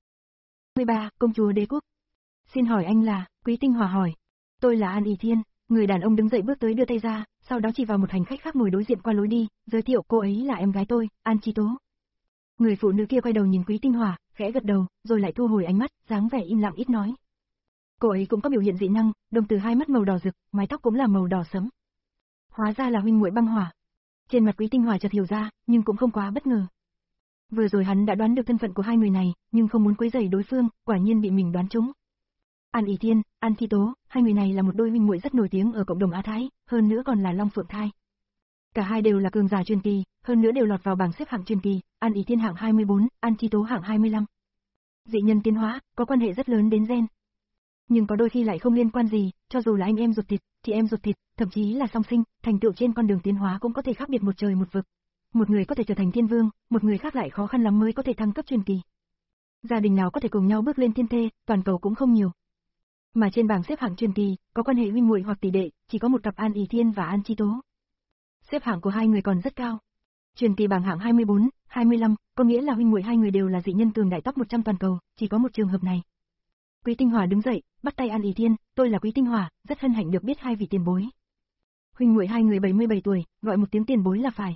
mười ba, công chúa đế quốc. Xin hỏi anh là? Quý Tinh Hòa hỏi. Tôi là An ỷ Thiên. Người đàn ông đứng dậy bước tới đưa tay ra, sau đó chỉ vào một hành khách khác ngồi đối diện qua lối đi, giới thiệu cô ấy là em gái tôi, An Chi Tố. Người phụ nữ kia quay đầu nhìn Quý Tinh Hòa, khẽ gật đầu, rồi lại thu hồi ánh mắt, dáng vẻ im lặng ít nói. Cô ấy cũng có biểu hiện dị năng, đồng từ hai mắt màu đỏ rực, mái tóc cũng là màu đỏ sẫm. Hóa ra là huynh muội băng hỏa. Trên mặt Quý Tinh Hòa chợt hiểu ra, nhưng cũng không quá bất ngờ. Vừa rồi hắn đã đoán được thân phận của hai người này, nhưng không muốn quấy rầy đối phương, quả nhiên bị mình đoán trúng. An ỷ Thiên, An Chi Tố, hai người này là một đôi huynh muội rất nổi tiếng ở cộng đồng Á Thái, hơn nữa còn là Long Phượng Thai. Cả hai đều là cường giả truyền kỳ, hơn nữa đều lọt vào bảng xếp hạng truyền kỳ, An ỷ Thiên hạng hai mươi bốn, An Chi Tố hạng hai mươi lăm. Dị nhân tiến hóa, có quan hệ rất lớn đến gen. Nhưng có đôi khi lại không liên quan gì, cho dù là anh em ruột thịt, chị em ruột thịt, thậm chí là song sinh, thành tựu trên con đường tiến hóa cũng có thể khác biệt một trời một vực. Một người có thể trở thành thiên vương, một người khác lại khó khăn lắm mới có thể thăng cấp truyền kỳ. Gia đình nào có thể cùng nhau bước lên thiên thê, toàn cầu cũng không nhiều. Mà trên bảng xếp hạng truyền kỳ, có quan hệ huynh muội hoặc tỷ đệ, chỉ có một cặp An ỷ Thiên và An Chi Tố. Xếp hạng của hai người còn rất cao. Truyền kỳ bảng hạng hai mươi bốn, hai mươi lăm, có nghĩa là huynh muội hai người đều là dị nhân cường đại top một trăm toàn cầu, chỉ có một trường hợp này. Quý Tinh Hòa đứng dậy, bắt tay An ỷ Thiên, tôi là Quý Tinh Hòa, rất hân hạnh được biết hai vị tiền bối. Huynh muội hai người bảy mươi bảy tuổi, gọi một tiếng tiền bối là phải.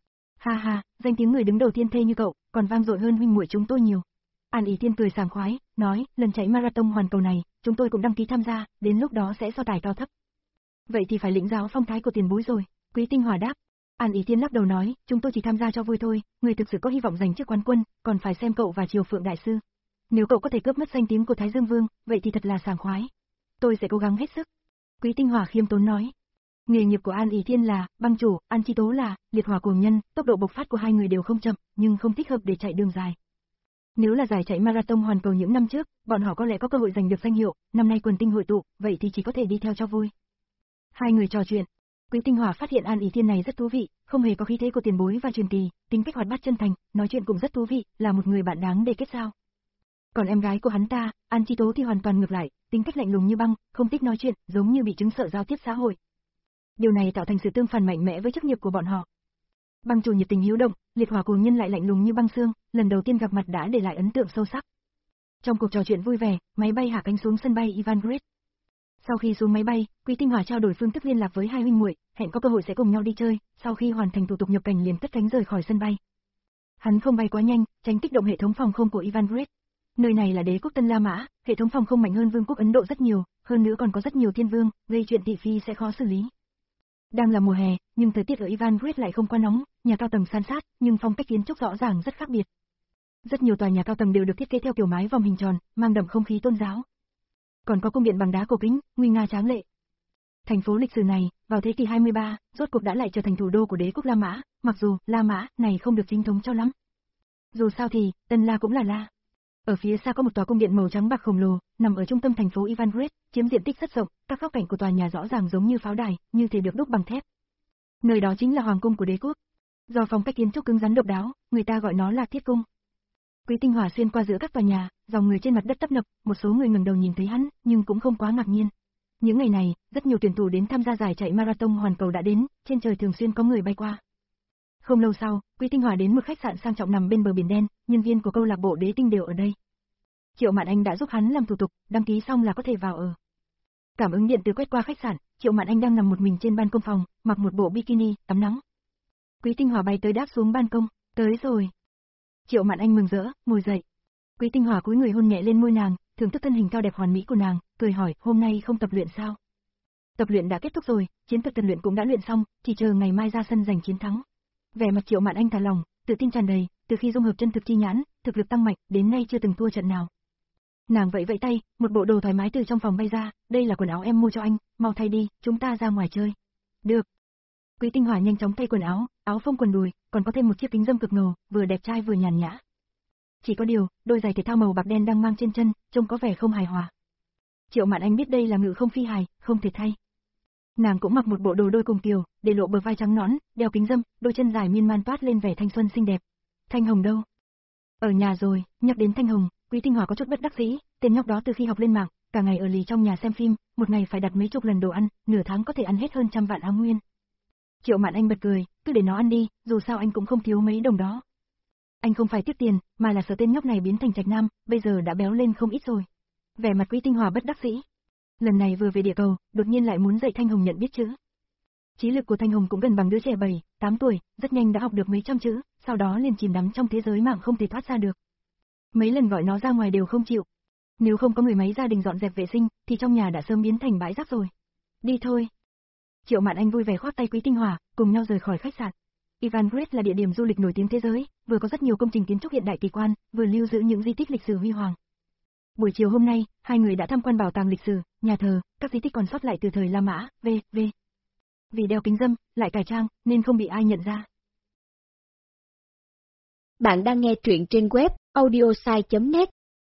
Ha ha, danh tiếng người đứng đầu thiên thê như cậu, còn vang dội hơn huynh muội chúng tôi nhiều. An ỷ Thiên cười sảng khoái, nói, lần chạy marathon hoàn cầu này, chúng tôi cũng đăng ký tham gia, đến lúc đó sẽ so tài cao thấp. Vậy thì phải lĩnh giáo phong thái của tiền bối rồi, Quý Tinh Hòa đáp. An ỷ Thiên lắc đầu nói, chúng tôi chỉ tham gia cho vui thôi, người thực sự có hy vọng giành chức quán quân, còn phải xem cậu và Triều Phượng đại sư. Nếu cậu có thể cướp mất danh tiếng của Thái Dương Vương, vậy thì thật là sảng khoái. Tôi sẽ cố gắng hết sức. Quý Tinh Hòa khiêm tốn nói. Nghề nghiệp của An ỷ Thiên là băng chủ, An Chi Tố là liệt hỏa cuồng nhân, tốc độ bộc phát của hai người đều không chậm, nhưng không thích hợp để chạy đường dài. Nếu là giải chạy marathon hoàn cầu những năm trước, bọn họ có lẽ có cơ hội giành được danh hiệu, năm nay quần tinh hội tụ, vậy thì chỉ có thể đi theo cho vui. Hai người trò chuyện. Quý Tinh Hòa phát hiện An ỷ Thiên này rất thú vị, không hề có khí thế của tiền bối và truyền kỳ, tính cách hoạt bát chân thành, nói chuyện cũng rất thú vị, là một người bạn đáng để kết giao. Còn em gái của hắn ta, An Chi Tố thì hoàn toàn ngược lại, tính cách lạnh lùng như băng, không thích nói chuyện, giống như bị chứng sợ giao tiếp xã hội. Điều này tạo thành sự tương phản mạnh mẽ với chức nghiệp của bọn họ. Băng chủ nhiệt tình hiếu động, liệt hỏa cuồng nhân lại lạnh lùng như băng xương, lần đầu tiên gặp mặt đã để lại ấn tượng sâu sắc. Trong cuộc trò chuyện vui vẻ, máy bay hạ cánh xuống sân bay Ivangorod. Sau khi xuống máy bay, Quý Tinh Hòa trao đổi phương thức liên lạc với hai huynh muội, hẹn có cơ hội sẽ cùng nhau đi chơi, sau khi hoàn thành thủ tục nhập cảnh liền cất cánh rời khỏi sân bay. Hắn không bay quá nhanh, tránh kích động hệ thống phòng không của Ivan Great. Nơi này là đế quốc Tân La Mã, hệ thống phòng không mạnh hơn vương quốc Ấn Độ rất nhiều, hơn nữa còn có rất nhiều thiên vương, gây chuyện thị phi sẽ khó xử lý. Đang là mùa hè, nhưng thời tiết ở Ivan Great lại không quá nóng, nhà cao tầng san sát, nhưng phong cách kiến trúc rõ ràng rất khác biệt. Rất nhiều tòa nhà cao tầng đều được thiết kế theo kiểu mái vòm hình tròn, mang đậm không khí tôn giáo. Còn có cung điện bằng đá cổ kính, nguy nga tráng lệ. Thành phố lịch sử này, vào thế kỷ hai mươi ba, rốt cuộc đã lại trở thành thủ đô của đế quốc La Mã, mặc dù La Mã này không được chính thống cho lắm. Dù sao thì, Tân La cũng là La. Ở phía xa có một tòa cung điện màu trắng bạc khổng lồ, nằm ở trung tâm thành phố Ivan Great, chiếm diện tích rất rộng, các góc cạnh của tòa nhà rõ ràng giống như pháo đài, như thể được đúc bằng thép. Nơi đó chính là hoàng cung của đế quốc. Do phong cách kiến trúc cứng rắn độc đáo, người ta gọi nó là thiết cung. Quý Tinh Hỏa xuyên qua giữa các tòa nhà, dòng người trên mặt đất tấp nập, một số người ngẩng đầu nhìn thấy hắn, nhưng cũng không quá ngạc nhiên. Những ngày này, rất nhiều tuyển thủ đến tham gia giải chạy marathon hoàn cầu đã đến, trên trời thường xuyên có người bay qua. Không lâu sau, Quý Tinh Hỏa đến một khách sạn sang trọng nằm bên bờ biển đen, nhân viên của câu lạc bộ Đế Tinh đều ở đây. Triệu Mạn Anh đã giúp hắn làm thủ tục, đăng ký xong là có thể vào ở. Cảm ứng điện từ quét qua khách sạn, Triệu Mạn Anh đang nằm một mình trên ban công phòng, mặc một bộ bikini, tắm nắng. Quý Tinh Hỏa bay tới đáp xuống ban công, tới rồi. Triệu Mạn Anh mừng rỡ, ngồi dậy. Quý Tinh Hỏa cúi người hôn nhẹ lên môi nàng, thưởng thức thân hình cao đẹp hoàn mỹ của nàng, cười hỏi, hôm nay không tập luyện sao? Tập luyện đã kết thúc rồi, chiến thuật tập luyện cũng đã luyện xong, chỉ chờ ngày mai ra sân giành chiến thắng. Vẻ mặt Triệu Mạn Anh thả lỏng, tự tin tràn đầy, từ khi dung hợp chân thực chi nhãn, thực lực tăng mạnh, đến nay chưa từng thua trận nào. Nàng vẫy vẫy tay, một bộ đồ thoải mái từ trong phòng bay ra, đây là quần áo em mua cho anh, mau thay đi, chúng ta ra ngoài chơi. Được. Quý Tinh Hỏa nhanh chóng thay quần áo, áo phông quần đùi, còn có thêm một chiếc kính râm cực ngầu, vừa đẹp trai vừa nhàn nhã. Chỉ có điều, đôi giày thể thao màu bạc đen đang mang trên chân, trông có vẻ không hài hòa. Triệu Mạn Anh biết đây là ngự không phi hài, không thể thay. Nàng cũng mặc một bộ đồ đôi cùng kiểu, để lộ bờ vai trắng nõn, đeo kính râm, đôi chân dài miên man toát lên vẻ thanh xuân xinh đẹp. Thanh Hồng đâu? Ở nhà rồi. Nhắc đến Thanh Hồng, Quý Tinh Hỏa có chút bất đắc dĩ, tên nhóc đó từ khi học lên mạng, cả ngày ở lì trong nhà xem phim, một ngày phải đặt mấy chục lần đồ ăn, nửa tháng có thể ăn hết hơn trăm vạn áo nguyên. Triệu Mạn Anh bật cười, cứ để nó ăn đi, dù sao anh cũng không thiếu mấy đồng đó. Anh không phải tiếc tiền, mà là sợ tên nhóc này biến thành trạch nam, bây giờ đã béo lên không ít rồi. Vẻ mặt Quý Tinh Hỏa bất đắc dĩ. Lần này vừa về địa cầu, đột nhiên lại muốn dạy Thanh Hồng nhận biết chữ. Trí lực của Thanh Hồng cũng gần bằng đứa trẻ bảy, tám tuổi, rất nhanh đã học được mấy trăm chữ, sau đó liền chìm đắm trong thế giới mạng không thể thoát ra được. Mấy lần gọi nó ra ngoài đều không chịu. Nếu không có người máy gia đình dọn dẹp vệ sinh, thì trong nhà đã sớm biến thành bãi rác rồi. Đi thôi. Triệu Mạn Anh vui vẻ khoác tay Quý Tinh Hỏa, cùng nhau rời khỏi khách sạn. Ivan Great là địa điểm du lịch nổi tiếng thế giới, vừa có rất nhiều công trình kiến trúc hiện đại kỳ quan, vừa lưu giữ những di tích lịch sử huy hoàng. Buổi chiều hôm nay, hai người đã tham quan bảo tàng lịch sử, nhà thờ, các di tích còn sót lại từ thời La Mã, vân vân. Vì đeo kính râm, lại cải trang, nên không bị ai nhận ra. Bạn đang nghe truyện trên web audiosai chấm net.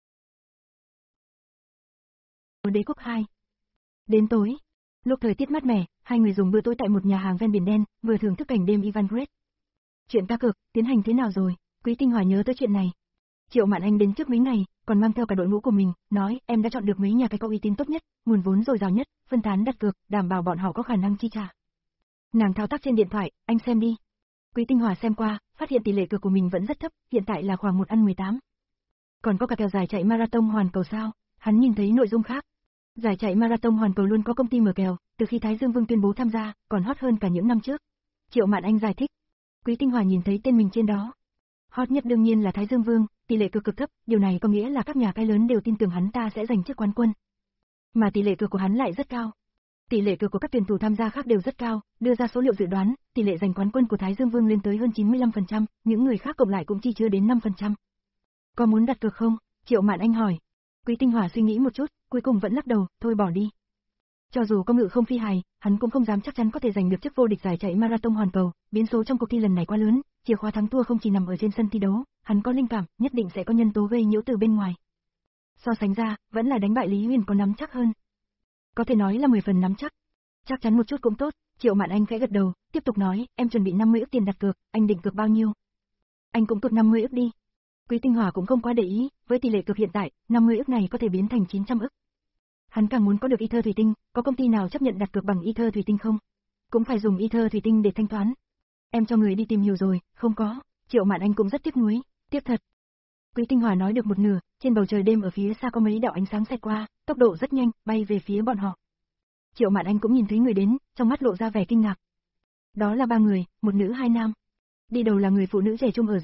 Đế quốc hai. Đến tối, lúc thời tiết mát mẻ, hai người dùng bữa tối tại một nhà hàng ven biển đen, vừa thưởng thức cảnh đêm Ivan Great. Chuyện cá cược, tiến hành thế nào rồi? Quý Tinh Hỏa nhớ tới chuyện này. Triệu Mạn Anh đến trước mấy ngày, còn mang theo cả đội ngũ của mình, nói em đã chọn được mấy nhà cái có uy tín tốt nhất, nguồn vốn dồi dào nhất, phân tán đặt cược, đảm bảo bọn họ có khả năng chi trả. Nàng thao tác trên điện thoại, anh xem đi. Quý Tinh Hỏa xem qua, phát hiện tỷ lệ cược của mình vẫn rất thấp, hiện tại là khoảng một ăn mười tám. Còn có cả kèo giải chạy marathon hoàn cầu sao? Hắn nhìn thấy nội dung khác. Giải chạy marathon hoàn cầu luôn có công ty mở kèo, từ khi Thái Dương Vương tuyên bố tham gia, còn hot hơn cả những năm trước. Triệu Mạn Anh giải thích. Quý Tinh Hỏa nhìn thấy tên mình trên đó. Hot nhất đương nhiên là Thái Dương Vương, tỷ lệ cược cực thấp, điều này có nghĩa là các nhà cái lớn đều tin tưởng hắn ta sẽ giành chức quán quân. Mà tỷ lệ cược của hắn lại rất cao. Tỷ lệ cược của các tuyển thủ tham gia khác đều rất cao, đưa ra số liệu dự đoán, tỷ lệ giành quán quân của Thái Dương Vương lên tới hơn chín mươi lăm phần trăm, những người khác cộng lại cũng chỉ chưa đến năm phần trăm. Có muốn đặt cược không? Triệu Mạn Anh hỏi. Quý Tinh Hỏa suy nghĩ một chút, cuối cùng vẫn lắc đầu, thôi bỏ đi. Cho dù có ngự không phi hài, hắn cũng không dám chắc chắn có thể giành được chức vô địch giải chạy marathon hoàn cầu, biến số trong cuộc thi lần này quá lớn, chìa khóa thắng thua không chỉ nằm ở trên sân thi đấu, hắn có linh cảm, nhất định sẽ có nhân tố gây nhiễu từ bên ngoài. So sánh ra, vẫn là đánh bại Lý Huyền có nắm chắc hơn. Có thể nói là mười phần nắm chắc. Chắc chắn một chút cũng tốt, Triệu Mạn Anh khẽ gật đầu, tiếp tục nói, em chuẩn bị năm mươi ức tiền đặt cược, anh định cược bao nhiêu? Anh cũng cược năm mươi ức đi. Quý Tinh Hỏa cũng không quá để ý, với tỷ lệ cược hiện tại, năm mươi ức này có thể biến thành chín trăm ức. Hắn càng muốn có được ether thủy tinh, có công ty nào chấp nhận đặt cược bằng ether thủy tinh không? Cũng phải dùng ether thủy tinh để thanh toán. Em cho người đi tìm hiểu rồi, không có. Triệu Mạn Anh cũng rất tiếc nuối, tiếc thật. Quý Tinh Hỏa nói được một nửa, trên bầu trời đêm ở phía xa có mấy đạo ánh sáng xẹt qua, tốc độ rất nhanh, bay về phía bọn họ. Triệu Mạn Anh cũng nhìn thấy người đến, trong mắt lộ ra vẻ kinh ngạc. Đó là ba người, một nữ hai nam. Đi đầu là người phụ nữ trẻ trung ở giữa,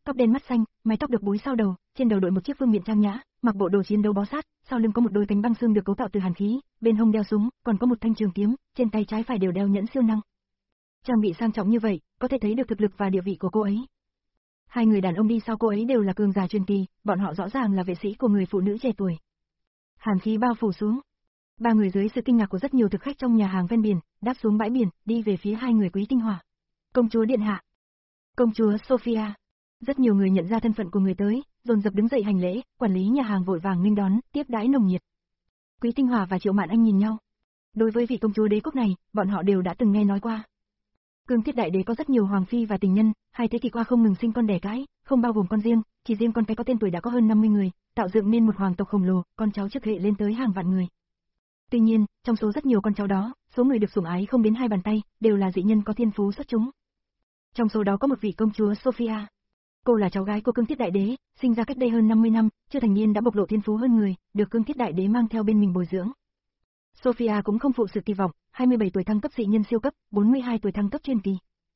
tóc đen mắt xanh, mái tóc được búi sau đầu, trên đầu đội một chiếc vương miện trang nhã, mặc bộ đồ chiến đấu bó sát, sau lưng có một đôi cánh băng xương được cấu tạo từ hàn khí, bên hông đeo súng, còn có một thanh trường kiếm, trên tay trái phải đều đeo nhẫn siêu năng. Trang bị sang trọng như vậy, có thể thấy được thực lực và địa vị của cô ấy. Hai người đàn ông đi sau cô ấy đều là cường giả truyền kỳ, bọn họ rõ ràng là vệ sĩ của người phụ nữ trẻ tuổi. Hàn khí bao phủ xuống. Ba người dưới sự kinh ngạc của rất nhiều thực khách trong nhà hàng ven biển, đáp xuống bãi biển, đi về phía hai người Quý Tinh Hỏa. Công chúa điện hạ. Công chúa Sophia. Rất nhiều người nhận ra thân phận của người tới, dồn dập đứng dậy hành lễ, quản lý nhà hàng vội vàng nghênh đón, tiếp đãi nồng nhiệt. Quý Tinh Hỏa và Triệu Mạn Anh nhìn nhau. Đối với vị công chúa đế quốc này, bọn họ đều đã từng nghe nói qua. Cương Thiết Đại Đế có rất nhiều hoàng phi và tình nhân, hai thế kỷ qua không ngừng sinh con đẻ cái, không bao gồm con riêng, chỉ riêng con cái có tên tuổi đã có hơn năm mươi người, tạo dựng nên một hoàng tộc khổng lồ, con cháu trực hệ lên tới hàng vạn người. Tuy nhiên, trong số rất nhiều con cháu đó, số người được sủng ái không đến hai bàn tay, đều là dị nhân có thiên phú xuất chúng. Trong số đó có một vị công chúa Sophia. Cô là cháu gái của Cương Thiết Đại Đế, sinh ra cách đây hơn năm mươi năm, chưa thành niên đã bộc lộ thiên phú hơn người, được Cương Thiết Đại Đế mang theo bên mình bồi dưỡng. Sophia cũng không phụ sự kỳ vọng, hai mươi bảy tuổi thăng cấp dị nhân siêu cấp, bốn mươi hai tuổi thăng cấp truyền kỳ.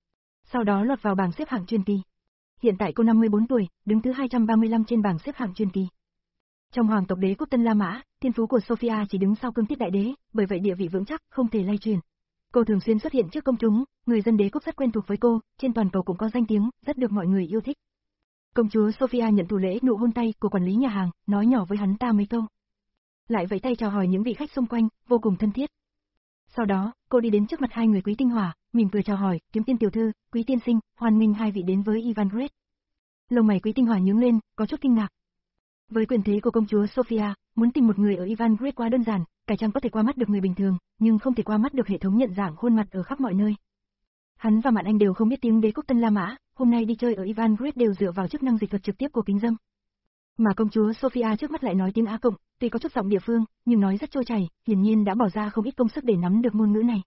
Sau đó lọt vào bảng xếp hạng truyền kỳ. Hiện tại cô năm mươi bốn tuổi, đứng thứ hai trăm ba mươi lăm trên bảng xếp hạng truyền kỳ. Trong hoàng tộc đế quốc Tân La Mã, thiên phú của Sophia chỉ đứng sau Cương Thiết Đại Đế, bởi vậy địa vị vững chắc, không thể lay chuyển. Cô thường xuyên xuất hiện trước công chúng, người dân đế quốc rất quen thuộc với cô, trên toàn cầu cũng có danh tiếng, rất được mọi người yêu thích. Công chúa Sophia nhận thủ lễ nụ hôn tay của quản lý nhà hàng, nói nhỏ với hắn ta mấy câu. Lại vẫy tay chào hỏi những vị khách xung quanh, vô cùng thân thiết. Sau đó, cô đi đến trước mặt hai người Quý Tinh Hỏa, mỉm cười chào hỏi, Kiếm Tiên tiểu thư, Quý tiên sinh, hoan nghênh hai vị đến với Ivan Great. Lông mày Quý Tinh Hỏa nhướng lên, có chút kinh ngạc. Với quyền thế của công chúa Sophia, muốn tìm một người ở Ivan Great quá đơn giản, cải chăng có thể qua mắt được người bình thường, nhưng không thể qua mắt được hệ thống nhận dạng khuôn mặt ở khắp mọi nơi. Hắn và Mạn Anh đều không biết tiếng đế quốc Tân La Mã, hôm nay đi chơi ở Ivan Great đều dựa vào chức năng dịch thuật trực tiếp của kính dâm. Mà công chúa Sophia trước mắt lại nói tiếng Á Cộng, tuy có chút giọng địa phương, nhưng nói rất trôi chảy, hiển nhiên đã bỏ ra không ít công sức để nắm được ngôn ngữ này.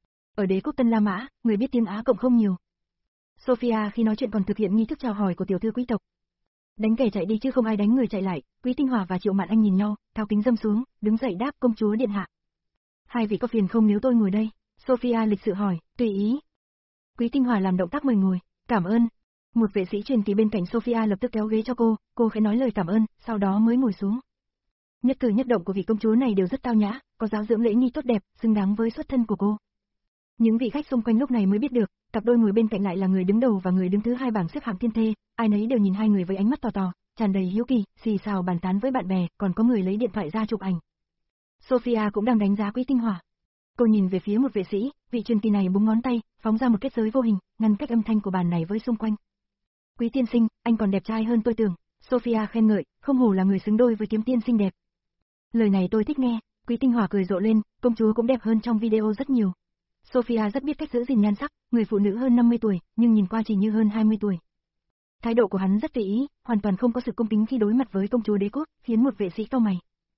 Ở đế quốc Tân La Mã, người biết tiếng Á Cộng không nhiều. Sophia khi nói chuyện còn thực hiện nghi thức chào hỏi của tiểu thư quý tộc. Đánh kẻ chạy đi chứ không ai đánh người chạy lại, Quý Tinh Hỏa và Triệu Mạn Anh nhìn nhau, tháo kính dâm xuống, đứng dậy đáp công chúa điện hạ. Hai vị có phiền không nếu tôi ngồi đây? Sophia lịch sự hỏi, tùy ý. Quý Tinh Hỏa làm động tác mời ngồi, cảm ơn. Một vệ sĩ truyền kỳ bên cạnh Sophia lập tức kéo ghế cho cô, cô khẽ nói lời cảm ơn, sau đó mới ngồi xuống. Nhất cử nhất động của vị công chúa này đều rất tao nhã, có giáo dưỡng lễ nghi tốt đẹp, xứng đáng với xuất thân của cô. Những vị khách xung quanh lúc này mới biết được, cặp đôi ngồi bên cạnh lại là người đứng đầu và người đứng thứ hai bảng xếp hạng thiên thê, ai nấy đều nhìn hai người với ánh mắt tò tò, tràn đầy hiếu kỳ, xì xào bàn tán với bạn bè, còn có người lấy điện thoại ra chụp ảnh. Sophia cũng đang đánh giá Quý Tinh Hỏa. Cô nhìn về phía một vệ sĩ, vị truyền kỳ này búng ngón tay, phóng ra một kết giới vô hình, ngăn cách âm thanh của bàn này với xung quanh. Quý tiên sinh, anh còn đẹp trai hơn tôi tưởng. Sophia khen ngợi, không hổ là người xứng đôi với Kiếm Tiên xinh đẹp. Lời này tôi thích nghe. Quý Tinh Hỏa cười rộ lên, công chúa cũng đẹp hơn trong video rất nhiều. Sophia rất biết cách giữ gìn nhan sắc, người phụ nữ hơn năm mươi tuổi, nhưng nhìn qua chỉ như hơn hai mươi tuổi. Thái độ của hắn rất tùy ý, hoàn toàn không có sự cung kính khi đối mặt với công chúa đế quốc, khiến một vệ sĩ cau mày.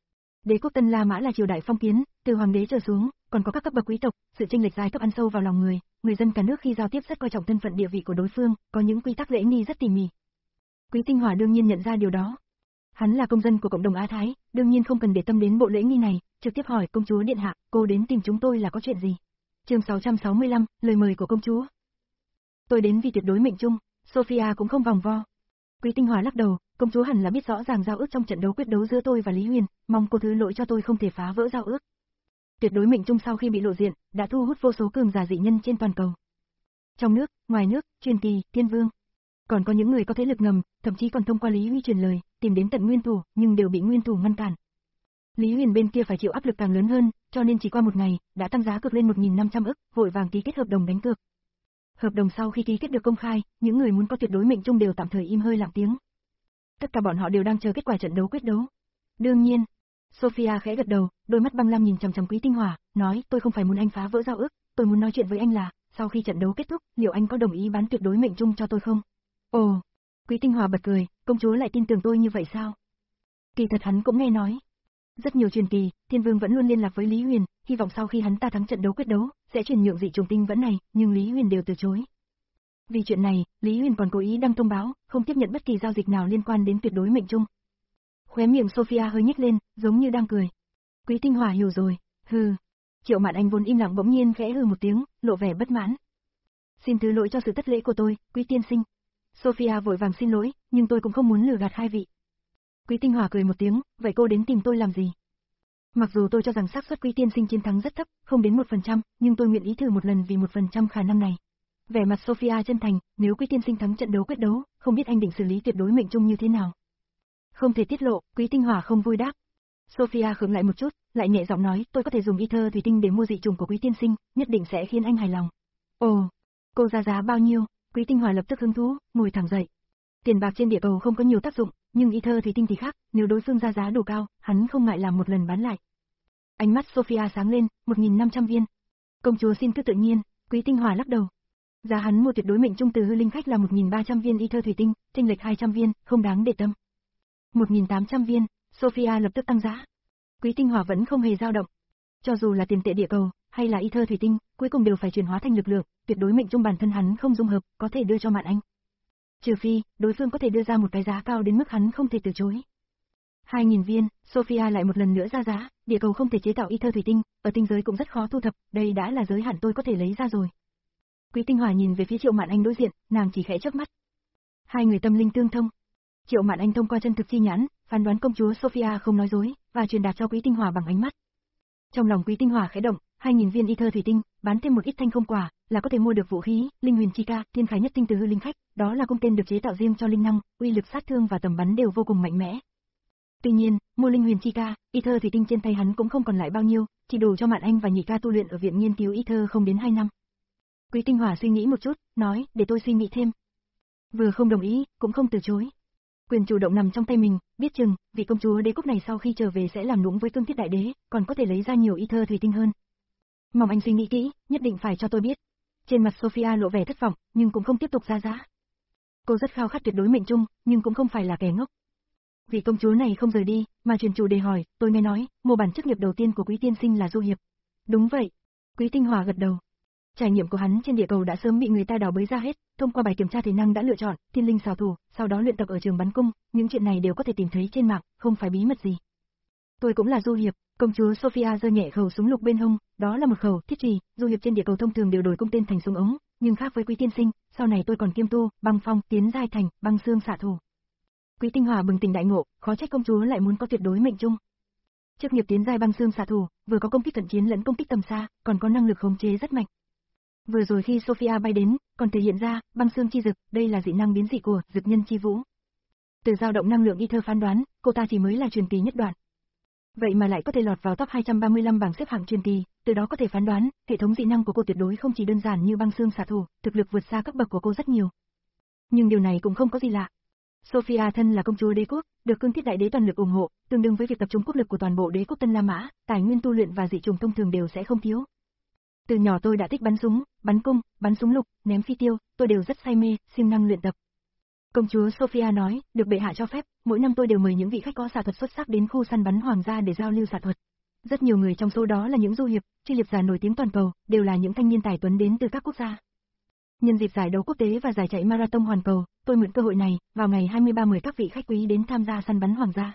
Đế quốc Tân La Mã là triều đại phong kiến, từ hoàng đế trở xuống, còn có các cấp bậc quý tộc, sự chênh lệch giai cấp ăn sâu vào lòng người, người dân cả nước khi giao tiếp rất coi trọng thân phận địa vị của đối phương, có những quy tắc lễ nghi rất tỉ mỉ. Quý Tinh Hỏa đương nhiên nhận ra điều đó. Hắn là công dân của cộng đồng Á Thái, đương nhiên không cần để tâm đến bộ lễ nghi này, trực tiếp hỏi công chúa điện hạ, cô đến tìm chúng tôi là có chuyện gì? Chương sáu trăm sáu mươi lăm, lời mời của công chúa. Tôi đến vì tuyệt đối mệnh chung, Sophia cũng không vòng vo. Quý Tinh Hỏa lắc đầu, công chúa hẳn là biết rõ ràng giao ước trong trận đấu quyết đấu giữa tôi và Lý Huyền, mong cô thứ lỗi cho tôi không thể phá vỡ giao ước. Tuyệt đối mệnh chung sau khi bị lộ diện, đã thu hút vô số cường giả dị nhân trên toàn cầu. Trong nước, ngoài nước, truyền kỳ, tiên vương. Còn có những người có thế lực ngầm, thậm chí còn thông qua Lý Huy truyền lời, tìm đến tận nguyên thủ, nhưng đều bị nguyên thủ ngăn cản. Lý Huyền bên kia phải chịu áp lực càng lớn hơn, cho nên chỉ qua một ngày, đã tăng giá cược lên một nghìn năm trăm ức, vội vàng ký kết hợp đồng đánh cược. Hợp đồng sau khi ký kết được công khai, những người muốn có tuyệt đối mệnh chung đều tạm thời im hơi lặng tiếng. Tất cả bọn họ đều đang chờ kết quả trận đấu quyết đấu. Đương nhiên, Sophia khẽ gật đầu, đôi mắt băng lam nhìn chằm chằm Quý Tinh Hỏa, nói, tôi không phải muốn anh phá vỡ giao ước, tôi muốn nói chuyện với anh là, sau khi trận đấu kết thúc, liệu anh có đồng ý bán tuyệt đối mệnh chung cho tôi không? Ồ, Quý Tinh Hỏa bật cười, công chúa lại tin tưởng tôi như vậy sao? Kỳ thật hắn cũng nghe nói. Rất nhiều truyền kỳ, Thiên Vương vẫn luôn liên lạc với Lý Huyền, hy vọng sau khi hắn ta thắng trận đấu quyết đấu, sẽ chuyển nhượng dị trùng tinh vẫn này, nhưng Lý Huyền đều từ chối. Vì chuyện này, Lý Huyền còn cố ý đăng thông báo, không tiếp nhận bất kỳ giao dịch nào liên quan đến tuyệt đối mệnh chung. Khóe miệng Sophia hơi nhếch lên, giống như đang cười. Quý Tinh Hỏa hiểu rồi, hừ. Triệu Mạn Anh vốn im lặng bỗng nhiên khẽ hừ một tiếng, lộ vẻ bất mãn. Xin thứ lỗi cho sự thất lễ của tôi, Quý tiên sinh. Sophia vội vàng xin lỗi, nhưng tôi cũng không muốn lừa gạt hai vị. Quý Tinh Hòa cười một tiếng, vậy cô đến tìm tôi làm gì? Mặc dù tôi cho rằng xác suất Quý tiên sinh chiến thắng rất thấp, không đến một phần trăm, nhưng tôi nguyện ý thử một lần vì một phần trăm khả năng này. Vẻ mặt Sophia chân thành, nếu Quý tiên sinh thắng trận đấu quyết đấu, không biết anh định xử lý tuyệt đối mệnh trung như thế nào. Không thể tiết lộ, Quý Tinh Hòa không vui đáp. Sophia khựng lại một chút, lại nhẹ giọng nói, tôi có thể dùng ether thủy tinh để mua dị trùng của Quý tiên sinh, nhất định sẽ khiến anh hài lòng. Ồ, cô ra giá bao nhiêu? Quý Tinh Hòa lập tức hứng thú, ngồi thẳng dậy. Tiền bạc trên địa cầu không có nhiều tác dụng, nhưng ether thủy tinh thì khác, nếu đối phương ra giá đủ cao, hắn không ngại làm một lần bán lại. Ánh mắt Sophia sáng lên, một nghìn năm trăm viên. Công chúa xin cứ tự nhiên, Quý Tinh Hòa lắc đầu. Giá hắn mua tuyệt đối mệnh trung từ hư linh khách là một nghìn ba trăm viên ether thủy tinh, chênh lệch hai trăm viên, không đáng để tâm. một nghìn tám trăm viên, Sophia lập tức tăng giá. Quý Tinh Hòa vẫn không hề dao động. Cho dù là tiền tệ địa cầu, hay là ether thủy tinh, cuối cùng đều phải chuyển hóa thành lực lượng, tuyệt đối mệnh trung bản thân hắn không dung hợp, có thể đưa cho Mạn Anh. Trừ phi, đối phương có thể đưa ra một cái giá cao đến mức hắn không thể từ chối. hai nghìn viên, Sophia lại một lần nữa ra giá, địa cầu không thể chế tạo ether thủy tinh, ở tinh giới cũng rất khó thu thập, đây đã là giới hạn tôi có thể lấy ra rồi. Quý Tinh Hòa nhìn về phía Triệu Mạn Anh đối diện, nàng chỉ khẽ chớp mắt. Hai người tâm linh tương thông. Triệu Mạn Anh thông qua chân thực chi nhãn, phán đoán công chúa Sophia không nói dối, và truyền đạt cho Quý Tinh Hòa bằng ánh mắt. Trong lòng Quý Tinh Hòa khẽ động, hai nghìn viên ether thủy tinh, bán thêm một ít thanh không quả, là có thể mua được vũ khí, linh huyền chi ca, thiên khải nhất tinh từ hư linh khách, đó là cung tên được chế tạo riêng cho linh năng, uy lực sát thương và tầm bắn đều vô cùng mạnh mẽ. Tuy nhiên, mua linh huyền chi ca, ether thủy tinh trên tay hắn cũng không còn lại bao nhiêu, chỉ đủ cho Mạn Anh và Nhị ca tu luyện ở viện nghiên cứu ether không đến hai năm. Quý Tinh Hòa suy nghĩ một chút, nói, để tôi suy nghĩ thêm. Vừa không đồng ý, cũng không từ chối. Quyền chủ động nằm trong tay mình, biết chừng, vị công chúa đế quốc này sau khi trở về sẽ làm nũng với Cương Thiết đại đế, còn có thể lấy ra nhiều ether thủy tinh hơn. Mong anh suy nghĩ kỹ, nhất định phải cho tôi biết. Trên mặt Sophia lộ vẻ thất vọng, nhưng cũng không tiếp tục ra giá. Cô rất khao khát tuyệt đối mệnh trung, nhưng cũng không phải là kẻ ngốc. Vị công chúa này không rời đi, mà truyền chủ đề hỏi, tôi nghe nói, mô bản chức nghiệp đầu tiên của Quý tiên sinh là du hiệp. Đúng vậy. Quý Tinh Hòa gật đầu. Trải nghiệm của hắn trên địa cầu đã sớm bị người ta đào bới ra hết, thông qua bài kiểm tra thể năng đã lựa chọn, thiên linh xảo thủ, sau đó luyện tập ở trường bắn cung, những chuyện này đều có thể tìm thấy trên mạng, không phải bí mật gì. Tôi cũng là du hiệp, công chúa Sophia giơ nhẹ khẩu súng lục bên hông, đó là một khẩu thiết trì, du hiệp trên địa cầu thông thường đều đổi cung tên thành súng ống, nhưng khác với Quý tiên sinh, sau này tôi còn kiêm tu, băng phong, tiến giai thành, băng xương xạ thủ. Quý Tinh Hòa bừng tỉnh đại ngộ, khó trách công chúa lại muốn có tuyệt đối mệnh trung. Chức nghiệp tiến giai băng xương xạ thủ, vừa có công kích cận chiến lẫn công kích tầm xa, còn có năng lực khống chế rất mạnh. Vừa rồi khi Sophia bay đến, còn thể hiện ra, băng xương chi dực, đây là dị năng biến dị của dực nhân chi vũ. Từ dao động năng lượng ether phán đoán, cô ta chỉ mới là truyền kỳ nhất đoạn. Vậy mà lại có thể lọt vào top hai trăm ba mươi lăm bảng xếp hạng truyền kỳ, từ đó có thể phán đoán, hệ thống dị năng của cô tuyệt đối không chỉ đơn giản như băng xương xạ thủ, thực lực vượt xa cấp bậc của cô rất nhiều. Nhưng điều này cũng không có gì lạ. Sophia thân là công chúa đế quốc, được Cương Thiết đại đế toàn lực ủng hộ, tương đương với việc tập trung quốc lực của toàn bộ đế quốc Tân La Mã, tài nguyên tu luyện và dị trùng thông thường đều sẽ không thiếu. Từ nhỏ tôi đã thích bắn súng, bắn cung, bắn súng lục, ném phi tiêu, tôi đều rất say mê, siêng năng luyện tập. Công chúa Sophia nói, được bệ hạ cho phép, mỗi năm tôi đều mời những vị khách có xạ thuật xuất sắc đến khu săn bắn hoàng gia để giao lưu xạ thuật. Rất nhiều người trong số đó là những du hiệp, truy liệp giả nổi tiếng toàn cầu, đều là những thanh niên tài tuấn đến từ các quốc gia. Nhân dịp giải đấu quốc tế và giải chạy marathon hoàn cầu, tôi mượn cơ hội này, vào ngày hai mươi ba mời các vị khách quý đến tham gia săn bắn hoàng gia.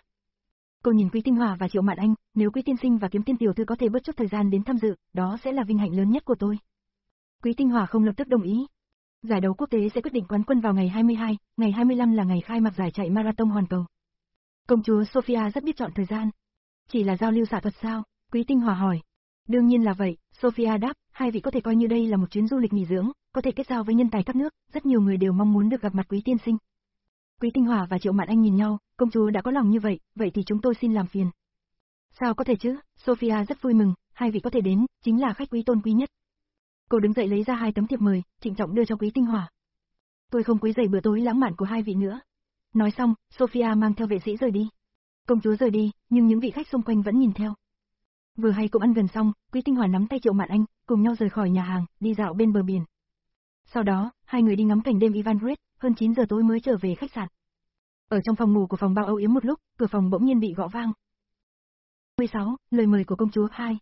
Cô nhìn Quý Tinh Hòa và Triệu Mạn Anh, nếu Quý tiên sinh và Kiếm tiên tiểu thư có thể bớt chút thời gian đến tham dự, đó sẽ là vinh hạnh lớn nhất của tôi. Quý Tinh Hòa không lập tức đồng ý. Giải đấu quốc tế sẽ quyết định quán quân vào ngày hai mươi hai, ngày hai mươi lăm là ngày khai mạc giải chạy marathon hoàn cầu. Công chúa Sophia rất biết chọn thời gian. Chỉ là giao lưu xạ thuật sao? Quý Tinh Hòa hỏi. Đương nhiên là vậy, Sophia đáp, hai vị có thể coi như đây là một chuyến du lịch nghỉ dưỡng, có thể kết giao với nhân tài các nước, rất nhiều người đều mong muốn được gặp mặt Quý tiên sinh. Quý Tinh Hòa và Triệu Mạn Anh nhìn nhau, công chúa đã có lòng như vậy, vậy thì chúng tôi xin làm phiền. Sao có thể chứ, Sophia rất vui mừng, hai vị có thể đến, chính là khách quý tôn quý nhất. Cô đứng dậy lấy ra hai tấm thiệp mời, trịnh trọng đưa cho Quý Tinh Hòa. Tôi không quấy rầy bữa tối lãng mạn của hai vị nữa. Nói xong, Sophia mang theo vệ sĩ rời đi. Công chúa rời đi, nhưng những vị khách xung quanh vẫn nhìn theo. Vừa hay cũng ăn gần xong, Quý Tinh Hòa nắm tay Triệu Mạn Anh, cùng nhau rời khỏi nhà hàng, đi dạo bên bờ biển. Sau đó, hai người đi ngắm cảnh đêm Ivan Gret, hơn chín giờ tối mới trở về khách sạn. Ở trong phòng ngủ của phòng bao âu yếm một lúc, cửa phòng bỗng nhiên bị gõ vang. mười sáu, lời mời của công chúa hai.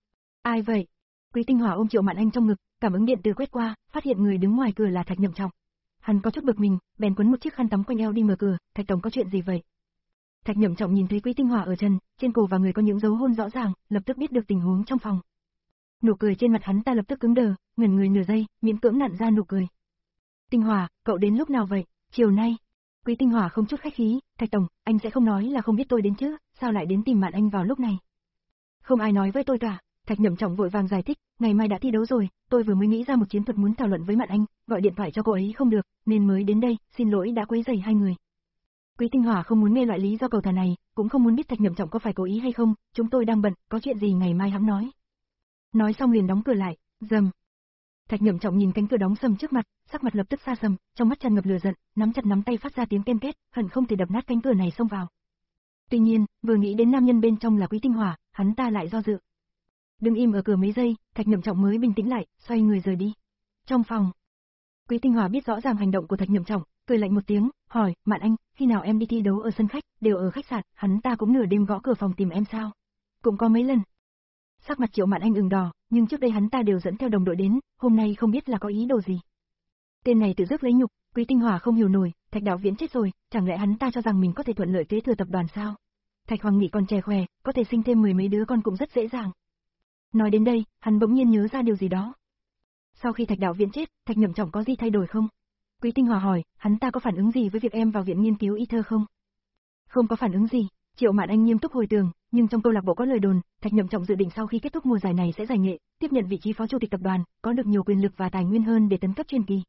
Ai vậy? Quý Tinh Hòa ôm Triệu Mạn Anh trong ngực, cảm ứng điện từ quét qua, phát hiện người đứng ngoài cửa là Thạch Nhậm Trọng. Hắn có chút bực mình, bèn quấn một chiếc khăn tắm quanh eo đi mở cửa, Thạch tổng có chuyện gì vậy? Thạch Nhậm Trọng nhìn thấy Quý Tinh Hòa ở trần, trên cổ và người có những dấu hôn rõ ràng, lập tức biết được tình huống trong phòng. Nụ cười trên mặt hắn ta lập tức cứng đờ, ngẩn người nửa giây, miễn cưỡng nặn ra nụ cười. Tinh Hòa, cậu đến lúc nào vậy? Chiều nay, Quý Tinh Hỏa không chút khách khí, Thạch tổng, anh sẽ không nói là không biết tôi đến chứ, sao lại đến tìm Mạn Anh vào lúc này? Không ai nói với tôi cả. Thạch Nhậm Trọng vội vàng giải thích, ngày mai đã thi đấu rồi, tôi vừa mới nghĩ ra một chiến thuật muốn thảo luận với Mạn Anh, gọi điện thoại cho cô ấy không được, nên mới đến đây, xin lỗi đã quấy rầy hai người. Quý Tinh Hỏa không muốn nghe loại lý do cầu thả này, cũng không muốn biết Thạch Nhậm Trọng có phải cố ý hay không, chúng tôi đang bận, có chuyện gì ngày mai hẵng nói. Nói xong liền đóng cửa lại, rầm. Thạch Nhậm Trọng nhìn cánh cửa đóng sầm trước mặt, sắc mặt lập tức xa sầm, trong mắt tràn ngập lửa giận, nắm chặt nắm tay phát ra tiếng ken két, hận không thể đập nát cánh cửa này xông vào. Tuy nhiên, vừa nghĩ đến nam nhân bên trong là Quý Tinh Hỏa, hắn ta lại do dự. Đứng im ở cửa mấy giây, Thạch Nhậm Trọng mới bình tĩnh lại, xoay người rời đi. Trong phòng, Quý Tinh Hỏa biết rõ ràng hành động của Thạch Nhậm Trọng, cười lạnh một tiếng, hỏi, Mạn Anh, khi nào em đi thi đấu ở sân khách, đều ở khách sạn, hắn ta cũng nửa đêm gõ cửa phòng tìm em sao? Cũng có mấy lần. Sắc mặt Triệu Mạn Anh ửng đỏ, nhưng trước đây hắn ta đều dẫn theo đồng đội đến, hôm nay không biết là có ý đồ gì. Tên này tự dứt lấy nhục, Quý Tinh Hỏa không hiểu nổi, Thạch Đạo Viễn chết rồi, chẳng lẽ hắn ta cho rằng mình có thể thuận lợi kế thừa tập đoàn sao? Thạch Hoàng Nghị còn trẻ khỏe, có thể sinh thêm mười mấy đứa con cũng rất dễ dàng. Nói đến đây, hắn bỗng nhiên nhớ ra điều gì đó. Sau khi Thạch Đạo Viễn chết, Thạch Nhậm Trọng có gì thay đổi không? Quý Tinh Hỏa hỏi, hắn ta có phản ứng gì với việc em vào viện nghiên cứu y thơ không? Không có phản ứng gì, Triệu Mạn Anh nghiêm túc hồi tưởng, nhưng trong câu lạc bộ có lời đồn, Thạch Nhậm Trọng dự định sau khi kết thúc mùa giải này sẽ giải nghệ, tiếp nhận vị trí phó chủ tịch tập đoàn, có được nhiều quyền lực và tài nguyên hơn để tấn cấp truyền kỳ.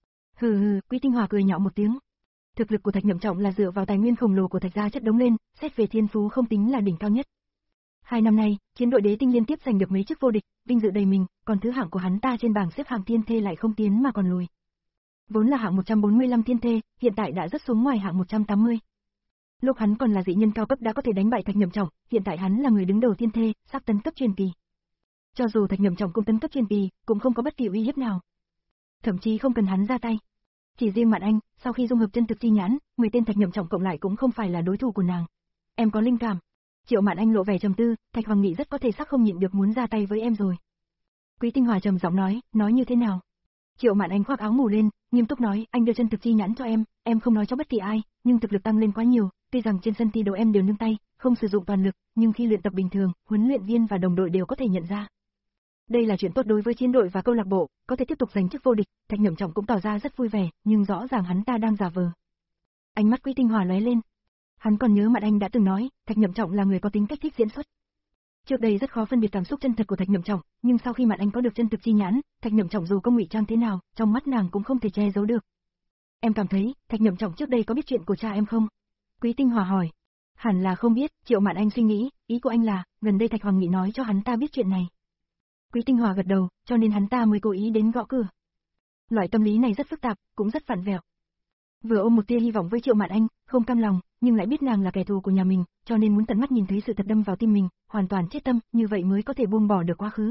Hừ hừ, Quý Tinh Hỏa cười nhạo một tiếng. Thực lực của Thạch Nhậm Trọng là dựa vào tài nguyên khổng lồ của Thạch gia chất đống lên, xét về thiên phú không tính là đỉnh cao nhất. Hai năm nay, chiến đội Đế Tinh liên tiếp giành được mấy chức vô địch, vinh dự đầy mình, còn thứ hạng của hắn ta trên bảng xếp hạng thiên thê lại không tiến mà còn lùi. Vốn là hạng một trăm bốn mươi lăm thiên thê, hiện tại đã rớt xuống ngoài hạng một trăm tám mươi. Lúc hắn còn là dị nhân cao cấp đã có thể đánh bại Thạch Nhậm Trọng, hiện tại hắn là người đứng đầu thiên thê, sắp tấn cấp truyền kỳ. Cho dù Thạch Nhậm Trọng cũng tấn cấp truyền kỳ, cũng không có bất kỳ uy hiếp nào. Thậm chí không cần hắn ra tay. Chỉ riêng Mạn Anh, sau khi dung hợp chân thực chi nhãn, mười tên Thạch Nhậm Trọng cộng lại cũng không phải là đối thủ của nàng. Em có linh cảm. Triệu Mạn Anh lộ vẻ trầm tư, Thạch Hoàng Nghị rất có thể sắc không nhịn được muốn ra tay với em rồi. Quý Tinh Hỏa trầm giọng nói, nói như thế nào? Triệu Mạn Anh khoác áo ngủ lên, nghiêm túc nói, anh đưa chân thực chi nhãn cho em, em không nói cho bất kỳ ai, nhưng thực lực tăng lên quá nhiều, tuy rằng trên sân thi đấu em đều nương tay, không sử dụng toàn lực, nhưng khi luyện tập bình thường, huấn luyện viên và đồng đội đều có thể nhận ra. Đây là chuyện tốt đối với chiến đội và câu lạc bộ, có thể tiếp tục giành chức vô địch, Thạch Nhậm Trọng cũng tỏ ra rất vui vẻ, nhưng rõ ràng hắn ta đang giả vờ. Ánh mắt Quý Tinh Hỏa lóe lên. Hắn còn nhớ Mạn Anh đã từng nói, Thạch Nhậm Trọng là người có tính cách thích diễn xuất. Trước đây rất khó phân biệt cảm xúc chân thật của Thạch Nhậm Trọng, nhưng sau khi Mạn Anh có được chân thực chi nhãn, Thạch Nhậm Trọng dù có ngụy trang thế nào, trong mắt nàng cũng không thể che giấu được. Em cảm thấy, Thạch Nhậm Trọng trước đây có biết chuyện của cha em không? Quý Tinh Hỏa hỏi. Hẳn là không biết, Triệu Mạn Anh suy nghĩ, ý của anh là, gần đây Thạch Hoàng Nghị nói cho hắn ta biết chuyện này. Quý Tinh Hỏa gật đầu, cho nên hắn ta mới cố ý đến gõ cửa. Loại tâm lý này rất phức tạp, cũng rất vặn vẹo. Vừa ôm một tia hy vọng với Triệu Mạn Anh, không cam lòng, nhưng lại biết nàng là kẻ thù của nhà mình, cho nên muốn tận mắt nhìn thấy sự thật đâm vào tim mình, hoàn toàn chết tâm, như vậy mới có thể buông bỏ được quá khứ.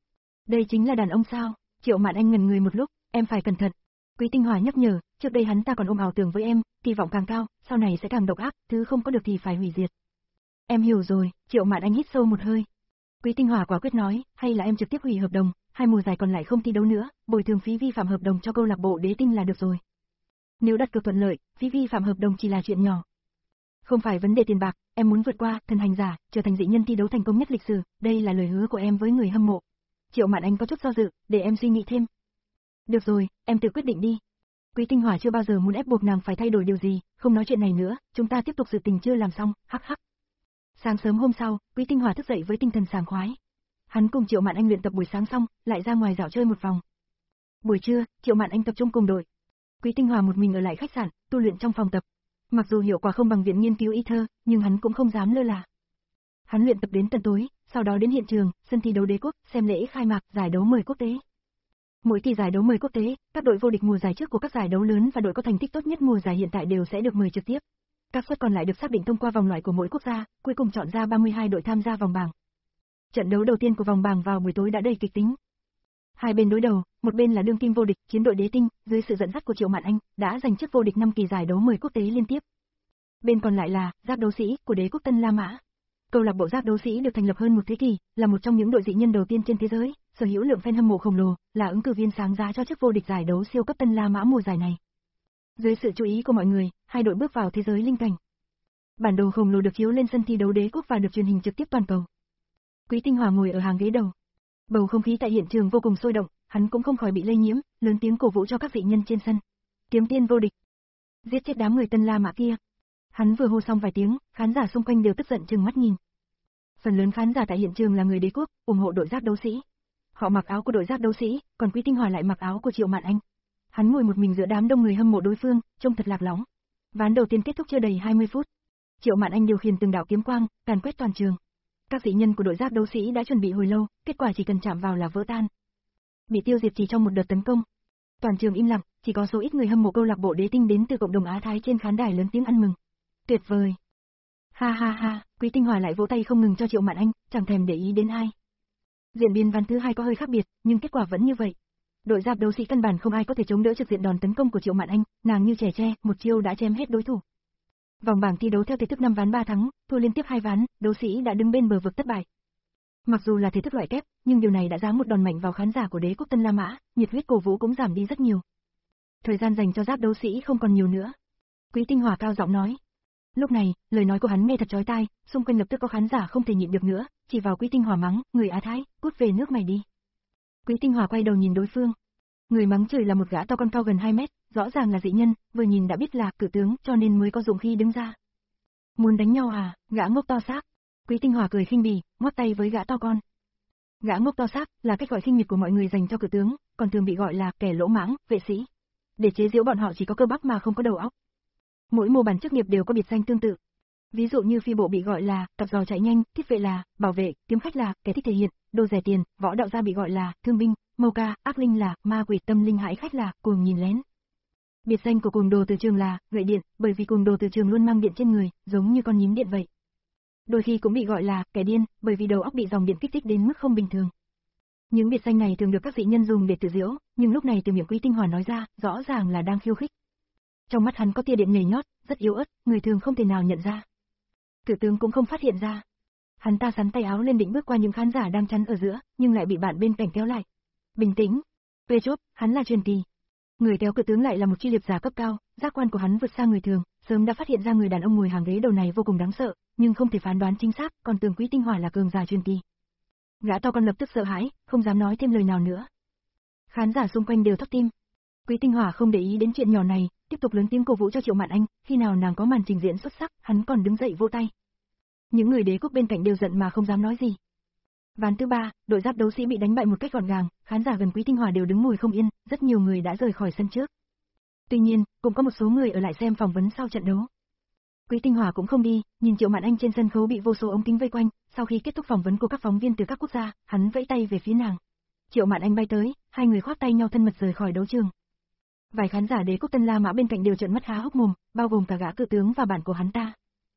Đây chính là đàn ông sao? Triệu Mạn Anh ngần người một lúc, em phải cẩn thận. Quý Tinh Hỏa nhắc nhở, trước đây hắn ta còn ôm ảo tưởng với em, kỳ vọng càng cao, sau này sẽ càng độc ác, thứ không có được thì phải hủy diệt. Em hiểu rồi, Triệu Mạn Anh hít sâu một hơi. Quý Tinh Hỏa quả quyết nói, hay là em trực tiếp hủy hợp đồng, hai mùa giải còn lại không thi đấu nữa, bồi thường phí vi phạm hợp đồng cho câu lạc bộ Đế Tinh là được rồi. Nếu đặt cược thuận lợi, phí vi phạm hợp đồng chỉ là chuyện nhỏ. Không phải vấn đề tiền bạc, em muốn vượt qua thần hành giả, trở thành dị nhân thi đấu thành công nhất lịch sử, đây là lời hứa của em với người hâm mộ. Triệu Mạn Anh có chút do dự, để em suy nghĩ thêm. Được rồi, em tự quyết định đi. Quý Tinh Hỏa chưa bao giờ muốn ép buộc nàng phải thay đổi điều gì, không nói chuyện này nữa, chúng ta tiếp tục sự tình chưa làm xong, hắc hắc. Sáng sớm hôm sau, Quý Tinh Hỏa thức dậy với tinh thần sảng khoái. Hắn cùng Triệu Mạn Anh luyện tập buổi sáng xong, lại ra ngoài dạo chơi một vòng. Buổi trưa, Triệu Mạn Anh tập trung cùng đội. Quý Tinh Hỏa một mình ở lại khách sạn, tu luyện trong phòng tập. Mặc dù hiệu quả không bằng viện nghiên cứu y thơ, nhưng hắn cũng không dám lơ là. Hắn luyện tập đến tận tối, sau đó đến hiện trường, sân thi đấu Đế Quốc, xem lễ khai mạc giải đấu mời quốc tế. Mỗi kỳ giải đấu mời quốc tế, các đội vô địch mùa giải trước của các giải đấu lớn và đội có thành tích tốt nhất mùa giải hiện tại đều sẽ được mời trực tiếp. Các suất còn lại được xác định thông qua vòng loại của mỗi quốc gia, cuối cùng chọn ra ba mươi hai đội tham gia vòng bảng. Trận đấu đầu tiên của vòng bảng vào buổi tối đã đầy kịch tính. Hai bên đối đầu, một bên là đương kim vô địch, chiến đội Đế Tinh, dưới sự dẫn dắt của Triệu Mạn Anh, đã giành chức vô địch năm kỳ giải đấu mời quốc tế liên tiếp. Bên còn lại là Giác Đấu Sĩ của Đế Quốc Tân La Mã. Câu lạc bộ Giác Đấu Sĩ được thành lập hơn một thế kỷ, là một trong những đội dị nhân đầu tiên trên thế giới, sở hữu lượng fan hâm mộ khổng lồ, là ứng cử viên sáng giá cho chức vô địch giải đấu siêu cấp Tân La Mã mùa giải này. Dưới sự chú ý của mọi người, hai đội bước vào thế giới linh cảnh. Bản đồ khổng lồ được chiếu lên sân thi đấu Đế Quốc và được truyền hình trực tiếp toàn cầu. Quý Tinh Hỏa ngồi ở hàng ghế đầu. Bầu không khí tại hiện trường vô cùng sôi động, hắn cũng không khỏi bị lây nhiễm, lớn tiếng cổ vũ cho các dị nhân trên sân. Kiếm tiên vô địch. giết chết đám người Tân La Mã kia. Hắn vừa hô xong vài tiếng, khán giả xung quanh đều tức giận trừng mắt nhìn. Phần lớn khán giả tại hiện trường là người đế quốc, ủng hộ đội giáp đấu sĩ. Họ mặc áo của đội giáp đấu sĩ, còn Quý Tinh Hòa lại mặc áo của Triệu Mạn Anh. Hắn ngồi một mình giữa đám đông người hâm mộ đối phương, trông thật lạc lõng. Ván đầu tiên kết thúc chưa đầy hai mươi phút. Triệu Mạn Anh điều khiển từng đạo kiếm quang, càn quét toàn trường. Các dị nhân của đội giáp đấu sĩ đã chuẩn bị hồi lâu, kết quả chỉ cần chạm vào là vỡ tan. Bị tiêu diệt chỉ trong một đợt tấn công. Toàn trường im lặng, chỉ có số ít người hâm mộ câu lạc bộ Đế Tinh đến từ cộng đồng Á Thái trên khán đài lớn tiếng ăn mừng. Tuyệt vời. Ha ha ha, Quý Tinh Hòa lại vỗ tay không ngừng cho Triệu Mạn Anh, chẳng thèm để ý đến ai. Diễn biến ván thứ hai có hơi khác biệt, nhưng kết quả vẫn như vậy. Đội giáp đấu sĩ căn bản không ai có thể chống đỡ trực diện đòn tấn công của Triệu Mạn Anh, nàng như trẻ tre, một chiêu đã chém hết đối thủ. Vòng bảng thi đấu theo thể thức năm ván ba thắng, thua liên tiếp hai ván, đấu sĩ đã đứng bên bờ vực thất bại. Mặc dù là thể thức loại kép, nhưng điều này đã giáng một đòn mạnh vào khán giả của đế quốc Tân La Mã, nhiệt huyết cổ vũ cũng giảm đi rất nhiều. Thời gian dành cho giáp đấu sĩ không còn nhiều nữa. Quý Tinh Hòa cao giọng nói. Lúc này, lời nói của hắn nghe thật chói tai, xung quanh lập tức có khán giả không thể nhịn được nữa, chỉ vào Quý Tinh Hòa mắng, người Á Thái, cút về nước mày đi. Quý Tinh Hòa quay đầu nhìn đối phương. Người mắng chửi là một gã to con cao gần hai mét, rõ ràng là dị nhân, vừa nhìn đã biết là cử tướng, cho nên mới có dụng khí đứng ra. Muốn đánh nhau à, gã ngốc to xác. Quý Tinh Hòa cười khinh bỉ, ngoắc tay với gã to con. Gã ngốc to xác là cách gọi khinh miệt của mọi người dành cho cử tướng, còn thường bị gọi là kẻ lỗ mãng, vệ sĩ. Để chế giễu bọn họ chỉ có cơ bắp mà không có đầu óc. Mỗi mô bản chức nghiệp đều có biệt danh tương tự. Ví dụ như phi bộ bị gọi là cặp giò chạy nhanh, thiết vệ là bảo vệ, kiếm khách là kẻ thích thể hiện, đồ rẻ tiền, võ đạo gia bị gọi là thương binh, mâu ca, ác linh là ma quỷ, tâm linh hãi khách là cuồng nhìn lén. Biệt danh của cuồng đồ từ trường là gậy điện, bởi vì cuồng đồ từ trường luôn mang điện trên người, giống như con nhím điện vậy. Đôi khi cũng bị gọi là kẻ điên, bởi vì đầu óc bị dòng điện kích thích đến mức không bình thường. Những biệt danh này thường được các dị nhân dùng để tự giễu, nhưng lúc này từ miệng Quý Tinh Hòa nói ra, rõ ràng là đang khiêu khích. Trong mắt hắn có tia điện nhảy nhót, rất yếu ớt, người thường không thể nào nhận ra. Cử tướng cũng không phát hiện ra. Hắn ta sắn tay áo lên định bước qua những khán giả đang chắn ở giữa, nhưng lại bị bạn bên cạnh kéo lại. Bình tĩnh. Petrov, hắn là truyền kỳ. Người kéo cử tướng lại là một chi liệp giả cấp cao, giác quan của hắn vượt xa người thường, sớm đã phát hiện ra người đàn ông ngồi hàng ghế đầu này vô cùng đáng sợ, nhưng không thể phán đoán chính xác, còn tưởng Quý Tinh Hòa là cường giả truyền kỳ. Gã to con lập tức sợ hãi, không dám nói thêm lời nào nữa. Khán giả xung quanh đều thót tim. Quý Tinh Hòa không để ý đến chuyện nhỏ này, tiếp tục lớn tiếng cổ vũ cho Triệu Mạn Anh, khi nào nàng có màn trình diễn xuất sắc, hắn còn đứng dậy vỗ tay. Những người đế quốc bên cạnh đều giận mà không dám nói gì. Ván thứ ba, đội giáp đấu sĩ bị đánh bại một cách gọn gàng, khán giả gần Quý Tinh Hòa đều đứng ngồi không yên, rất nhiều người đã rời khỏi sân trước. Tuy nhiên, cũng có một số người ở lại xem phỏng vấn sau trận đấu. Quý Tinh Hòa cũng không đi, nhìn Triệu Mạn Anh trên sân khấu bị vô số ống kính vây quanh, sau khi kết thúc phỏng vấn của các phóng viên từ các quốc gia, hắn vẫy tay về phía nàng. Triệu Mạn Anh bay tới, hai người khoác tay nhau thân mật rời khỏi đấu trường. Vài khán giả đế quốc Tân La Mã bên cạnh đều trợn mắt há hốc mồm, bao gồm cả gã cự tướng và bạn của hắn ta.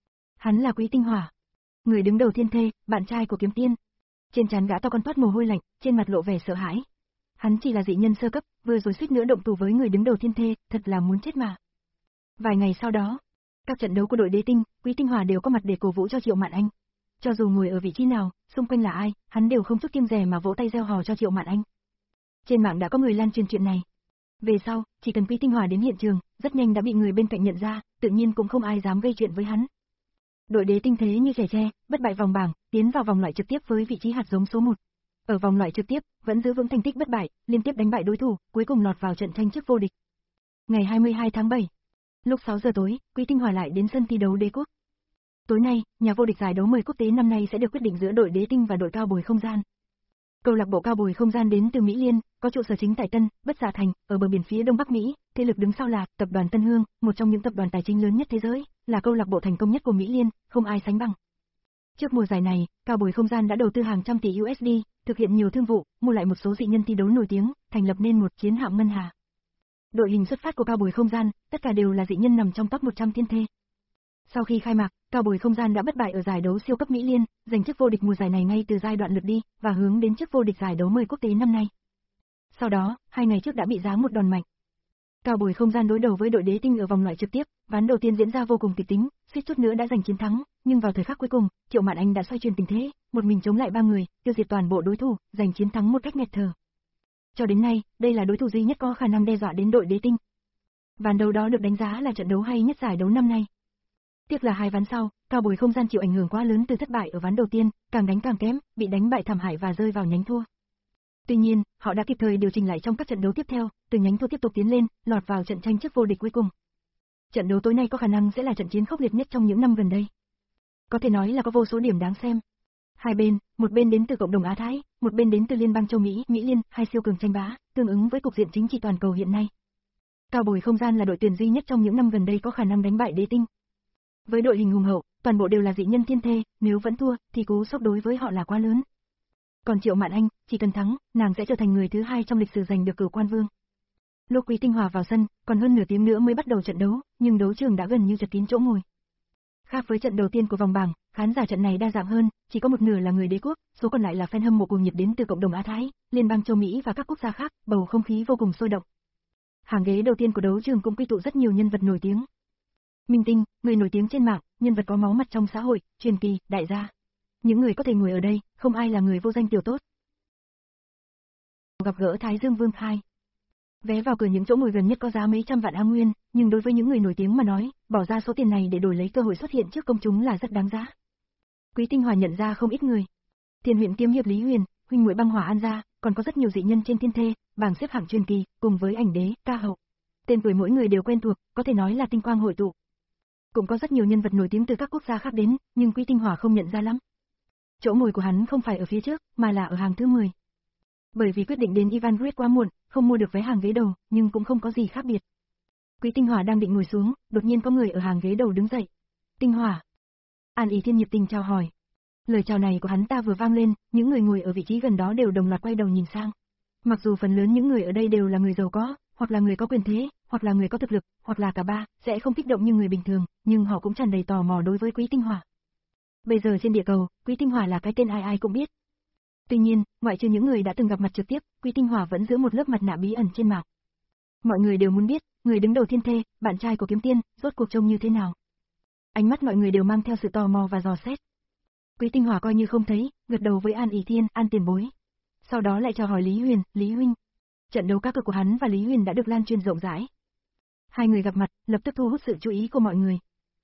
Hắn là Quý Tinh Hòa, người đứng đầu thiên thê, bạn trai của kiếm tiên. Trên trán gã to con toát mồ hôi lạnh, trên mặt lộ vẻ sợ hãi. Hắn chỉ là dị nhân sơ cấp, vừa rồi suýt nữa động thủ với người đứng đầu thiên thê, thật là muốn chết mà. Vài ngày sau đó, các trận đấu của đội Đế Tinh, Quý Tinh Hòa đều có mặt để cổ vũ cho Triệu Mạn Anh. Cho dù ngồi ở vị trí nào, xung quanh là ai, hắn đều không chút kiêng dè mà vỗ tay reo hò cho Triệu Mạn Anh. Trên mạng đã có người lan truyền chuyện này. Về sau, chỉ cần Quý Tinh Hòa đến hiện trường, rất nhanh đã bị người bên cạnh nhận ra, tự nhiên cũng không ai dám gây chuyện với hắn. Đội Đế Tinh thế như trẻ tre, bất bại vòng bảng, tiến vào vòng loại trực tiếp với vị trí hạt giống số một. Ở vòng loại trực tiếp, vẫn giữ vững thành tích bất bại, liên tiếp đánh bại đối thủ, cuối cùng lọt vào trận tranh chức vô địch. Ngày hai mươi hai tháng bảy, lúc sáu giờ tối, Quý Tinh Hòa lại đến sân thi đấu đế quốc. Tối nay, nhà vô địch giải đấu mười quốc tế năm nay sẽ được quyết định giữa đội Đế Tinh và đội Cao Bồi Không Gian. Câu lạc bộ Cao Bồi Không Gian đến từ Mỹ Liên, có trụ sở chính tại Tân, Bất Dạ Thành, ở bờ biển phía đông bắc Mỹ, thế lực đứng sau là tập đoàn Tân Hương, một trong những tập đoàn tài chính lớn nhất thế giới, là câu lạc bộ thành công nhất của Mỹ Liên, không ai sánh bằng. Trước mùa giải này, Cao Bồi Không Gian đã đầu tư hàng trăm tỷ u ét đê, thực hiện nhiều thương vụ, mua lại một số dị nhân thi đấu nổi tiếng, thành lập nên một chiến hạm ngân hà. Đội hình xuất phát của Cao Bồi Không Gian, tất cả đều là dị nhân nằm trong top một trăm thiên thê. Sau khi khai mạc, Cao Bồi Không Gian đã bất bại ở giải đấu siêu cấp Mỹ Liên, giành chức vô địch mùa giải này ngay từ giai đoạn lượt đi, và hướng đến chức vô địch giải đấu mười quốc tế năm nay. Sau đó, hai ngày trước đã bị giáng một đòn mạnh. Cao Bồi Không Gian đối đầu với đội Đế Tinh ở vòng loại trực tiếp, ván đầu tiên diễn ra vô cùng kịch tính, suýt chút nữa đã giành chiến thắng, nhưng vào thời khắc cuối cùng, Triệu Mạn Anh đã xoay chuyển tình thế, một mình chống lại ba người, tiêu diệt toàn bộ đối thủ, giành chiến thắng một cách nghẹt thở. Cho đến nay, đây là đối thủ duy nhất có khả năng đe dọa đến đội Đế Tinh. Ván đấu đó được đánh giá là trận đấu hay nhất giải đấu năm nay. Tiếc là hai ván sau, Cao Bồi Không Gian chịu ảnh hưởng quá lớn từ thất bại ở ván đầu tiên, càng đánh càng kém, bị đánh bại thảm hại và rơi vào nhánh thua. Tuy nhiên, họ đã kịp thời điều chỉnh lại trong các trận đấu tiếp theo, từ nhánh thua tiếp tục tiến lên, lọt vào trận tranh chức vô địch cuối cùng. Trận đấu tối nay có khả năng sẽ là trận chiến khốc liệt nhất trong những năm gần đây. Có thể nói là có vô số điểm đáng xem. Hai bên, một bên đến từ cộng đồng Á Thái, một bên đến từ Liên bang châu Mỹ, Mỹ Liên, hai siêu cường tranh bá, tương ứng với cục diện chính trị toàn cầu hiện nay. Cao Bồi Không Gian là đội tuyển duy nhất trong những năm gần đây có khả năng đánh bại Đế Tinh. Với đội hình hùng hậu, toàn bộ đều là dị nhân thiên thê, nếu vẫn thua thì cú sốc đối với họ là quá lớn. Còn Triệu Mạn Anh, chỉ cần thắng, nàng sẽ trở thành người thứ hai trong lịch sử giành được cửu quan vương. Lúc Quý Tinh Hòa vào sân, còn hơn nửa tiếng nữa mới bắt đầu trận đấu, nhưng đấu trường đã gần như chật kín chỗ ngồi. Khác với trận đầu tiên của vòng bảng, khán giả trận này đa dạng hơn, chỉ có một nửa là người đế quốc, số còn lại là fan hâm mộ cuồng nhiệt đến từ cộng đồng Á Thái, Liên bang châu Mỹ và các quốc gia khác, bầu không khí vô cùng sôi động. Hàng ghế đầu tiên của đấu trường cũng quy tụ rất nhiều nhân vật nổi tiếng. Minh tinh, người nổi tiếng trên mạng, nhân vật có máu mặt trong xã hội, truyền kỳ, đại gia. Những người có thể ngồi ở đây, không ai là người vô danh tiểu tốt. Gặp gỡ Thái Dương Vương hai. Vé vào cửa những chỗ ngồi gần nhất có giá mấy trăm vạn A Nguyên, nhưng đối với những người nổi tiếng mà nói, bỏ ra số tiền này để đổi lấy cơ hội xuất hiện trước công chúng là rất đáng giá. Quý Tinh Hòa nhận ra không ít người. Tiền huyện kiếm hiệp Lý Huyền, huynh muội Băng Hỏa An gia, còn có rất nhiều dị nhân trên thiên thê, bảng xếp hạng truyền kỳ, cùng với ảnh đế, ca hậu. Tên tuổi mỗi người đều quen thuộc, có thể nói là tinh quang hội tụ. Cũng có rất nhiều nhân vật nổi tiếng từ các quốc gia khác đến, nhưng Quý Tinh Hòa không nhận ra lắm. Chỗ ngồi của hắn không phải ở phía trước, mà là ở hàng thứ mười. Bởi vì quyết định đến Ivan Grid quá muộn, không mua được vé hàng ghế đầu, nhưng cũng không có gì khác biệt. Quý Tinh Hòa đang định ngồi xuống, đột nhiên có người ở hàng ghế đầu đứng dậy. Tinh Hòa. An Ý Thiên nhiệt tình chào hỏi. Lời chào này của hắn ta vừa vang lên, những người ngồi ở vị trí gần đó đều đồng loạt quay đầu nhìn sang. Mặc dù phần lớn những người ở đây đều là người giàu có, hoặc là người có quyền thế, hoặc là người có thực lực, hoặc là cả ba, sẽ không kích động như người bình thường, nhưng họ cũng tràn đầy tò mò đối với Quý Tinh Hòa. Bây giờ trên địa cầu, Quý Tinh Hòa là cái tên ai ai cũng biết. Tuy nhiên, ngoại trừ những người đã từng gặp mặt trực tiếp, Quý Tinh Hòa vẫn giữ một lớp mặt nạ bí ẩn trên mạng. Mọi người đều muốn biết, người đứng đầu thiên thê, bạn trai của Kiếm Tiên, rốt cuộc trông như thế nào. Ánh mắt mọi người đều mang theo sự tò mò và dò xét. Quý Tinh Hòa coi như không thấy, gật đầu với An Ý Thiên, An tiền bối. Sau đó lại chào hỏi Lý Huyền, Lý huynh. Trận đấu cá cược của hắn và Lý Huyền đã được lan truyền rộng rãi. Hai người gặp mặt, lập tức thu hút sự chú ý của mọi người.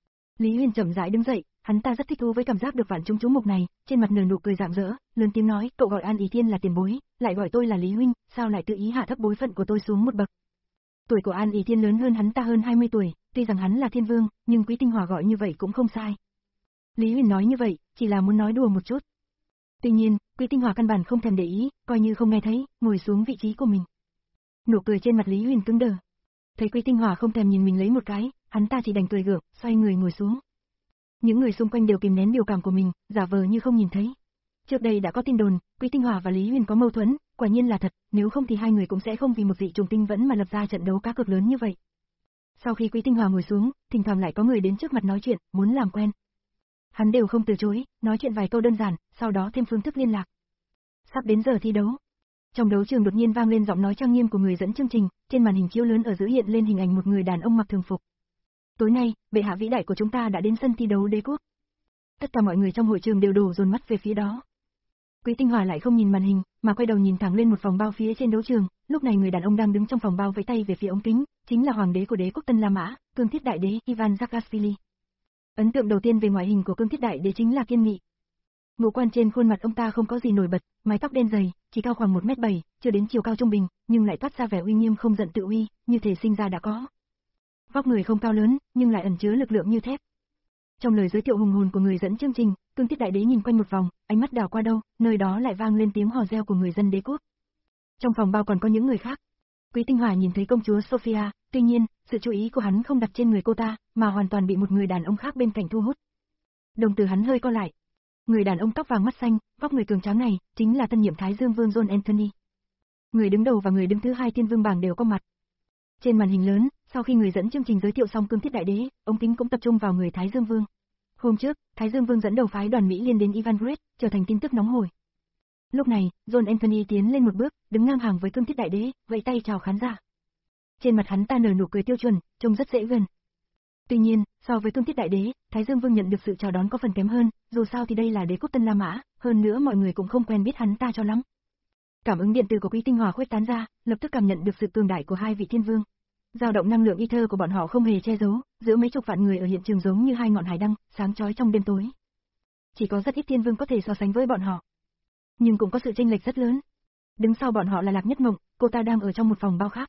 Lý Huyền chậm rãi đứng dậy, hắn ta rất thích thú với cảm giác được vạn chúng chú mục này, trên mặt nở nụ cười rạng rỡ, lớn tiếng nói, cậu gọi An Ý Thiên là tiền bối, lại gọi tôi là Lý huynh, sao lại tự ý hạ thấp bối phận của tôi xuống một bậc? Tuổi của An Ý Thiên lớn hơn hắn ta hơn hai mươi tuổi, tuy rằng hắn là thiên vương, nhưng Quý Tinh Hòa gọi như vậy cũng không sai. Lý Huyền nói như vậy, chỉ là muốn nói đùa một chút. Tuy nhiên, Quý Tinh Hòa căn bản không thèm để ý, coi như không nghe thấy, ngồi xuống vị trí của mình. Nụ cười trên mặt Lý Huyền cứng đờ. Thấy Quý Tinh Hòa không thèm nhìn mình lấy một cái, hắn ta chỉ đành cười gượng, xoay người ngồi xuống. Những người xung quanh đều kìm nén biểu cảm của mình, giả vờ như không nhìn thấy. Trước đây đã có tin đồn, Quý Tinh Hòa và Lý Huyền có mâu thuẫn, quả nhiên là thật, nếu không thì hai người cũng sẽ không vì một dị trùng tinh vẫn mà lập ra trận đấu cá cược lớn như vậy. Sau khi Quý Tinh Hòa ngồi xuống, thỉnh thoảng lại có người đến trước mặt nói chuyện, muốn làm quen. Hắn đều không từ chối, nói chuyện vài câu đơn giản, sau đó thêm phương thức liên lạc. Sắp đến giờ thi đấu. Trong đấu trường đột nhiên vang lên giọng nói trang nghiêm của người dẫn chương trình, trên màn hình chiếu lớn ở giữa hiện lên hình ảnh một người đàn ông mặc thường phục. Tối nay, bệ hạ vĩ đại của chúng ta đã đến sân thi đấu đế quốc. Tất cả mọi người trong hội trường đều đổ dồn mắt về phía đó. Quý Tinh Hòa lại không nhìn màn hình, mà quay đầu nhìn thẳng lên một vòng bao phía trên đấu trường, lúc này người đàn ông đang đứng trong vòng bao vẫy tay về phía ống kính, chính là hoàng đế của đế quốc Tân La Mã, Cương Thiết Đại Đế Ivan Saakashvili. Ấn tượng đầu tiên về ngoại hình của Cương Thiết Đại Đế chính là kiên nghị. Ngũ quan trên khuôn mặt ông ta không có gì nổi bật, mái tóc đen dày, chỉ cao khoảng một mét bảy, chưa đến chiều cao trung bình, nhưng lại toát ra vẻ uy nghiêm không giận tự uy, như thể sinh ra đã có. Vóc người không cao lớn, nhưng lại ẩn chứa lực lượng như thép. Trong lời giới thiệu hùng hồn của người dẫn chương trình, Cương Thiết Đại Đế nhìn quanh một vòng, ánh mắt đảo qua đâu, nơi đó lại vang lên tiếng hò reo của người dân đế quốc. Trong phòng bao còn có những người khác. Quý Tinh Hòa nhìn thấy công chúa Sophia, tuy nhiên, sự chú ý của hắn không đặt trên người cô ta, mà hoàn toàn bị một người đàn ông khác bên cạnh thu hút. Đồng tử hắn hơi co lại. Người đàn ông tóc vàng mắt xanh, vóc người cường tráng này, chính là tân nhiệm Thái Dương Vương John Anthony. Người đứng đầu và người đứng thứ hai Thiên Vương bảng đều có mặt. Trên màn hình lớn, sau khi người dẫn chương trình giới thiệu xong Cương Thiết Đại Đế, ống kính cũng tập trung vào người Thái Dương Vương. Hôm trước, Thái Dương Vương dẫn đầu phái đoàn Mỹ Liên đến Ivan Grid, trở thành tin tức nóng hổi. Lúc này, John Anthony tiến lên một bước, đứng ngang hàng với Cương Thiết Đại Đế, vẫy tay chào khán giả. Trên mặt hắn ta nở nụ cười tiêu chuẩn, trông rất dễ gần. Tuy nhiên, so với Cương Thiết Đại Đế, Thái Dương Vương nhận được sự chào đón có phần kém hơn, dù sao thì đây là đế quốc Tân La Mã, hơn nữa mọi người cũng không quen biết hắn ta cho lắm. Cảm ứng điện tử của Quý Tinh Hòa khuếch tán ra, lập tức cảm nhận được sự cường đại của hai vị thiên vương. Dao động năng lượng ether của bọn họ không hề che giấu, giữa mấy chục vạn người ở hiện trường giống như hai ngọn hải đăng, sáng chói trong đêm tối. Chỉ có rất ít thiên vương có thể so sánh với bọn họ. Nhưng cũng có sự chênh lệch rất lớn. Đứng sau bọn họ là Lạc Nhất Mộng, cô ta đang ở trong một phòng bao khác.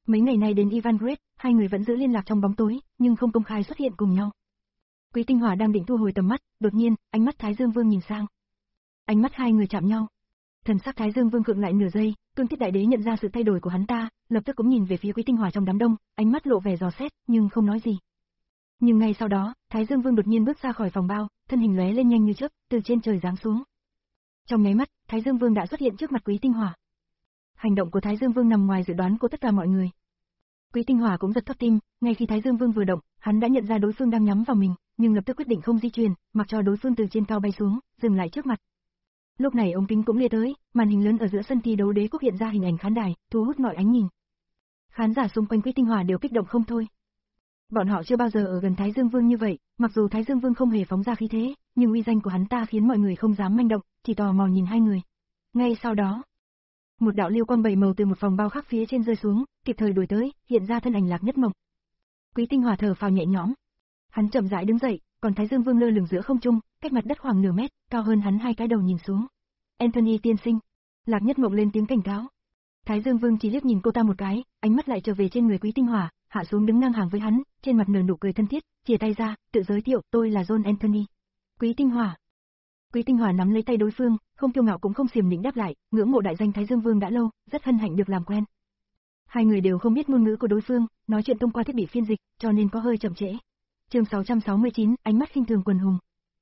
Mấy ngày nay đến Ivangred, hai người vẫn giữ liên lạc trong bóng tối, nhưng không công khai xuất hiện cùng nhau. Quý Tinh Hòa đang định thu hồi tầm mắt, đột nhiên, ánh mắt Thái Dương Vương nhìn sang. Ánh mắt hai người chạm nhau. Thần sắc Thái Dương Vương khựng lại nửa giây, Cương Thiết Đại Đế nhận ra sự thay đổi của hắn ta, lập tức cũng nhìn về phía Quý Tinh Hòa trong đám đông, ánh mắt lộ vẻ dò xét, nhưng không nói gì. Nhưng ngay sau đó, Thái Dương Vương đột nhiên bước ra khỏi phòng bao, thân hình lóe lên nhanh như chớp, từ trên trời giáng xuống. Trong nháy mắt, Thái Dương Vương đã xuất hiện trước mặt Quý Tinh Hòa. Hành động của Thái Dương Vương nằm ngoài dự đoán của tất cả mọi người. Quý Tinh Hòa cũng giật thót tim, ngay khi Thái Dương Vương vừa động, hắn đã nhận ra đối phương đang nhắm vào mình, nhưng lập tức quyết định không di chuyển, mặc cho đối phương từ trên cao bay xuống, dừng lại trước mặt. Lúc này ống kính cũng lê tới, màn hình lớn ở giữa sân thi đấu đế quốc hiện ra hình ảnh khán đài, thu hút mọi ánh nhìn. Khán giả xung quanh Quý Tinh Hòa đều kích động không thôi. Bọn họ chưa bao giờ ở gần Thái Dương Vương như vậy, mặc dù Thái Dương Vương không hề phóng ra khí thế, nhưng uy danh của hắn ta khiến mọi người không dám manh động, chỉ tò mò nhìn hai người. Ngay sau đó, một đạo lưu quang bảy màu từ một vòng bao khác phía trên rơi xuống, kịp thời đuổi tới, hiện ra thân ảnh Lạc Nhất Mộng. Quý Tinh Hòa thở phào nhẹ nhõm. Hắn chậm rãi đứng dậy, còn Thái Dương Vương lơ lửng giữa không trung, cách mặt đất khoảng nửa mét, cao hơn hắn hai cái đầu nhìn xuống. Anthony tiên sinh. Lạc Nhất Mộng lên tiếng cảnh cáo. Thái Dương Vương chỉ liếc nhìn cô ta một cái, ánh mắt lại trở về trên người Quý Tinh Hòa, hạ xuống đứng ngang hàng với hắn, trên mặt nở nụ cười thân thiết, chìa tay ra, tự giới thiệu, tôi là John Anthony. Quý Tinh Hòa. Quý Tinh Hòa nắm lấy tay đối phương, không kiêu ngạo cũng không xiềm nịnh đáp lại, ngưỡng mộ đại danh Thái Dương Vương đã lâu, rất hân hạnh được làm quen. Hai người đều không biết ngôn ngữ của đối phương, nói chuyện thông qua thiết bị phiên dịch, cho nên có hơi chậm trễ. Chương sáu trăm sáu mươi chín, ánh mắt khinh thường quần hùng.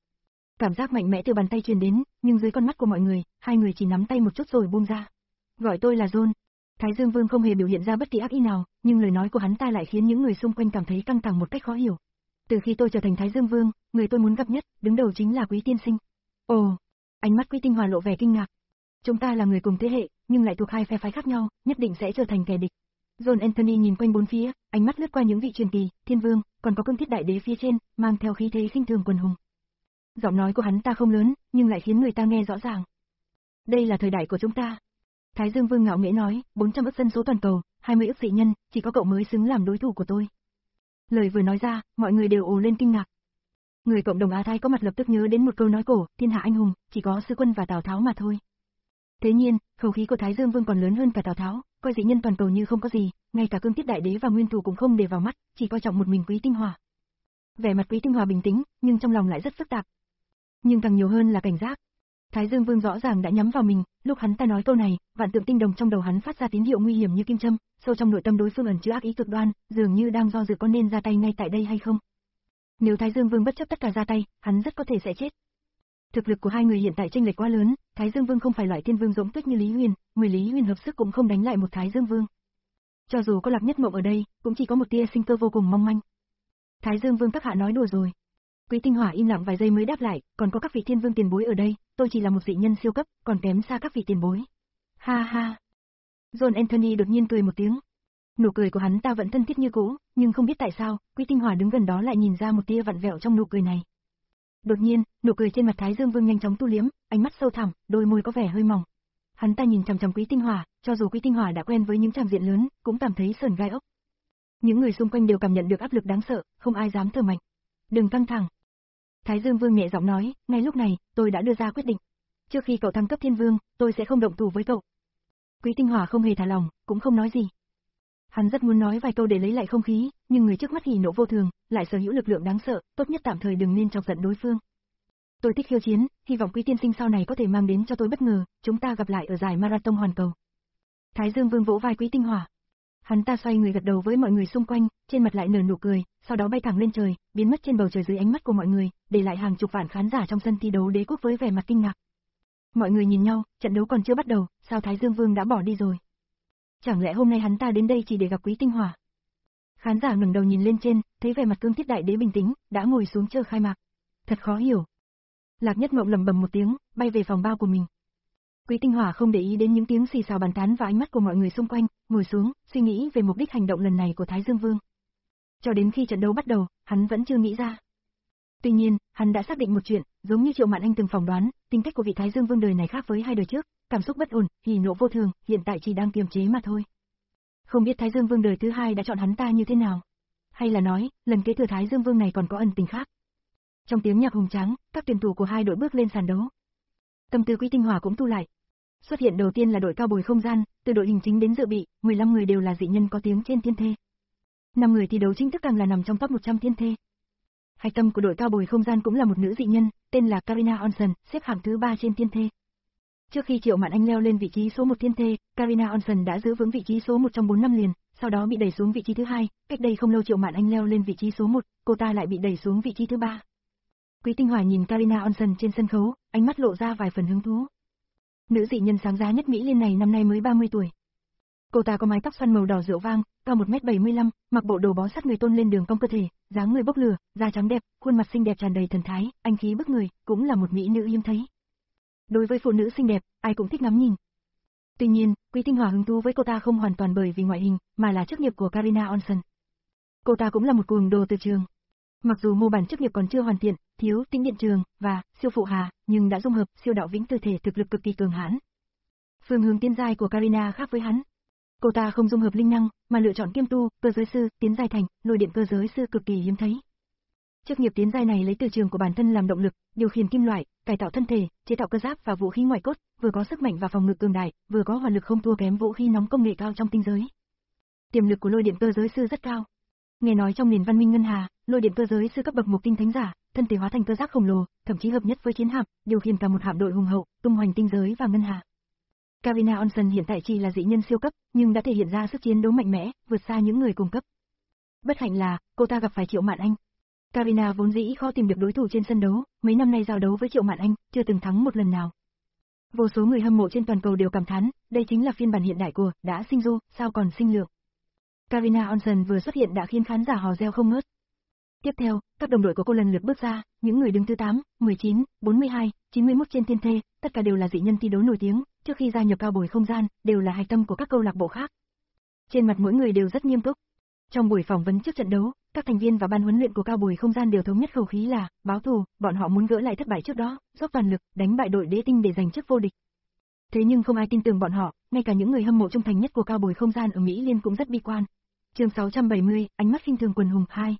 Cảm giác mạnh mẽ từ bàn tay truyền đến, nhưng dưới con mắt của mọi người, hai người chỉ nắm tay một chút rồi buông ra. Gọi tôi là John. Thái Dương Vương không hề biểu hiện ra bất kỳ ác ý nào, nhưng lời nói của hắn ta lại khiến những người xung quanh cảm thấy căng thẳng một cách khó hiểu. Từ khi tôi trở thành Thái Dương Vương, người tôi muốn gặp nhất, đứng đầu chính là Quý tiên sinh. Ồ, ánh mắt Quý Tinh Hòa lộ vẻ kinh ngạc. Chúng ta là người cùng thế hệ, nhưng lại thuộc hai phe phái khác nhau, nhất định sẽ trở thành kẻ địch. John Anthony nhìn quanh bốn phía, ánh mắt lướt qua những vị truyền kỳ, thiên vương, còn có Cương Thiết Đại Đế phía trên, mang theo khí thế khinh thường quần hùng. Giọng nói của hắn ta không lớn, nhưng lại khiến người ta nghe rõ ràng. Đây là thời đại của chúng ta. Thái Dương Vương ngạo nghễ nói, bốn trăm ức dân số toàn cầu, hai mươi ức dị nhân, chỉ có cậu mới xứng làm đối thủ của tôi. Lời vừa nói ra, mọi người đều ồ lên kinh ngạc. Người cộng đồng Á Thái có mặt lập tức nhớ đến một câu nói cổ, thiên hạ anh hùng, chỉ có Sư Quân và Tào Tháo mà thôi. Thế nhiên, khẩu khí của Thái Dương Vương còn lớn hơn cả Tào Tháo, coi dị nhân toàn cầu như không có gì, ngay cả Cương Thiết Đại Đế và Nguyên Thù cũng không để vào mắt, chỉ coi trọng một mình Quý Tinh Hòa. Vẻ mặt Quý Tinh Hòa bình tĩnh, nhưng trong lòng lại rất phức tạp. Nhưng càng nhiều hơn là cảnh giác. Thái Dương Vương rõ ràng đã nhắm vào mình, lúc hắn ta nói câu này, vạn tượng tinh đồng trong đầu hắn phát ra tín hiệu nguy hiểm như kim châm, sâu trong nội tâm đối phương ẩn chứa ác ý cực đoan, dường như đang do dự có nên ra tay ngay tại đây hay không. Nếu Thái Dương Vương bất chấp tất cả ra tay, hắn rất có thể sẽ chết. Thực lực của hai người hiện tại chênh lệch quá lớn, Thái Dương Vương không phải loại thiên vương dũng tuyết như Lý Huyền, mười Lý Huyền hợp sức cũng không đánh lại một Thái Dương Vương. Cho dù có Lạc Nhất Mộng ở đây, cũng chỉ có một tia sinh cơ vô cùng mong manh. Thái Dương Vương các hạ nói đùa rồi. Quý Tinh Hòa im lặng vài giây mới đáp lại, còn có các vị thiên vương tiền bối ở đây, tôi chỉ là một dị nhân siêu cấp, còn kém xa các vị tiền bối. Ha ha. John Anthony đột nhiên cười một tiếng. Nụ cười của hắn ta vẫn thân thiết như cũ, nhưng không biết tại sao, Quý Tinh Hòa đứng gần đó lại nhìn ra một tia vặn vẹo trong nụ cười này. Đột nhiên, nụ cười trên mặt Thái Dương Vương nhanh chóng tu liếm, ánh mắt sâu thẳm, đôi môi có vẻ hơi mỏng. Hắn ta nhìn chằm chằm Quý Tinh Hòa, cho dù Quý Tinh Hòa đã quen với những tràng diện lớn, cũng cảm thấy sởn gai ốc. Những người xung quanh đều cảm nhận được áp lực đáng sợ, không ai dám thở mạnh. Đừng căng thẳng. Thái Dương Vương nhẹ giọng nói, ngay lúc này, tôi đã đưa ra quyết định. Trước khi cậu thăng cấp thiên vương, tôi sẽ không động thủ với cậu. Quý Tinh Hòa không hề thả lòng, cũng không nói gì. Hắn rất muốn nói vài câu để lấy lại không khí, nhưng người trước mắt hỉ nộ vô thường, lại sở hữu lực lượng đáng sợ, tốt nhất tạm thời đừng nên chọc giận đối phương. Tôi thích khiêu chiến, hy vọng Quý tiên sinh sau này có thể mang đến cho tôi bất ngờ, chúng ta gặp lại ở giải marathon hoàn cầu. Thái Dương Vương vỗ vai Quý Tinh Hòa. Hắn ta xoay người gật đầu với mọi người xung quanh, trên mặt lại nở nụ cười, sau đó bay thẳng lên trời, biến mất trên bầu trời dưới ánh mắt của mọi người, để lại hàng chục vạn khán giả trong sân thi đấu đế quốc với vẻ mặt kinh ngạc. Mọi người nhìn nhau, trận đấu còn chưa bắt đầu, sao Thái Dương Vương đã bỏ đi rồi? Chẳng lẽ hôm nay hắn ta đến đây chỉ để gặp Quý Tinh Hòa? Khán giả ngẩng đầu nhìn lên trên, thấy vẻ mặt Cương Thiết Đại Đế bình tĩnh, đã ngồi xuống chờ khai mạc. Thật khó hiểu. Lạc Nhất Mộng lẩm bẩm một tiếng, bay về phòng bao của mình. Quý Tinh Hòa không để ý đến những tiếng xì xào bàn tán và ánh mắt của mọi người xung quanh, ngồi xuống, suy nghĩ về mục đích hành động lần này của Thái Dương Vương. Cho đến khi trận đấu bắt đầu, hắn vẫn chưa nghĩ ra. Tuy nhiên, hắn đã xác định một chuyện, giống như Triệu Mạn Anh từng phỏng đoán, tính cách của vị Thái Dương Vương đời này khác với hai đời trước, cảm xúc bất ổn, hỉ nộ vô thường, hiện tại chỉ đang kiềm chế mà thôi. Không biết Thái Dương Vương đời thứ hai đã chọn hắn ta như thế nào, hay là nói, lần kế thừa Thái Dương Vương này còn có ẩn tình khác. Trong tiếng nhạc hùng tráng, các tuyển thủ của hai đội bước lên sàn đấu. Tâm tư Quý Tinh Hòa cũng thu lại. Xuất hiện đầu tiên là đội cao bồi không gian, từ đội hình chính đến dự bị, mười lăm người đều là dị nhân có tiếng trên thiên thê. năm người thi đấu chính thức càng là nằm trong top một trăm thiên thê. Hạch tâm của đội cao bồi không gian cũng là một nữ dị nhân, tên là Karina Olsen, xếp hạng thứ ba trên thiên thê. Trước khi Triệu Mạn Anh leo lên vị trí số một thiên thê, Karina Olsen đã giữ vững vị trí số một trong bốn năm liền, sau đó bị đẩy xuống vị trí thứ hai, cách đây không lâu Triệu Mạn Anh leo lên vị trí số một, cô ta lại bị đẩy xuống vị trí thứ ba. Quý Tinh Hòa nhìn Karina Olsen trên sân khấu, ánh mắt lộ ra vài phần hứng thú. Nữ dị nhân sáng giá nhất Mỹ Liên này năm nay mới ba mươi tuổi. Cô ta có mái tóc xoăn màu đỏ rượu vang, cao một mét bảy mươi lăm, mặc bộ đồ bó sát người tôn lên đường cong cơ thể, dáng người bốc lửa, da trắng đẹp, khuôn mặt xinh đẹp tràn đầy thần thái, anh khí bức người, cũng là một mỹ nữ hiếm thấy. Đối với phụ nữ xinh đẹp, ai cũng thích ngắm nhìn. Tuy nhiên, Quý Tinh Hòa hứng thú với cô ta không hoàn toàn bởi vì ngoại hình, mà là chức nghiệp của Karina Olsen. Cô ta cũng là một cuồng đồ từ trường. Mặc dù mô bản chức nghiệp còn chưa hoàn thiện, thiếu tính điện trường và siêu phụ hà, nhưng đã dung hợp siêu đạo vĩnh tư thể thực lực cực kỳ cường hãn. Phương hướng tiến giai của Karina khác với hắn. Cô ta không dung hợp linh năng, mà lựa chọn kiêm tu, cơ giới sư, tiến giai thành, lôi điện cơ giới sư cực kỳ hiếm thấy. Chức nghiệp tiến giai này lấy từ trường của bản thân làm động lực, điều khiển kim loại, cải tạo thân thể, chế tạo cơ giáp và vũ khí ngoại cốt, vừa có sức mạnh và phòng ngự cường đại, vừa có hỏa lực không thua kém vũ khí nóng công nghệ cao trong tinh giới. Tiềm lực của lôi điện cơ giới sư rất cao. Nghe nói trong nền văn minh ngân hà, lôi điện cơ giới sư cấp bậc mục tinh thánh giả, thân thể hóa thành cơ giáp khổng lồ, thậm chí hợp nhất với chiến hạm, điều khiển cả một hạm đội hùng hậu, tung hoành tinh giới và ngân hà. Karina Olsen hiện tại chỉ là dị nhân siêu cấp, nhưng đã thể hiện ra sức chiến đấu mạnh mẽ, vượt xa những người cùng cấp. Bất hạnh là, cô ta gặp phải Triệu Mạn Anh. Karina vốn dĩ khó tìm được đối thủ trên sân đấu, mấy năm nay giao đấu với Triệu Mạn Anh, chưa từng thắng một lần nào. Vô số người hâm mộ trên toàn cầu đều cảm thán, đây chính là phiên bản hiện đại của đã sinh du, sao còn sinh lượng. Karina Olsen vừa xuất hiện đã khiến khán giả hò reo không ngớt. Tiếp theo, các đồng đội của cô lần lượt bước ra, những người đứng thứ tám, mười chín, bốn mươi hai, chín mươi mốt trên thiên thê, tất cả đều là dị nhân thi đấu nổi tiếng, trước khi gia nhập cao bồi không gian, đều là hạch tâm của các câu lạc bộ khác. Trên mặt mỗi người đều rất nghiêm túc. Trong buổi phỏng vấn trước trận đấu, các thành viên và ban huấn luyện của cao bồi không gian đều thống nhất khẩu khí là báo thù, bọn họ muốn gỡ lại thất bại trước đó, dốc toàn lực đánh bại đội Đế Tinh để giành chức vô địch. Thế nhưng không ai tin tưởng bọn họ, ngay cả những người hâm mộ trung thành nhất của cao bồi không gian ở Mỹ Liên cũng rất bi quan. Chương sáu trăm bảy mươi, ánh mắt khinh thường quần hùng hai.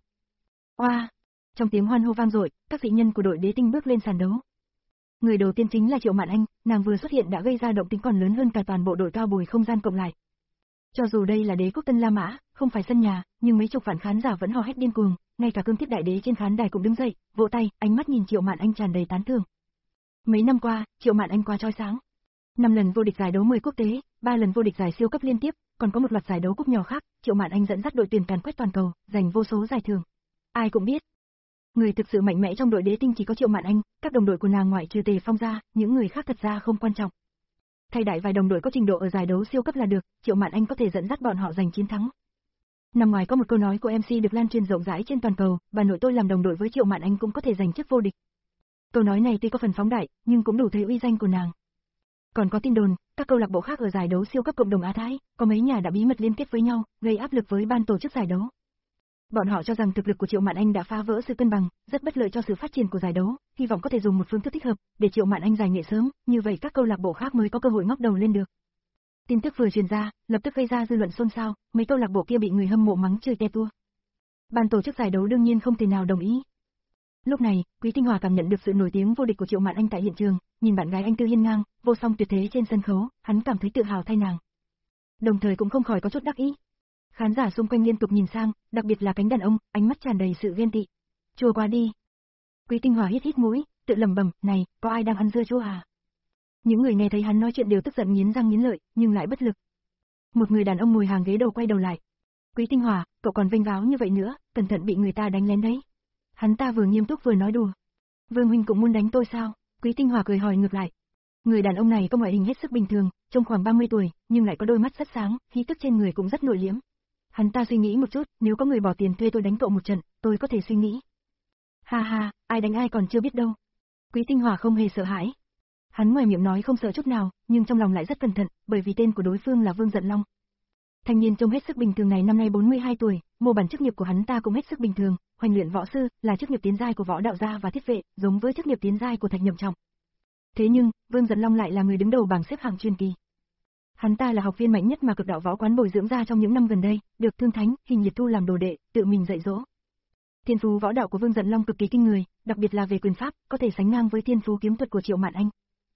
Oa! Trong tiếng hoan hô vang dội, các dị nhân của đội Đế Tinh bước lên sàn đấu. Người đầu tiên chính là Triệu Mạn Anh, nàng vừa xuất hiện đã gây ra động tĩnh còn lớn hơn cả toàn bộ đội cao bồi không gian cộng lại. Cho dù đây là Đế quốc Tân La Mã, không phải sân nhà, nhưng mấy chục vạn khán giả vẫn hò hét điên cuồng, ngay cả Cương Thiết Đại Đế trên khán đài cũng đứng dậy, vỗ tay, ánh mắt nhìn Triệu Mạn Anh tràn đầy tán thưởng. Mấy năm qua, Triệu Mạn Anh quá chói sáng. năm lần vô địch giải đấu mười quốc tế, ba lần vô địch giải siêu cấp liên tiếp, còn có một loạt giải đấu cúp nhỏ khác, Triệu Mạn Anh dẫn dắt đội tuyển càn quét toàn cầu, giành vô số giải thưởng. Ai cũng biết, người thực sự mạnh mẽ trong đội Đế Tinh chỉ có Triệu Mạn Anh, các đồng đội của nàng ngoại trừ Tề Phong ra, những người khác thật ra không quan trọng. Thay đại vài đồng đội có trình độ ở giải đấu siêu cấp là được, Triệu Mạn Anh có thể dẫn dắt bọn họ giành chiến thắng. Năm ngoài có một câu nói của em xê được lan truyền rộng rãi trên toàn cầu, bà nội tôi làm đồng đội với Triệu Mạn Anh cũng có thể giành chức vô địch. Câu nói này tuy có phần phóng đại, nhưng cũng đủ thấy uy danh của nàng. Còn có tin đồn, các câu lạc bộ khác ở giải đấu siêu cấp cộng đồng Á Thái, có mấy nhà đã bí mật liên kết với nhau, gây áp lực với ban tổ chức giải đấu. Bọn họ cho rằng thực lực của Triệu Mạn Anh đã phá vỡ sự cân bằng, rất bất lợi cho sự phát triển của giải đấu, hy vọng có thể dùng một phương thức thích hợp để Triệu Mạn Anh giải nghệ sớm, như vậy các câu lạc bộ khác mới có cơ hội ngóc đầu lên được. Tin tức vừa truyền ra, lập tức gây ra dư luận xôn xao, mấy câu lạc bộ kia bị người hâm mộ mắng chơi te tua. Ban tổ chức giải đấu đương nhiên không thể nào đồng ý. Lúc này, Quý Tinh Hòa cảm nhận được sự nổi tiếng vô địch của Triệu Mạn Anh tại hiện trường, nhìn bạn gái anh tư hiên ngang, vô song tuyệt thế trên sân khấu, hắn cảm thấy tự hào thay nàng. Đồng thời cũng không khỏi có chút đắc ý. Khán giả xung quanh liên tục nhìn sang, đặc biệt là cánh đàn ông, ánh mắt tràn đầy sự ghen tị. Chua quá đi. Quý Tinh Hòa hít hít mũi, tự lẩm bẩm, này, có ai đang ăn dưa chua à? Những người nghe thấy hắn nói chuyện đều tức giận nghiến răng nghiến lợi, nhưng lại bất lực. Một người đàn ông ngồi hàng ghế đầu quay đầu lại. Quý Tinh Hòa, cậu còn vênh váo như vậy nữa, cẩn thận bị người ta đánh lén đấy. Hắn ta vừa nghiêm túc vừa nói đùa. Vương huynh cũng muốn đánh tôi sao? Quý Tinh Hòa cười hỏi ngược lại. Người đàn ông này có ngoại hình hết sức bình thường, trông khoảng ba mươi tuổi, nhưng lại có đôi mắt rất sáng, khí tức trên người cũng rất nội liễm. Hắn ta suy nghĩ một chút, nếu có người bỏ tiền thuê tôi đánh cậu một trận, tôi có thể suy nghĩ. Ha ha, ai đánh ai còn chưa biết đâu. Quý Tinh Hòa không hề sợ hãi. Hắn ngoài miệng nói không sợ chút nào, nhưng trong lòng lại rất cẩn thận, bởi vì tên của đối phương là Vương Dận Long. Thanh niên trông hết sức bình thường này năm nay bốn mươi hai tuổi, mô bản chức nghiệp của hắn ta cũng hết sức bình thường, hoành luyện võ sư, là chức nghiệp tiến giai của võ đạo gia và thiết vệ, giống với chức nghiệp tiến giai của Thạch Nhậm Trọng. Thế nhưng, Vương Dận Long lại là người đứng đầu bảng xếp hạng truyền kỳ. Hắn ta là học viên mạnh nhất mà Cực Đạo Võ Quán bồi dưỡng ra trong những năm gần đây, được Thương Thánh, Hình Liệt thu làm đồ đệ, tự mình dạy dỗ. Thiên phú võ đạo của Vương Dận Long cực kỳ kinh người, đặc biệt là về quyền pháp, có thể sánh ngang với thiên phú kiếm thuật của Triệu Mạn Anh.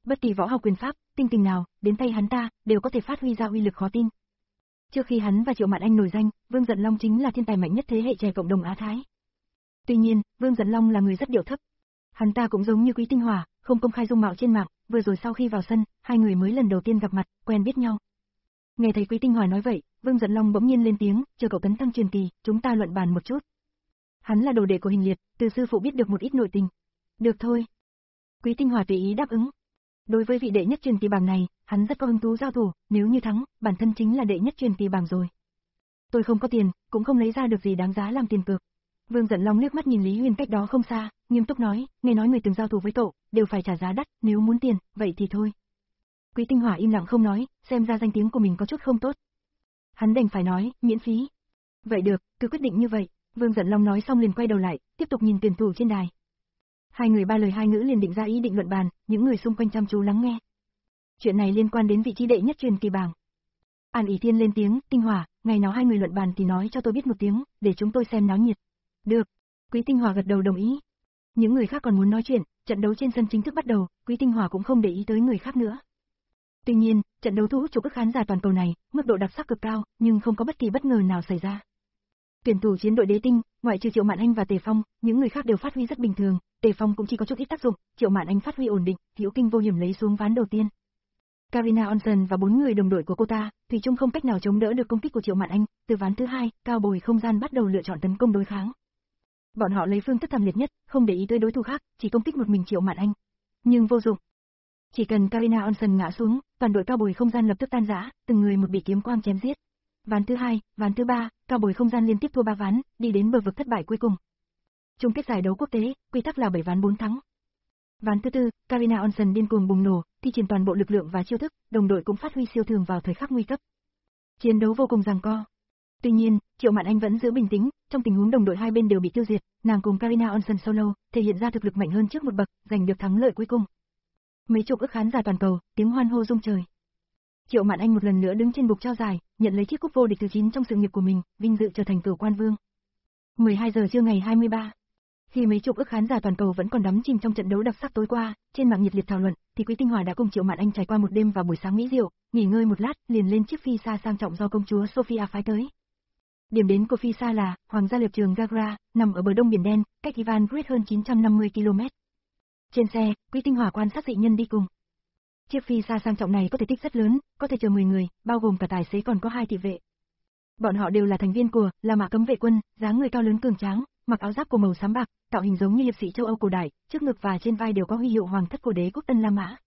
Bất kỳ võ học quyền pháp, tinh tình nào, đến tay hắn ta, đều có thể phát huy ra uy lực khó tin. Trước khi hắn và Triệu Mạn Anh nổi danh, Vương Dận Long chính là thiên tài mạnh nhất thế hệ trẻ cộng đồng Á Thái. Tuy nhiên, Vương Dận Long là người rất điệu thấp. Hắn ta cũng giống như Quý Tinh Hỏa, không công khai dung mạo trên mạng, vừa rồi sau khi vào sân, hai người mới lần đầu tiên gặp mặt, quen biết nhau. Nghe thấy Quý Tinh Hỏa nói vậy, Vương Dận Long bỗng nhiên lên tiếng, chờ cậu tấn thăng truyền kỳ, chúng ta luận bàn một chút. Hắn là đồ đệ của Hình Liệt, từ sư phụ biết được một ít nội tình. Được thôi. Quý Tinh Hỏa tùy ý đáp ứng. Đối với vị đệ nhất truyền kỳ bảng này, hắn rất có hứng thú giao thủ, nếu như thắng, bản thân chính là đệ nhất truyền kỳ bảng rồi. Tôi không có tiền, cũng không lấy ra được gì đáng giá làm tiền cược. Vương Dận Long liếc mắt nhìn Lý Huyền cách đó không xa, nghiêm túc nói, nghe nói người từng giao thủ với cậu, đều phải trả giá đắt, nếu muốn tiền, vậy thì thôi. Quý Tinh Hỏa im lặng không nói, xem ra danh tiếng của mình có chút không tốt. Hắn đành phải nói, miễn phí. Vậy được, cứ quyết định như vậy. Vương Dận Long nói xong liền quay đầu lại, tiếp tục nhìn tuyển thủ trên đài. Hai người ba lời hai ngữ liền định ra ý định luận bàn, những người xung quanh chăm chú lắng nghe. Chuyện này liên quan đến vị trí đệ nhất truyền kỳ bảng. An Ý Thiên lên tiếng, Tinh Hỏa, ngày nào hai người luận bàn thì nói cho tôi biết một tiếng, để chúng tôi xem náo nhiệt. Được. Quý Tinh Hỏa gật đầu đồng ý. Những người khác còn muốn nói chuyện, trận đấu trên sân chính thức bắt đầu, Quý Tinh Hỏa cũng không để ý tới người khác nữa. Tuy nhiên, trận đấu thu hút chục ức khán giả toàn cầu này, mức độ đặc sắc cực cao, nhưng không có bất kỳ bất ngờ nào xảy ra. Tuyển thủ chiến đội Đế Tinh, ngoại trừ Triệu Mạn Anh và Tề Phong, những người khác đều phát huy rất bình thường, Tề Phong cũng chỉ có chút ít tác dụng, Triệu Mạn Anh phát huy ổn định, hữu kinh vô hiểm lấy xuống ván đầu tiên. Karina Onsen và bốn người đồng đội của cô ta, thủy chung không cách nào chống đỡ được công kích của Triệu Mạn Anh, từ ván thứ hai, Cao Bồi Không Gian bắt đầu lựa chọn tấn công đối kháng. Bọn họ lấy phương thức thảm liệt nhất, không để ý tới đối thủ khác, chỉ công kích một mình Triệu Mạn Anh. Nhưng vô dụng. Chỉ cần Karina Onsen ngã xuống, toàn đội Cao Bồi Không Gian lập tức tan rã, từng người một bị kiếm quang chém giết. Ván thứ hai, ván thứ ba, Cao Bồi Không Gian liên tiếp thua ba ván, đi đến bờ vực thất bại cuối cùng. Chung kết giải đấu quốc tế, quy tắc là bảy ván bốn thắng. Ván thứ tư, Karina Onsen điên cuồng bùng nổ, thi triển toàn bộ lực lượng và chiêu thức, đồng đội cũng phát huy siêu thường vào thời khắc nguy cấp. Chiến đấu vô cùng giằng co. Tuy nhiên, Triệu Mạn Anh vẫn giữ bình tĩnh, trong tình huống đồng đội hai bên đều bị tiêu diệt, nàng cùng Karina Onsen solo, thể hiện ra thực lực mạnh hơn trước một bậc, giành được thắng lợi cuối cùng. Mấy chục ức khán giả toàn cầu, tiếng hoan hô rung trời. Triệu Mạn Anh một lần nữa đứng trên bục trao giải, nhận lấy chiếc cúp vô địch thứ chín trong sự nghiệp của mình, vinh dự trở thành Cửu Quan Vương. mười hai giờ trưa ngày hai mươi ba. Khi mấy chục ức khán giả toàn cầu vẫn còn đắm chìm trong trận đấu đặc sắc tối qua, trên mạng nhiệt liệt thảo luận, thì Quý Tinh Hỏa đã cùng Triệu Mạn Anh trải qua một đêm và buổi sáng mỹ diệu, nghỉ ngơi một lát, liền lên chiếc phi xa sang trọng do công chúa Sophia phái tới. Điểm đến của phi xa là Hoàng gia Liệp Trường Gagra, nằm ở bờ đông biển đen, cách Ivan Grid hơn chín trăm năm mươi ki lô mét. Trên xe, Quý Tinh Hỏa quan sát dị nhân đi cùng. Chiếc phi xa sang trọng này có thể tích rất lớn, có thể chở mười người, bao gồm cả tài xế còn có hai thị vệ. Bọn họ đều là thành viên của La Mã Cấm Vệ Quân, dáng người cao lớn cường tráng, mặc áo giáp của màu xám bạc, tạo hình giống như hiệp sĩ châu Âu cổ đại, trước ngực và trên vai đều có huy hiệu hoàng thất của đế quốc Tân La Mã.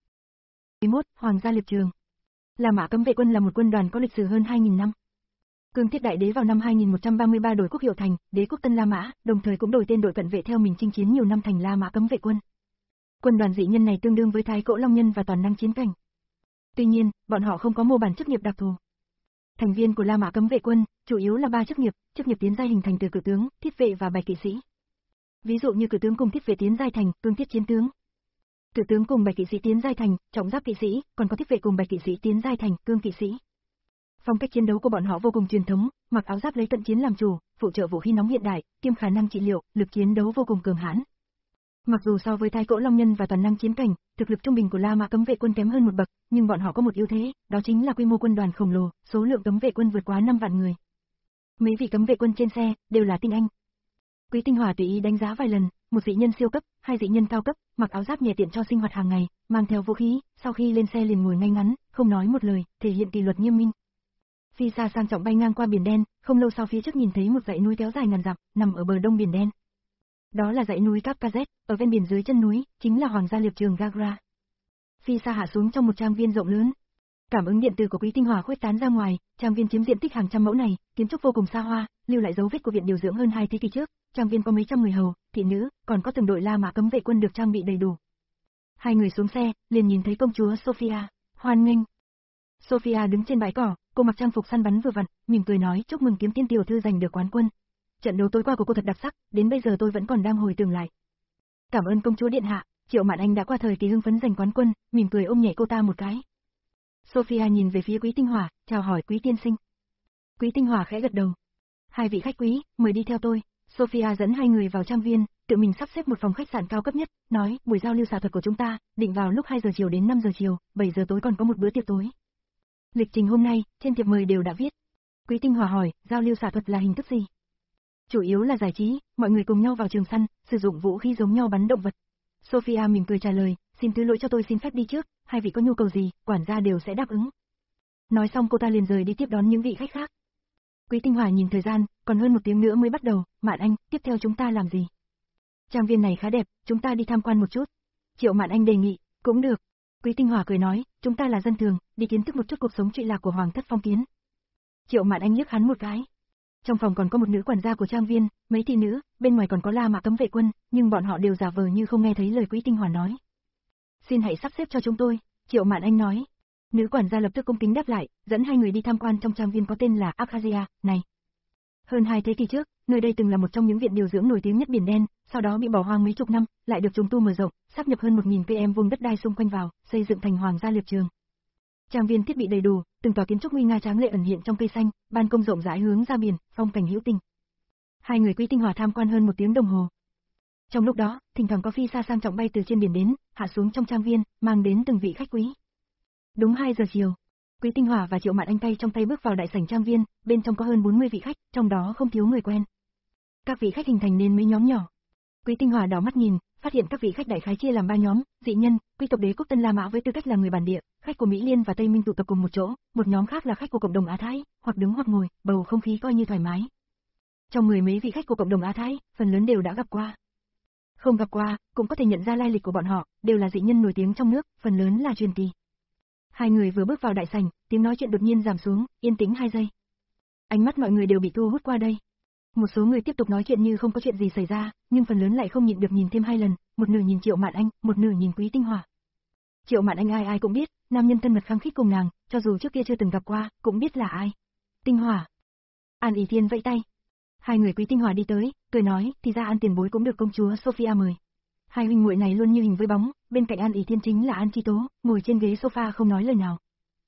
mười mốt. Hoàng gia Liệp Trường. La Mã Cấm Vệ Quân là một quân đoàn có lịch sử hơn hai nghìn năm. Cương Thiết Đại Đế vào năm hai nghìn một trăm ba mươi ba đổi quốc hiệu thành Đế quốc Tân La Mã, đồng thời cũng đổi tên đội cận vệ theo mình chinh chiến nhiều năm thành La Mã Cấm Vệ Quân. Quân đoàn dị nhân này tương đương với Thái Cổ Long Nhân và toàn năng chiến cảnh. Tuy nhiên, bọn họ không có mô bản chức nghiệp đặc thù. Thành viên của La Mã Cấm Vệ Quân chủ yếu là ba chức nghiệp, chức nghiệp tiến giai hình thành từ cử tướng, thiết vệ và bạch kỵ sĩ. Ví dụ như cử tướng cùng thiết vệ tiến giai thành cương thiết chiến tướng. Cử tướng cùng bạch kỵ sĩ tiến giai thành trọng giáp kỵ sĩ, còn có thiết vệ cùng bạch kỵ sĩ tiến giai thành cương kỵ sĩ. Phong cách chiến đấu của bọn họ vô cùng truyền thống, mặc áo giáp lấy cận chiến làm chủ, phụ trợ vũ khí nóng hiện đại, kiêm khả năng trị liệu, lực chiến đấu vô cùng cường hãn. Mặc dù so với Thái Cổ Long Nhân và toàn năng chiến cảnh, thực lực trung bình của La Mã Cấm Vệ Quân kém hơn một bậc, nhưng bọn họ có một ưu thế, đó chính là quy mô quân đoàn khổng lồ, số lượng cấm vệ quân vượt quá năm vạn người. Mấy vị cấm vệ quân trên xe đều là tinh anh. Quý Tinh Hỏa tùy ý đánh giá vài lần, một dị nhân siêu cấp, hai dị nhân cao cấp, mặc áo giáp nhẹ tiện cho sinh hoạt hàng ngày, mang theo vũ khí, sau khi lên xe liền ngồi ngay ngắn, không nói một lời, thể hiện kỷ luật nghiêm minh. Phi xa sang trọng bay ngang qua biển đen, không lâu sau phía trước nhìn thấy một dãy núi kéo dài ngàn dặm, nằm ở bờ đông biển đen. Đó là dãy núi Caucasus, ở ven biển dưới chân núi, chính là Hoàng gia Liệp Trường Gagra. Phi xa hạ xuống trong một trang viên rộng lớn. Cảm ứng điện từ của Quý Tinh Hỏa khuếch tán ra ngoài, trang viên chiếm diện tích hàng trăm mẫu này, kiến trúc vô cùng xa hoa, lưu lại dấu vết của viện điều dưỡng hơn hai thế kỷ trước. Trang viên có mấy trăm người hầu, thị nữ, còn có từng đội La Mã Cấm Vệ Quân được trang bị đầy đủ. Hai người xuống xe, liền nhìn thấy công chúa Sophia. Hoan nghênh. Sophia đứng trên bãi cỏ, cô mặc trang phục săn bắn vừa vặn, mỉm cười nói chúc mừng Kiếm Tiên tiểu thư giành được quán quân. Trận đấu tối qua của cô thật đặc sắc, đến bây giờ tôi vẫn còn đang hồi tưởng lại. Cảm ơn công chúa điện hạ. Triệu Mạn Anh đã qua thời kỳ hưng phấn giành quán quân, mỉm cười ôm nhẹ cô ta một cái. Sophia nhìn về phía Quý Tinh Hỏa, chào hỏi Quý tiên sinh. Quý Tinh Hỏa khẽ gật đầu. Hai vị khách quý, mời đi theo tôi. Sophia dẫn hai người vào trang viên, tự mình sắp xếp một phòng khách sạn cao cấp nhất, nói, buổi giao lưu xạ thuật của chúng ta, định vào lúc hai giờ chiều đến năm giờ chiều, bảy giờ tối còn có một bữa tiệc tối. Lịch trình hôm nay, trên thiệp mời đều đã viết. Quý Tinh Hòa hỏi, giao lưu xạ thuật là hình thức gì? Chủ yếu là giải trí, mọi người cùng nhau vào trường săn, sử dụng vũ khí giống nhau bắn động vật. Sophia mỉm cười trả lời, xin thứ lỗi cho tôi xin phép đi trước, hai vị có nhu cầu gì, quản gia đều sẽ đáp ứng. Nói xong cô ta liền rời đi tiếp đón những vị khách khác. Quý Tinh Hòa nhìn thời gian, còn hơn một tiếng nữa mới bắt đầu, Mạn Anh, tiếp theo chúng ta làm gì? Trang viên này khá đẹp, chúng ta đi tham quan một chút. Triệu Mạn Anh đề nghị, cũng được. Quý Tinh Hòa cười nói, chúng ta là dân thường, đi kiến thức một chút cuộc sống trụy lạc của Hoàng thất phong kiến. Triệu Mạn Anh liếc hắn một cái. Trong phòng còn có một nữ quản gia của trang viên, mấy thị nữ, bên ngoài còn có La Mã cấm vệ quân, nhưng bọn họ đều giả vờ như không nghe thấy lời Quý Tinh Hòa nói. Xin hãy sắp xếp cho chúng tôi, Triệu Mạn Anh nói. Nữ quản gia lập tức cung kính đáp lại, dẫn hai người đi tham quan trong trang viên có tên là Acacia, này. Hơn hai thế kỷ trước, nơi đây từng là một trong những viện điều dưỡng nổi tiếng nhất Biển Đen, sau đó bị bỏ hoang mấy chục năm, lại được trùng tu mở rộng, sáp nhập hơn một nghìn cây em vuông đất đai xung quanh vào, xây dựng thành Hoàng gia Liệp Trường. Trang viên thiết bị đầy đủ, từng tòa kiến trúc nguy nga tráng lệ ẩn hiện trong cây xanh, ban công rộng rãi hướng ra biển, phong cảnh hữu tình. Hai người Quý Tinh Hòa tham quan hơn một tiếng đồng hồ. Trong lúc đó, thỉnh thoảng có phi xa sang trọng bay từ trên biển đến, hạ xuống trong trang viên, mang đến từng vị khách quý. Đúng hai giờ chiều, Quý Tinh Hòa và Triệu Mạn Anh tay trong tay bước vào đại sảnh trang viên, bên trong có hơn bốn mươi vị khách, trong đó không thiếu người quen. Các vị khách hình thành nên mấy nhóm nhỏ. Quý Tinh Hòa đảo mắt nhìn, phát hiện các vị khách đại khái chia làm ba nhóm, dị nhân, quý tộc đế quốc Tân La Mã với tư cách là người bản địa, khách của Mỹ Liên và Tây Minh tụ tập cùng một chỗ, một nhóm khác là khách của cộng đồng Á Thái, hoặc đứng hoặc ngồi, bầu không khí coi như thoải mái. Trong mười mấy vị khách của cộng đồng Á Thái, phần lớn đều đã gặp qua. Không gặp qua, cũng có thể nhận ra lai lịch của bọn họ, đều là dị nhân nổi tiếng trong nước, phần lớn là truyền kỳ. Hai người vừa bước vào đại sảnh, tiếng nói chuyện đột nhiên giảm xuống, yên tĩnh hai giây. Ánh mắt mọi người đều bị thu hút qua đây. Một số người tiếp tục nói chuyện như không có chuyện gì xảy ra, nhưng phần lớn lại không nhịn được nhìn thêm hai lần, một nửa nhìn Triệu Mạn Anh, một nửa nhìn Quý Tinh Hòa. Triệu Mạn Anh ai ai cũng biết, nam nhân thân mật khăng khít cùng nàng, cho dù trước kia chưa từng gặp qua, cũng biết là ai. Tinh Hòa. An Ý Thiên vẫy tay. Hai người Quý Tinh Hòa đi tới, cười nói, thì ra An tiền bối cũng được công chúa Sophia mời. Hai huynh muội này luôn như hình với bóng, bên cạnh An Ý Thiên chính là An Chi Tố, ngồi trên ghế sofa không nói lời nào.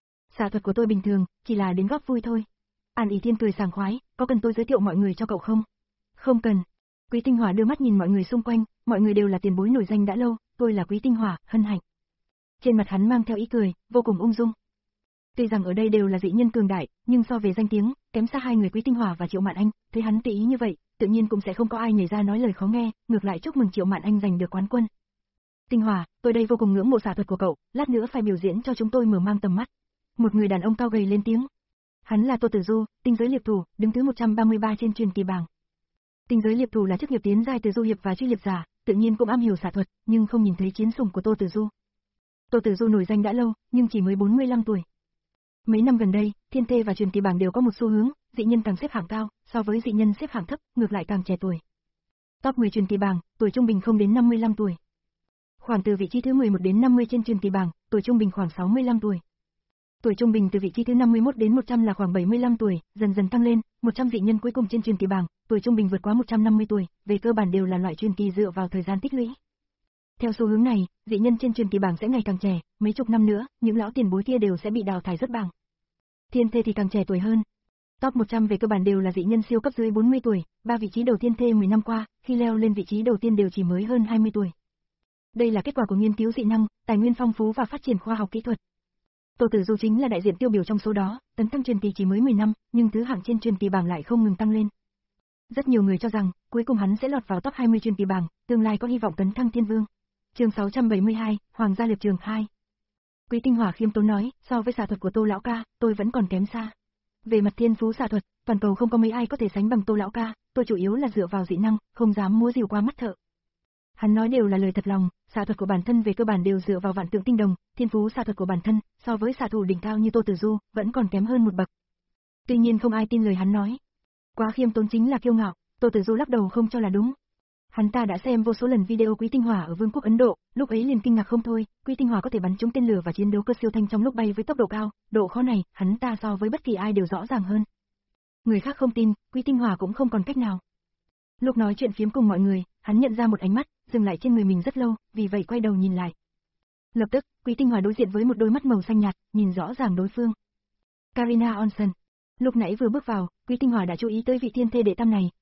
Xạ thuật của tôi bình thường, chỉ là đến góp vui thôi. An Ý Thiên cười sảng khoái, có cần tôi giới thiệu mọi người cho cậu không? Không cần. Quý Tinh Hòa đưa mắt nhìn mọi người xung quanh, mọi người đều là tiền bối nổi danh đã lâu, tôi là Quý Tinh Hòa, hân hạnh. Trên mặt hắn mang theo ý cười, vô cùng ung dung. Tuy rằng ở đây đều là dị nhân cường đại, nhưng so về danh tiếng, kém xa hai người Quý Tinh Hòa và Triệu Mạn Anh, thấy hắn tùy ý như vậy, tự nhiên cũng sẽ không có ai nhảy ra nói lời khó nghe, ngược lại chúc mừng Triệu Mạn Anh giành được quán quân. Tinh Hòa, tôi đây vô cùng ngưỡng mộ xạ thuật của cậu, lát nữa phải biểu diễn cho chúng tôi mở mang tầm mắt. Một người đàn ông cao gầy lên tiếng. Hắn là Tô Tử Du, tinh giới liệp thủ, đứng thứ một trăm ba mươi ba trên truyền kỳ bảng. Tinh giới liệp thủ là chức nghiệp tiến giai từ du hiệp và truy liệp giả, tự nhiên cũng am hiểu xạ thuật, nhưng không nhìn thấy chiến sủng của Tô Tử Du. Tô Tử Du nổi danh đã lâu, nhưng chỉ mới bốn mươi lăm tuổi. Mấy năm gần đây, thiên thê và truyền kỳ bảng đều có một xu hướng, dị nhân càng xếp hạng cao, so với dị nhân xếp hạng thấp, ngược lại càng trẻ tuổi. Top mười truyền kỳ bảng, tuổi trung bình không đến năm mươi lăm tuổi. Khoảng từ vị trí thứ mười một đến năm mươi trên truyền kỳ bảng, tuổi trung bình khoảng sáu mươi lăm tuổi. Tuổi trung bình từ vị trí thứ năm mươi mốt đến một trăm là khoảng bảy mươi lăm tuổi, dần dần tăng lên, một trăm dị nhân cuối cùng trên truyền kỳ bảng, tuổi trung bình vượt quá một trăm năm mươi tuổi, về cơ bản đều là loại truyền kỳ dựa vào thời gian tích lũy. Theo xu hướng này, dị nhân trên truyền kỳ bảng sẽ ngày càng trẻ, mấy chục năm nữa, những lão tiền bối kia đều sẽ bị đào thải rớt bảng. Thiên thê thì càng trẻ tuổi hơn. Top một trăm về cơ bản đều là dị nhân siêu cấp dưới bốn mươi tuổi, ba vị trí đầu thiên thê mười năm qua, khi leo lên vị trí đầu tiên đều chỉ mới hơn hai mươi tuổi. Đây là kết quả của nghiên cứu dị năng, tài nguyên phong phú và phát triển khoa học kỹ thuật. Tô Tử Du chính là đại diện tiêu biểu trong số đó, tấn thăng truyền kỳ chỉ mới mười năm, nhưng thứ hạng trên truyền kỳ bảng lại không ngừng tăng lên. Rất nhiều người cho rằng, cuối cùng hắn sẽ lọt vào top hai mươi truyền kỳ bảng, tương lai có hy vọng tấn thăng thiên vương. Chương sáu trăm bảy mươi hai, Hoàng gia Liệp Trường hai. Quý Tinh Hòa khiêm tốn nói, so với xạ thuật của Tô lão ca, tôi vẫn còn kém xa. Về mặt thiên phú xạ thuật, toàn cầu không có mấy ai có thể sánh bằng Tô lão ca, tôi chủ yếu là dựa vào dị năng, không dám múa rìu qua mắt thợ. Hắn nói đều là lời thật lòng, xạ thuật của bản thân về cơ bản đều dựa vào vạn tượng tinh đồng, thiên phú xạ thuật của bản thân, so với xạ thủ đỉnh cao như Tô Tử Du, vẫn còn kém hơn một bậc. Tuy nhiên không ai tin lời hắn nói. Quá khiêm tốn chính là kiêu ngạo, Tô Tử Du lắc đầu không cho là đúng. Hắn ta đã xem vô số lần video Quý Tinh Hòa ở Vương quốc Ấn Độ, lúc ấy liền kinh ngạc không thôi, Quý Tinh Hòa có thể bắn trúng tên lửa và chiến đấu cơ siêu thanh trong lúc bay với tốc độ cao, độ khó này, hắn ta so với bất kỳ ai đều rõ ràng hơn. Người khác không tin, Quý Tinh Hòa cũng không còn cách nào. Lúc nói chuyện phiếm cùng mọi người, hắn nhận ra một ánh mắt, dừng lại trên người mình rất lâu, vì vậy quay đầu nhìn lại. Lập tức, Quý Tinh Hòa đối diện với một đôi mắt màu xanh nhạt, nhìn rõ ràng đối phương. Karina Onsen. Lúc nãy vừa bước vào, Quý Tinh Hòa đã chú ý tới vị thiên thê đệ tam này,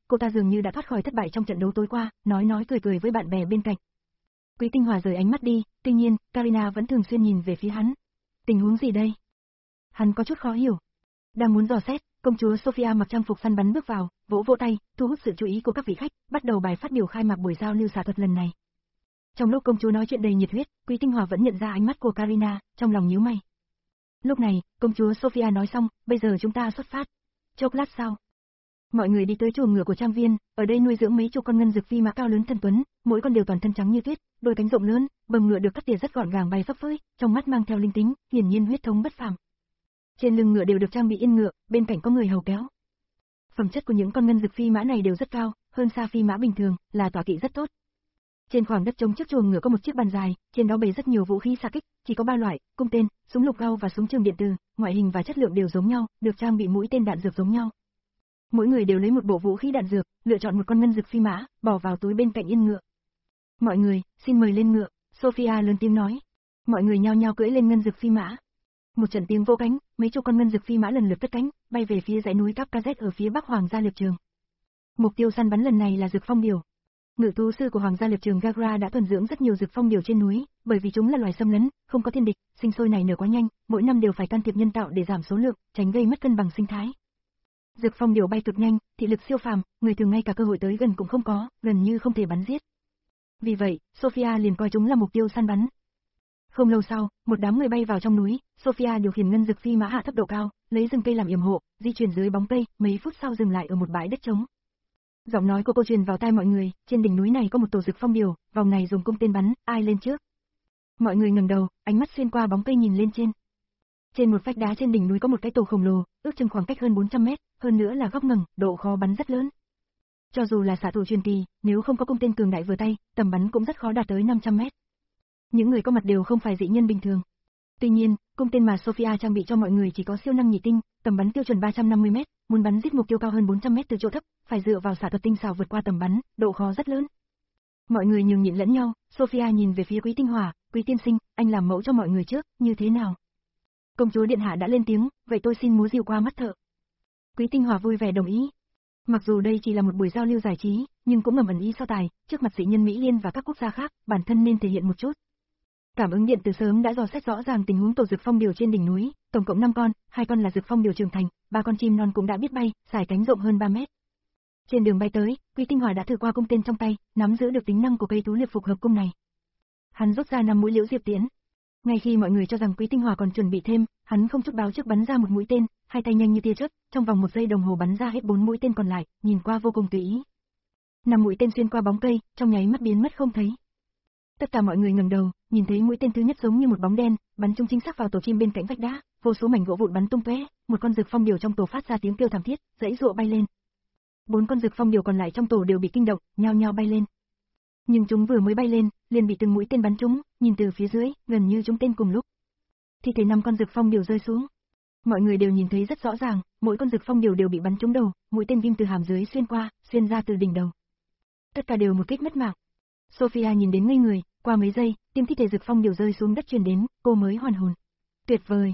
cô ta dường như đã thoát khỏi thất bại trong trận đấu tối qua, nói nói cười cười với bạn bè bên cạnh. Quý Tinh Hòa rời ánh mắt đi, tuy nhiên, Karina vẫn thường xuyên nhìn về phía hắn. Tình huống gì đây? Hắn có chút khó hiểu. Đang muốn dò xét, công chúa Sophia mặc trang phục săn bắn bước vào, vỗ vỗ tay, thu hút sự chú ý của các vị khách, bắt đầu bài phát biểu khai mạc buổi giao lưu xạ thuật lần này. Trong lúc công chúa nói chuyện đầy nhiệt huyết, Quý Tinh Hòa vẫn nhận ra ánh mắt của Karina, trong lòng nhíu mày. Lúc này, công chúa Sophia nói xong, bây giờ chúng ta xuất phát. Chốc lát sau, mọi người đi tới chuồng ngựa của trang viên, ở đây nuôi dưỡng mấy chục con ngân dực phi mã cao lớn thân tuấn, mỗi con đều toàn thân trắng như tuyết, đôi cánh rộng lớn, bầm ngựa được cắt tỉa rất gọn gàng bay phấp phới, trong mắt mang theo linh tính, hiển nhiên huyết thống bất phàm. Trên lưng ngựa đều được trang bị yên ngựa, bên cạnh có người hầu kéo. Phẩm chất của những con ngân dực phi mã này đều rất cao, hơn xa phi mã bình thường, là tọa kỵ rất tốt. Trên khoảng đất trống trước chuồng ngựa có một chiếc bàn dài, trên đó bày rất nhiều vũ khí xạ kích, chỉ có ba loại, cung tên, súng lục gao và súng trường điện tử, ngoại hình và chất lượng đều giống nhau, được trang bị mũi tên đạn dược giống nhau. Mỗi người đều lấy một bộ vũ khí đạn dược, lựa chọn một con ngân dực phi mã, bỏ vào túi bên cạnh yên ngựa. Mọi người, xin mời lên ngựa, Sophia lớn tiếng nói. Mọi người nhao nhao cưỡi lên ngân dực phi mã. Một trận tiếng vỗ cánh, mấy chục con ngân dực phi mã lần lượt cất cánh, bay về phía dãy núi Caucasus ở phía bắc Hoàng gia Liệp Trường. Mục tiêu săn bắn lần này là dực phong điểu. Ngự thú sư của Hoàng gia Liệp Trường Gagra đã thuần dưỡng rất nhiều dực phong điểu trên núi, bởi vì chúng là loài xâm lấn, không có thiên địch, sinh sôi nảy nở quá nhanh, mỗi năm đều phải can thiệp nhân tạo để giảm số lượng, tránh gây mất cân bằng sinh thái. Dực phong điểu bay cực nhanh, thị lực siêu phàm, người thường ngay cả cơ hội tới gần cũng không có, gần như không thể bắn giết. Vì vậy, Sophia liền coi chúng là mục tiêu săn bắn. Không lâu sau, một đám người bay vào trong núi, Sophia điều khiển ngân dực phi mã hạ thấp độ cao, lấy rừng cây làm yểm hộ, di chuyển dưới bóng cây, mấy phút sau dừng lại ở một bãi đất trống. Giọng nói của cô truyền vào tai mọi người, trên đỉnh núi này có một tổ dực phong điểu, vòng này dùng cung tên bắn, ai lên trước? Mọi người ngẩng đầu, ánh mắt xuyên qua bóng cây nhìn lên trên. Trên một vách đá trên đỉnh núi có một cái tổ khổng lồ, ước chừng khoảng cách hơn bốn trăm mét, hơn nữa là góc ngẩng, độ khó bắn rất lớn. Cho dù là xạ thủ truyền kỳ, nếu không có cung tên cường đại vừa tay, tầm bắn cũng rất khó đạt tới năm trăm mét. Những người có mặt đều không phải dị nhân bình thường. Tuy nhiên, cung tên mà Sophia trang bị cho mọi người chỉ có siêu năng nhị tinh, tầm bắn tiêu chuẩn ba trăm năm mươi mét, muốn bắn giết mục tiêu cao hơn bốn trăm mét từ chỗ thấp, phải dựa vào xạ thuật tinh xảo vượt qua tầm bắn, độ khó rất lớn. Mọi người nhường nhịn lẫn nhau, Sophia nhìn về phía Quý Tinh Hòa, Quý tiên sinh, anh làm mẫu cho mọi người trước, như thế nào? Công chúa điện hạ đã lên tiếng, vậy tôi xin múa rìu qua mắt thợ. Quý Tinh Hòa vui vẻ đồng ý. Mặc dù đây chỉ là một buổi giao lưu giải trí, nhưng cũng ngầm ẩn ý so tài, trước mặt dị nhân Mỹ Liên và các quốc gia khác, bản thân nên thể hiện một chút. Cảm ứng điện từ sớm đã dò xét rõ ràng tình huống tổ dực phong điểu trên đỉnh núi, tổng cộng năm con, hai con là dực phong điểu trưởng thành, ba con chim non cũng đã biết bay, sải cánh rộng hơn ba mét. Trên đường bay tới, Quý Tinh Hòa đã thử qua cung tên trong tay, nắm giữ được tính năng của cây tú liệp phục hợp cung này. Hắn rút ra năm mũi liễu diệp tiễn. Ngay khi mọi người cho rằng Quý Tinh Hòa còn chuẩn bị thêm, hắn không chút báo trước bắn ra một mũi tên, hai tay nhanh như tia chớp, trong vòng một giây đồng hồ bắn ra hết bốn mũi tên còn lại, nhìn qua vô cùng tùy ý. Năm mũi tên xuyên qua bóng cây, trong nháy mắt biến mất không thấy. Tất cả mọi người ngẩng đầu, nhìn thấy mũi tên thứ nhất giống như một bóng đen, bắn trúng chính xác vào tổ chim bên cạnh vách đá, vô số mảnh gỗ vụn bắn tung tóe, một con dực phong điểu trong tổ phát ra tiếng kêu thảm thiết, giãy giụa bay lên. Bốn con dực phong điểu còn lại trong tổ đều bị kinh động, nhao nhao bay lên. Nhưng chúng vừa mới bay lên, liền bị từng mũi tên bắn trúng, nhìn từ phía dưới, gần như trúng tên cùng lúc. Thi thể năm con dực phong điểu rơi xuống. Mọi người đều nhìn thấy rất rõ ràng, mỗi con dực phong điểu đều bị bắn trúng đầu, mũi tên ghim từ hàm dưới xuyên qua, xuyên ra từ đỉnh đầu. Tất cả đều một kích mất mạng. Sophia nhìn đến ngây người, qua mấy giây, tiếng thi thể dực phong điểu rơi xuống đất truyền đến, cô mới hoàn hồn. Tuyệt vời.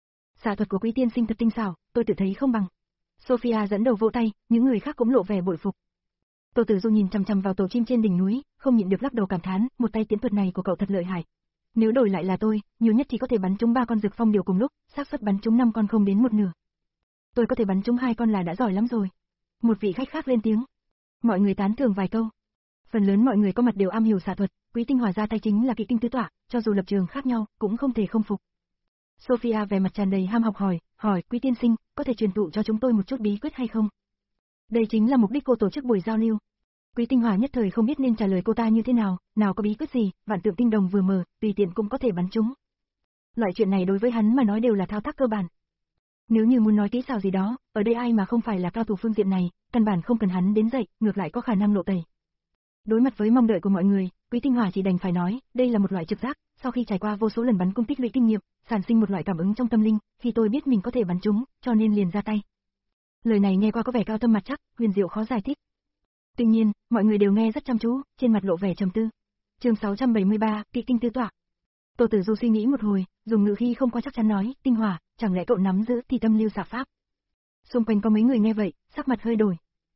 Xạ thuật của Quý tiên sinh thật tinh xảo, tôi tự thấy không bằng. Sophia dẫn đầu vỗ tay, những người khác cũng lộ vẻ bội phục. Tô Tử Du nhìn chằm chằm vào tổ chim trên đỉnh núi, không nhịn được lắc đầu cảm thán, một tay tiến thuật này của cậu thật lợi hại. Nếu đổi lại là tôi, nhiều nhất chỉ có thể bắn trúng ba con dực phong điểu cùng lúc, xác suất bắn trúng năm con không đến một nửa. Tôi có thể bắn trúng hai con là đã giỏi lắm rồi. Một vị khách khác lên tiếng. Mọi người tán thưởng vài câu. Phần lớn mọi người có mặt đều am hiểu xạ thuật, Quý Tinh Hòa ra tay chính là kỵ kinh tứ tọa, cho dù lập trường khác nhau, cũng không thể không phục. Sophia vẻ mặt tràn đầy ham học hỏi, hỏi, Quý tiên sinh, có thể truyền thụ cho chúng tôi một chút bí quyết hay không? Đây chính là mục đích cô tổ chức buổi giao lưu. Quý Tinh Hòa nhất thời không biết nên trả lời cô ta như thế nào, nào có bí quyết gì, vạn tượng tinh đồng vừa mở, tùy tiện cũng có thể bắn trúng. Loại chuyện này đối với hắn mà nói đều là thao tác cơ bản. Nếu như muốn nói kỹ xảo gì đó, ở đây ai mà không phải là cao thủ phương diện này, căn bản không cần hắn đến dạy, ngược lại có khả năng lộ tẩy. Đối mặt với mong đợi của mọi người, Quý Tinh Hòa chỉ đành phải nói, đây là một loại trực giác, sau khi trải qua vô số lần bắn cung tích lũy kinh nghiệm, sản sinh một loại cảm ứng trong tâm linh, khi tôi biết mình có thể bắn trúng, cho nên liền ra tay. Lời này nghe qua có vẻ cao thâm mặt chắc, huyền diệu khó giải thích. Tuy nhiên, mọi người đều nghe rất chăm chú, trên mặt lộ vẻ trầm tư. Chương sáu trăm bảy mươi ba, kỵ kinh tứ tọa. Tô Tử Du suy nghĩ một hồi, dùng ngữ khí không quá chắc chắn nói, Tinh Hòa, chẳng lẽ cậu nắm giữ thì tâm lưu xạ pháp? Xung quanh có mấy người nghe vậy, sắc mặt hơi đổi.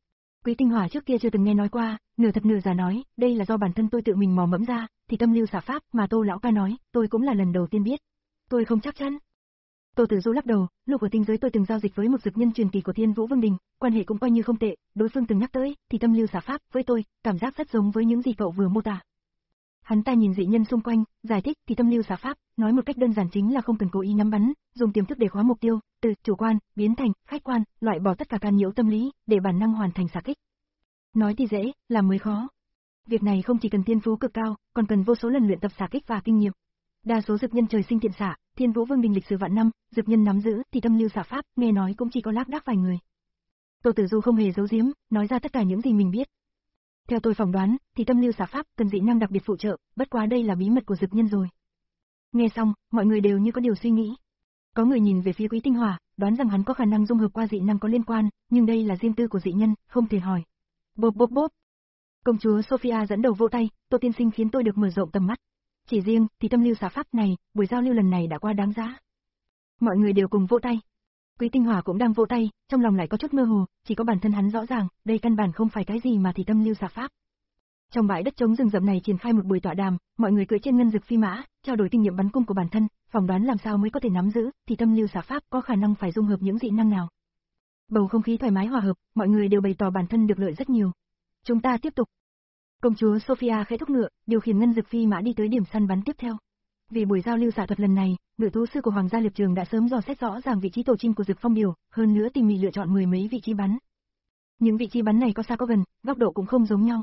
Quý Tinh Hỏa trước kia chưa từng nghe nói qua, nửa thật nửa giả nói, đây là do bản thân tôi tự mình mò mẫm ra, thì tâm lưu xả pháp mà Tô lão ca nói, tôi cũng là lần đầu tiên biết. Tôi không chắc chắn. Tô Tử Du lắc đầu, lúc ở tinh giới tôi từng giao dịch với một dược nhân truyền kỳ của Thiên Vũ Vương Đình, quan hệ cũng coi như không tệ, đối phương từng nhắc tới, thì tâm lưu xả pháp với tôi, cảm giác rất giống với những gì cậu vừa mô tả. Hắn ta nhìn dị nhân xung quanh, giải thích thì tâm lưu xả pháp, nói một cách đơn giản chính là không cần cố ý nhắm bắn, dùng tiềm thức để khóa mục tiêu, từ chủ quan biến thành khách quan, loại bỏ tất cả can nhiễu tâm lý, để bản năng hoàn thành xạ kích. Nói thì dễ, làm mới khó. Việc này không chỉ cần thiên phú cực cao, còn cần vô số lần luyện tập xạ kích và kinh nghiệm. Đa số dược nhân trời sinh thiện xạ, Thiên Vũ Vương Đình lịch sử vạn năm, dược nhân nắm giữ thì tâm lưu xạ pháp, nghe nói cũng chỉ có lác đác vài người. Tô Tử Du không hề giấu giếm, nói ra tất cả những gì mình biết. Theo tôi phỏng đoán, thì tâm lưu xạ pháp cần dị năng đặc biệt phụ trợ, bất quá đây là bí mật của dược nhân rồi. Nghe xong, mọi người đều như có điều suy nghĩ. Có người nhìn về phía Quý Tinh Hỏa, đoán rằng hắn có khả năng dung hợp qua dị năng có liên quan, nhưng đây là riêng tư của dị nhân, không thể hỏi. Bốp bốp bốp. Công chúa Sophia dẫn đầu vỗ tay, Tô tiên sinh khiến tôi được mở rộng tầm mắt. Chỉ riêng thì tâm lưu xả pháp này, buổi giao lưu lần này đã qua đáng giá. Mọi người đều cùng vỗ tay. Quý Tinh Hỏa cũng đang vỗ tay, trong lòng lại có chút mơ hồ, chỉ có bản thân hắn rõ ràng, đây căn bản không phải cái gì mà thì tâm lưu xả pháp. Trong bãi đất trống rừng rậm này triển khai một buổi tọa đàm, mọi người cưỡi trên ngân dực phi mã, trao đổi kinh nghiệm bắn cung của bản thân, phỏng đoán làm sao mới có thể nắm giữ, thì tâm lưu xả pháp có khả năng phải dung hợp những dị năng nào. Bầu không khí thoải mái hòa hợp, mọi người đều bày tỏ bản thân được lợi rất nhiều. Chúng ta tiếp tục. Công chúa Sophia khẽ thúc ngựa, điều khiển ngân dực phi mã đi tới điểm săn bắn tiếp theo. Vì buổi giao lưu xạ thuật lần này, ngự thú sư của Hoàng gia Liệp Trường đã sớm dò xét rõ ràng vị trí tổ chim của Dực Phong Điểu, hơn nữa tỉ mỉ lựa chọn mười mấy vị trí bắn. Những vị trí bắn này có xa có gần, góc độ cũng không giống nhau.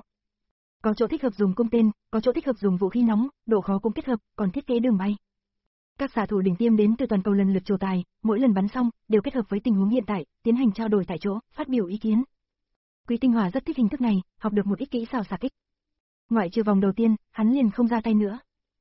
Có chỗ thích hợp dùng cung tên, có chỗ thích hợp dùng vũ khí nóng, độ khó cũng kết hợp, còn thiết kế đường bay. Các xạ thủ đỉnh tiêm đến từ toàn cầu lần lượt trổ tài, mỗi lần bắn xong đều kết hợp với tình huống hiện tại, tiến hành trao đổi tại chỗ, phát biểu ý kiến. Quý Tinh Hỏa rất thích hình thức này, học được một ít kỹ xảo xạ kích. Ngoại trừ vòng đầu tiên, hắn liền không ra tay nữa.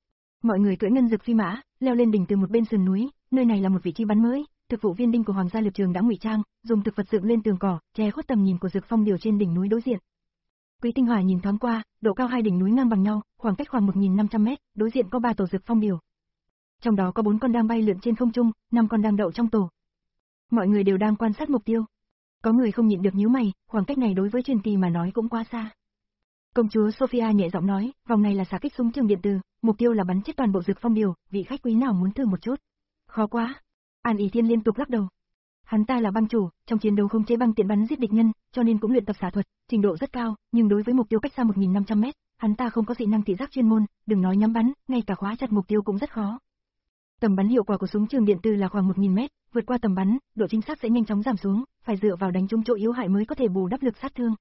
Mọi người cưỡi ngân dực phi mã, leo lên đỉnh từ một bên sườn núi, nơi này là một vị trí bắn mới, thực vụ viên đinh của Hoàng gia Liệp Trường đã ngụy trang, dùng thực vật dựng lên tường cỏ, che khuất tầm nhìn của Dực Phong Điểu trên đỉnh núi đối diện. Quý Tinh Hỏa nhìn thoáng qua, độ cao hai đỉnh núi ngang bằng nhau, khoảng cách khoảng một nghìn năm trăm mét, đối diện có ba tổ Dực Phong Điểu. Trong đó có bốn con đang bay lượn trên không trung, năm con đang đậu trong tổ. Mọi người đều đang quan sát mục tiêu. Có người không nhịn được nhíu mày, khoảng cách này đối với truyền kỳ mà nói cũng quá xa. Công chúa Sophia nhẹ giọng nói, vòng này là xạ kích súng trường điện từ, mục tiêu là bắn chết toàn bộ Dực Phong Điểu, vị khách quý nào muốn thử một chút? Khó quá. An Ý Thiên liên tục lắc đầu. Hắn ta là băng chủ, trong chiến đấu không chế băng tiện bắn giết địch nhân, cho nên cũng luyện tập xạ thuật, trình độ rất cao, nhưng đối với mục tiêu cách xa một nghìn năm trăm mét, hắn ta không có dị năng thị giác chuyên môn, đừng nói nhắm bắn, ngay cả khóa chặt mục tiêu cũng rất khó. Tầm bắn hiệu quả của súng trường điện từ là khoảng một nghìn mét, vượt qua tầm bắn, độ chính xác sẽ nhanh chóng giảm xuống, phải dựa vào đánh trúng chỗ yếu hại mới có thể bù đắp lực sát thương.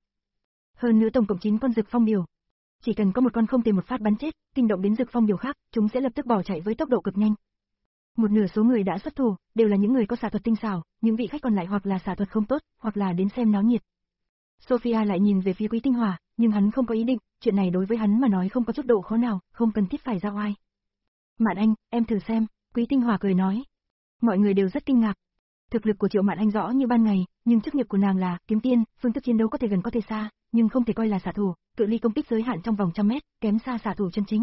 Hơn nữa tổng cộng chín con Dực Phong Điểu. Chỉ cần có một con không thể một phát bắn chết, kinh động đến Dực Phong Điểu khác, chúng sẽ lập tức bỏ chạy với tốc độ cực nhanh. Một nửa số người đã xuất thủ, đều là những người có xạ thuật tinh xảo, những vị khách còn lại hoặc là xạ thuật không tốt, hoặc là đến xem náo nhiệt. Sophia lại nhìn về phía Quý Tinh Hỏa, nhưng hắn không có ý định, chuyện này đối với hắn mà nói không có chút độ khó nào, không cần thiết phải ra oai. Mạn Anh, em thử xem, Quý Tinh Hỏa cười nói. Mọi người đều rất kinh ngạc. Thực lực của Triệu Mạn Anh rõ như ban ngày, nhưng chức nghiệp của nàng là kiếm tiên, phương thức chiến đấu có thể gần có thể xa, nhưng không thể coi là xạ thủ, cự ly công kích giới hạn trong vòng trăm mét, kém xa xạ thủ chân chính.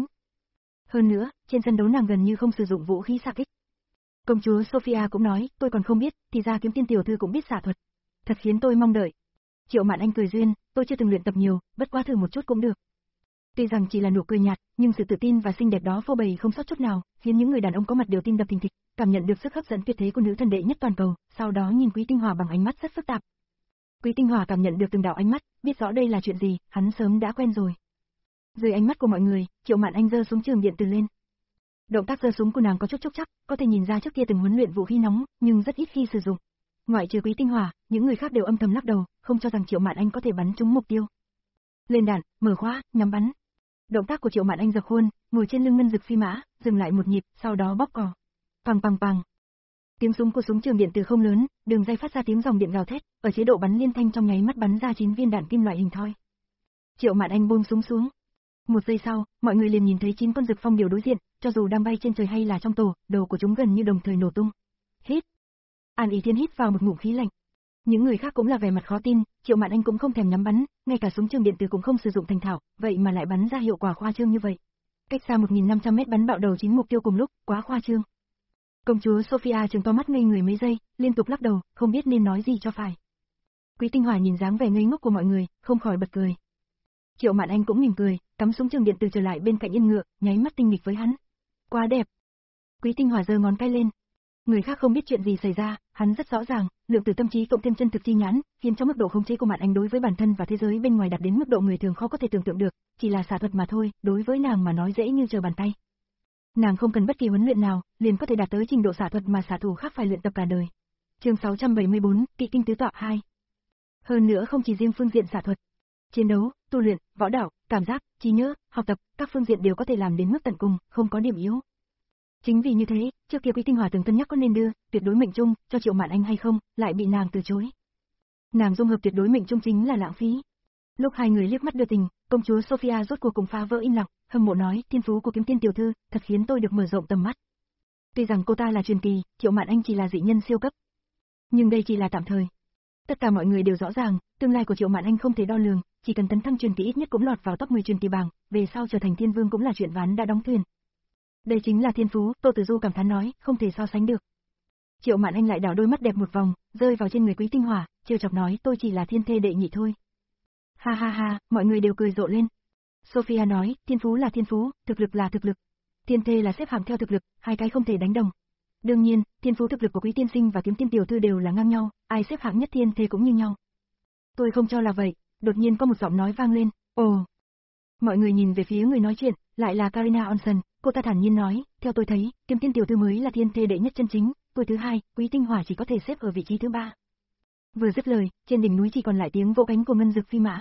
Hơn nữa, trên sân đấu nàng gần như không sử dụng vũ khí xạ kích. Công chúa Sophia cũng nói, tôi còn không biết, thì ra kiếm tiên tiểu thư cũng biết xạ thuật. Thật khiến tôi mong đợi. Triệu Mạn Anh cười duyên, tôi chưa từng luyện tập nhiều, bất quá thử một chút cũng được. Tuy rằng chỉ là nụ cười nhạt, nhưng sự tự tin và xinh đẹp đó phô bày không sót chút nào, khiến những người đàn ông có mặt đều tim đập thình thịch, cảm nhận được sức hấp dẫn tuyệt thế của nữ thần đệ nhất toàn cầu, sau đó nhìn Quý Tinh Hỏa bằng ánh mắt rất phức tạp. Quý Tinh Hỏa cảm nhận được từng đạo ánh mắt, biết rõ đây là chuyện gì, hắn sớm đã quen rồi. Dưới ánh mắt của mọi người, Triệu Mạn Anh giơ súng trường điện từ lên. Động tác giơ súng của nàng có chút chốc chắc, có thể nhìn ra trước kia từng huấn luyện vũ khí nóng, nhưng rất ít khi sử dụng. Ngoại trừ Quý Tinh Hỏa, những người khác đều âm thầm lắc đầu, không cho rằng Triệu Mạn Anh có thể bắn trúng mục tiêu. Lên đạn, mở khóa, nhắm bắn. Động tác của Triệu Mạn Anh dập khuôn, ngồi trên lưng ngân dực phi mã, dừng lại một nhịp, sau đó bóp cò. Pằng pằng pằng. Tiếng súng của súng trường điện từ không lớn, đường dây phát ra tiếng dòng điện gào thét, ở chế độ bắn liên thanh trong nháy mắt bắn ra chín viên đạn kim loại hình thoi. Triệu Mạn Anh buông súng xuống. Một giây sau, mọi người liền nhìn thấy chín con Dực Phong Điểu đối diện, cho dù đang bay trên trời hay là trong tổ, đầu của chúng gần như đồng thời nổ tung. Hít. An Ý Thiên hít vào một ngụm khí lạnh. Những người khác cũng là vẻ mặt khó tin, Triệu Mạn Anh cũng không thèm nhắm bắn, ngay cả súng trường điện từ cũng không sử dụng thành thạo, vậy mà lại bắn ra hiệu quả khoa trương như vậy. Cách xa một nghìn năm trăm mét bắn bạo đầu chín mục tiêu cùng lúc, quá khoa trương. Công chúa Sophia trừng to mắt ngây người mấy giây, liên tục lắc đầu, không biết nên nói gì cho phải. Quý Tinh Hòa nhìn dáng vẻ ngây ngốc của mọi người, không khỏi bật cười. Triệu Mạn Anh cũng mỉm cười, cắm súng trường điện từ trở lại bên cạnh yên ngựa, nháy mắt tinh nghịch với hắn. Quá đẹp. Quý Tinh Hòa giơ ngón cái lên. Người khác không biết chuyện gì xảy ra, hắn rất rõ ràng, lượng tử tâm trí cộng thêm chân thực chi nhãn, khiến cho mức độ khống chế của Mạn Anh đối với bản thân và thế giới bên ngoài đạt đến mức độ người thường khó có thể tưởng tượng được, chỉ là xạ thuật mà thôi, đối với nàng mà nói dễ như trở bàn tay. Nàng không cần bất kỳ huấn luyện nào, liền có thể đạt tới trình độ xạ thuật mà xạ thủ khác phải luyện tập cả đời. Chương sáu trăm bảy mươi bốn, Kỵ kinh tứ tọa hai. Hơn nữa không chỉ riêng phương diện xạ thuật, chiến đấu, tu luyện, võ đạo, cảm giác, trí nhớ, học tập, các phương diện đều có thể làm đến mức tận cùng, không có điểm yếu. Chính vì như thế, trước kia Quý Tinh Hòa từng cân nhắc có nên đưa tuyệt đối mệnh trung cho Triệu Mạn Anh hay không, lại bị nàng từ chối. Nàng dung hợp tuyệt đối mệnh trung chính là lãng phí. Lúc hai người liếc mắt đưa tình, công chúa Sophia rốt cuộc cùng phá vỡ im lặng, hâm mộ nói, thiên phú của Kiếm Tiên tiểu thư thật khiến tôi được mở rộng tầm mắt. Tuy rằng cô ta là truyền kỳ, Triệu Mạn Anh chỉ là dị nhân siêu cấp, nhưng đây chỉ là tạm thời. Tất cả mọi người đều rõ ràng, tương lai của Triệu Mạn Anh không thể đo lường, chỉ cần tấn thăng truyền kỳ ít nhất cũng lọt vào top mười truyền kỳ bảng, về sau trở thành thiên vương cũng là chuyện ván đã đóng thuyền. Đây chính là thiên phú, Tô Tử Du cảm thán nói, không thể so sánh được. Triệu Mạn Anh lại đảo đôi mắt đẹp một vòng, rơi vào trên người Quý Tinh Hòa, trêu chọc nói, tôi chỉ là thiên thê đệ nhị thôi. Ha ha ha, mọi người đều cười rộ lên. Sophia nói, thiên phú là thiên phú, thực lực là thực lực. Thiên thê là xếp hạng theo thực lực, hai cái không thể đánh đồng. Đương nhiên, thiên phú thực lực của Quý tiên sinh và Kiếm tiên tiểu thư đều là ngang nhau, ai xếp hạng nhất thiên thê cũng như nhau. Tôi không cho là vậy, đột nhiên có một giọng nói vang lên, ồ. Mọi người nhìn về phía người nói chuyện, lại là Karina Onson, cô ta thản nhiên nói, theo tôi thấy, Kiếm tiên tiểu thư mới là thiên thê đệ nhất chân chính, tôi thứ hai, Quý Tinh Hòa chỉ có thể xếp ở vị trí thứ ba. Vừa dứt lời, trên đỉnh núi chỉ còn lại tiếng vỗ cánh của ngân dực phi mã.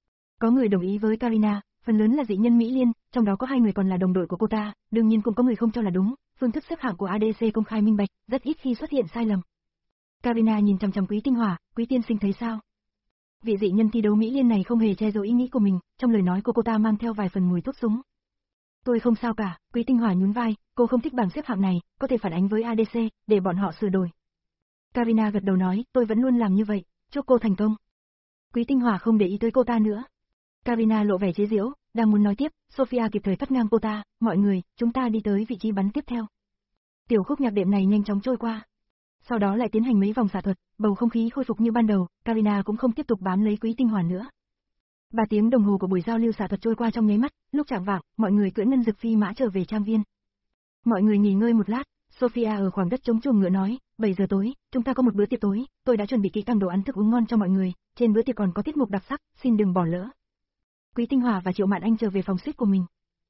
Có người đồng ý với Karina, phần lớn là dị nhân Mỹ Liên, trong đó có hai người còn là đồng đội của cô ta, đương nhiên cũng có người không cho là đúng, phương thức xếp hạng của a đê xê công khai minh bạch, rất ít khi xuất hiện sai lầm. Karina nhìn chằm chằm Quý Tinh Hòa, Quý tiên sinh thấy sao? Vị dị nhân thi đấu Mỹ Liên này không hề che giấu ý nghĩ của mình, trong lời nói của cô ta mang theo vài phần mùi thuốc súng. Tôi không sao cả, Quý Tinh Hòa nhún vai, cô không thích bảng xếp hạng này, có thể phản ánh với a đê xê, để bọn họ sửa đổi. Karina gật đầu nói, tôi vẫn luôn làm như vậy, chúc cô thành công. Quý Tinh Hòa không để ý tới cô ta nữa. Karina lộ vẻ chế giễu, đang muốn nói tiếp, Sophia kịp thời cắt ngang cô ta, mọi người, chúng ta đi tới vị trí bắn tiếp theo. Tiểu khúc nhạc đệm này nhanh chóng trôi qua. Sau đó lại tiến hành mấy vòng xạ thuật, bầu không khí khôi phục như ban đầu, Karina cũng không tiếp tục bám lấy Quý Tinh Hòa nữa. Ba tiếng đồng hồ của buổi giao lưu xạ thuật trôi qua trong nháy mắt, lúc chạng vạng, mọi người cưỡi ngân dực phi mã trở về trang viên. Mọi người nghỉ ngơi một lát, Sophia ở khoảng đất trống chuồng ngựa nói, bảy giờ tối, chúng ta có một bữa tiệc tối, tôi đã chuẩn bị kỹ càng đồ ăn thức uống ngon cho mọi người, trên bữa tiệc còn có tiết mục đặc sắc, xin đừng bỏ lỡ. Quý Tinh Hòa và Triệu Mạn Anh trở về phòng suite của mình.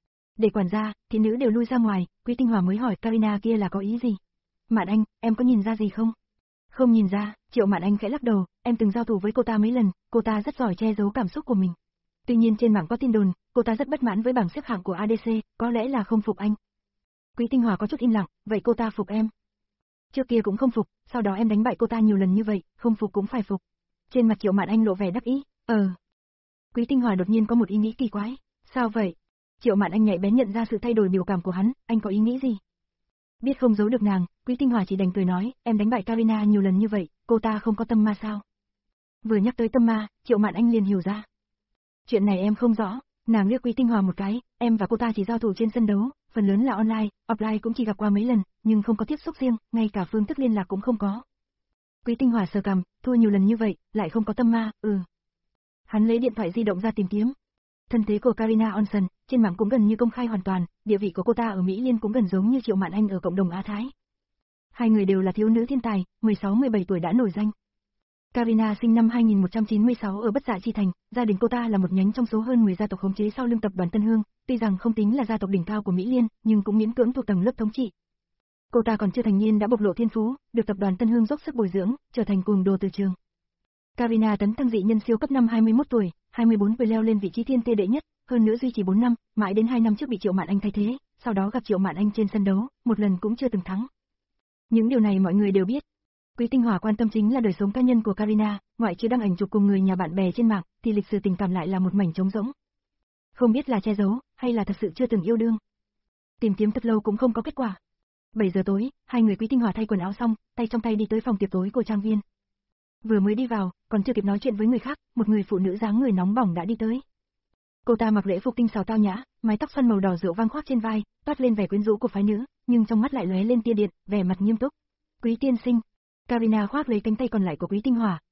Để quản gia, thị nữ đều lui ra ngoài, Quý Tinh Hòa mới hỏi Karina kia là có ý gì. Mạn Anh, em có nhìn ra gì không? Không nhìn ra, Triệu Mạn Anh khẽ lắc đầu, em từng giao thủ với cô ta mấy lần, cô ta rất giỏi che giấu cảm xúc của mình. Tuy nhiên trên mạng có tin đồn, cô ta rất bất mãn với bảng xếp hạng của a đê xê, có lẽ là không phục anh. Quý Tinh Hòa có chút im lặng, vậy cô ta phục em? Trước kia cũng không phục, sau đó em đánh bại cô ta nhiều lần như vậy, không phục cũng phải phục. Trên mặt Triệu Mạn Anh lộ vẻ đắc ý, ờ. Quý Tinh Hòa đột nhiên có một ý nghĩ kỳ quái, sao vậy? Triệu Mạn Anh nhạy bén nhận ra sự thay đổi biểu cảm của hắn, anh có ý nghĩ gì? Biết không giấu được nàng, Quý Tinh Hòa chỉ đành cười nói, em đánh bại Karina nhiều lần như vậy, cô ta không có tâm ma sao? Vừa nhắc tới tâm ma, Triệu Mạn Anh liền hiểu ra. Chuyện này em không rõ, nàng liếc Quý Tinh Hòa một cái, em và cô ta chỉ giao thủ trên sân đấu, phần lớn là online, offline cũng chỉ gặp qua mấy lần, nhưng không có tiếp xúc riêng, ngay cả phương thức liên lạc cũng không có. Quý Tinh Hòa sờ cằm, thua nhiều lần như vậy, lại không có tâm ma, ừ. Hắn lấy điện thoại di động ra tìm kiếm. Thân thế của Karina Onson, trên mạng cũng gần như công khai hoàn toàn, địa vị của cô ta ở Mỹ Liên cũng gần giống như Triệu Mạn Anh ở cộng đồng Á Thái. Hai người đều là thiếu nữ thiên tài, mười sáu mười bảy tuổi đã nổi danh. Karina sinh năm hai nghìn một trăm chín mươi sáu ở Bất Dạ Chi Thành, gia đình cô ta là một nhánh trong số hơn mười gia tộc khống chế sau lưng tập đoàn Tân Hương, tuy rằng không tính là gia tộc đỉnh cao của Mỹ Liên, nhưng cũng miễn cưỡng thuộc tầng lớp thống trị. Cô ta còn chưa thành niên đã bộc lộ thiên phú, được tập đoàn Tân Hương dốc sức bồi dưỡng, trở thành cuồng đồ từ trường. Karina tấn thăng dị nhân siêu cấp năm hai mươi mốt tuổi, hai mươi bốn tuổi leo lên vị trí thiên tê đệ nhất, hơn nữa duy trì bốn năm, mãi đến hai năm trước bị Triệu Mạn Anh thay thế, sau đó gặp Triệu Mạn Anh trên sân đấu, một lần cũng chưa từng thắng. Những điều này mọi người đều biết. Quý Tinh Hòa quan tâm chính là đời sống cá nhân của Karina, ngoại trừ đăng ảnh chụp cùng người nhà bạn bè trên mạng, thì lịch sử tình cảm lại là một mảnh trống rỗng. Không biết là che giấu, hay là thật sự chưa từng yêu đương. Tìm kiếm thật lâu cũng không có kết quả. bảy giờ tối, hai người Quý Tinh Hòa thay quần áo xong, tay trong tay đi tới phòng tiệc tối của trang viên. Vừa mới đi vào, còn chưa kịp nói chuyện với người khác, một người phụ nữ dáng người nóng bỏng đã đi tới. Cô ta mặc lễ phục tinh xảo tao nhã, mái tóc xoăn màu đỏ rượu vang khoác trên vai, toát lên vẻ quyến rũ của phái nữ, nhưng trong mắt lại lóe lên tia điện, vẻ mặt nghiêm túc. Quý tiên sinh. Karina khoác lấy cánh tay còn lại của Quý Tinh Hòa,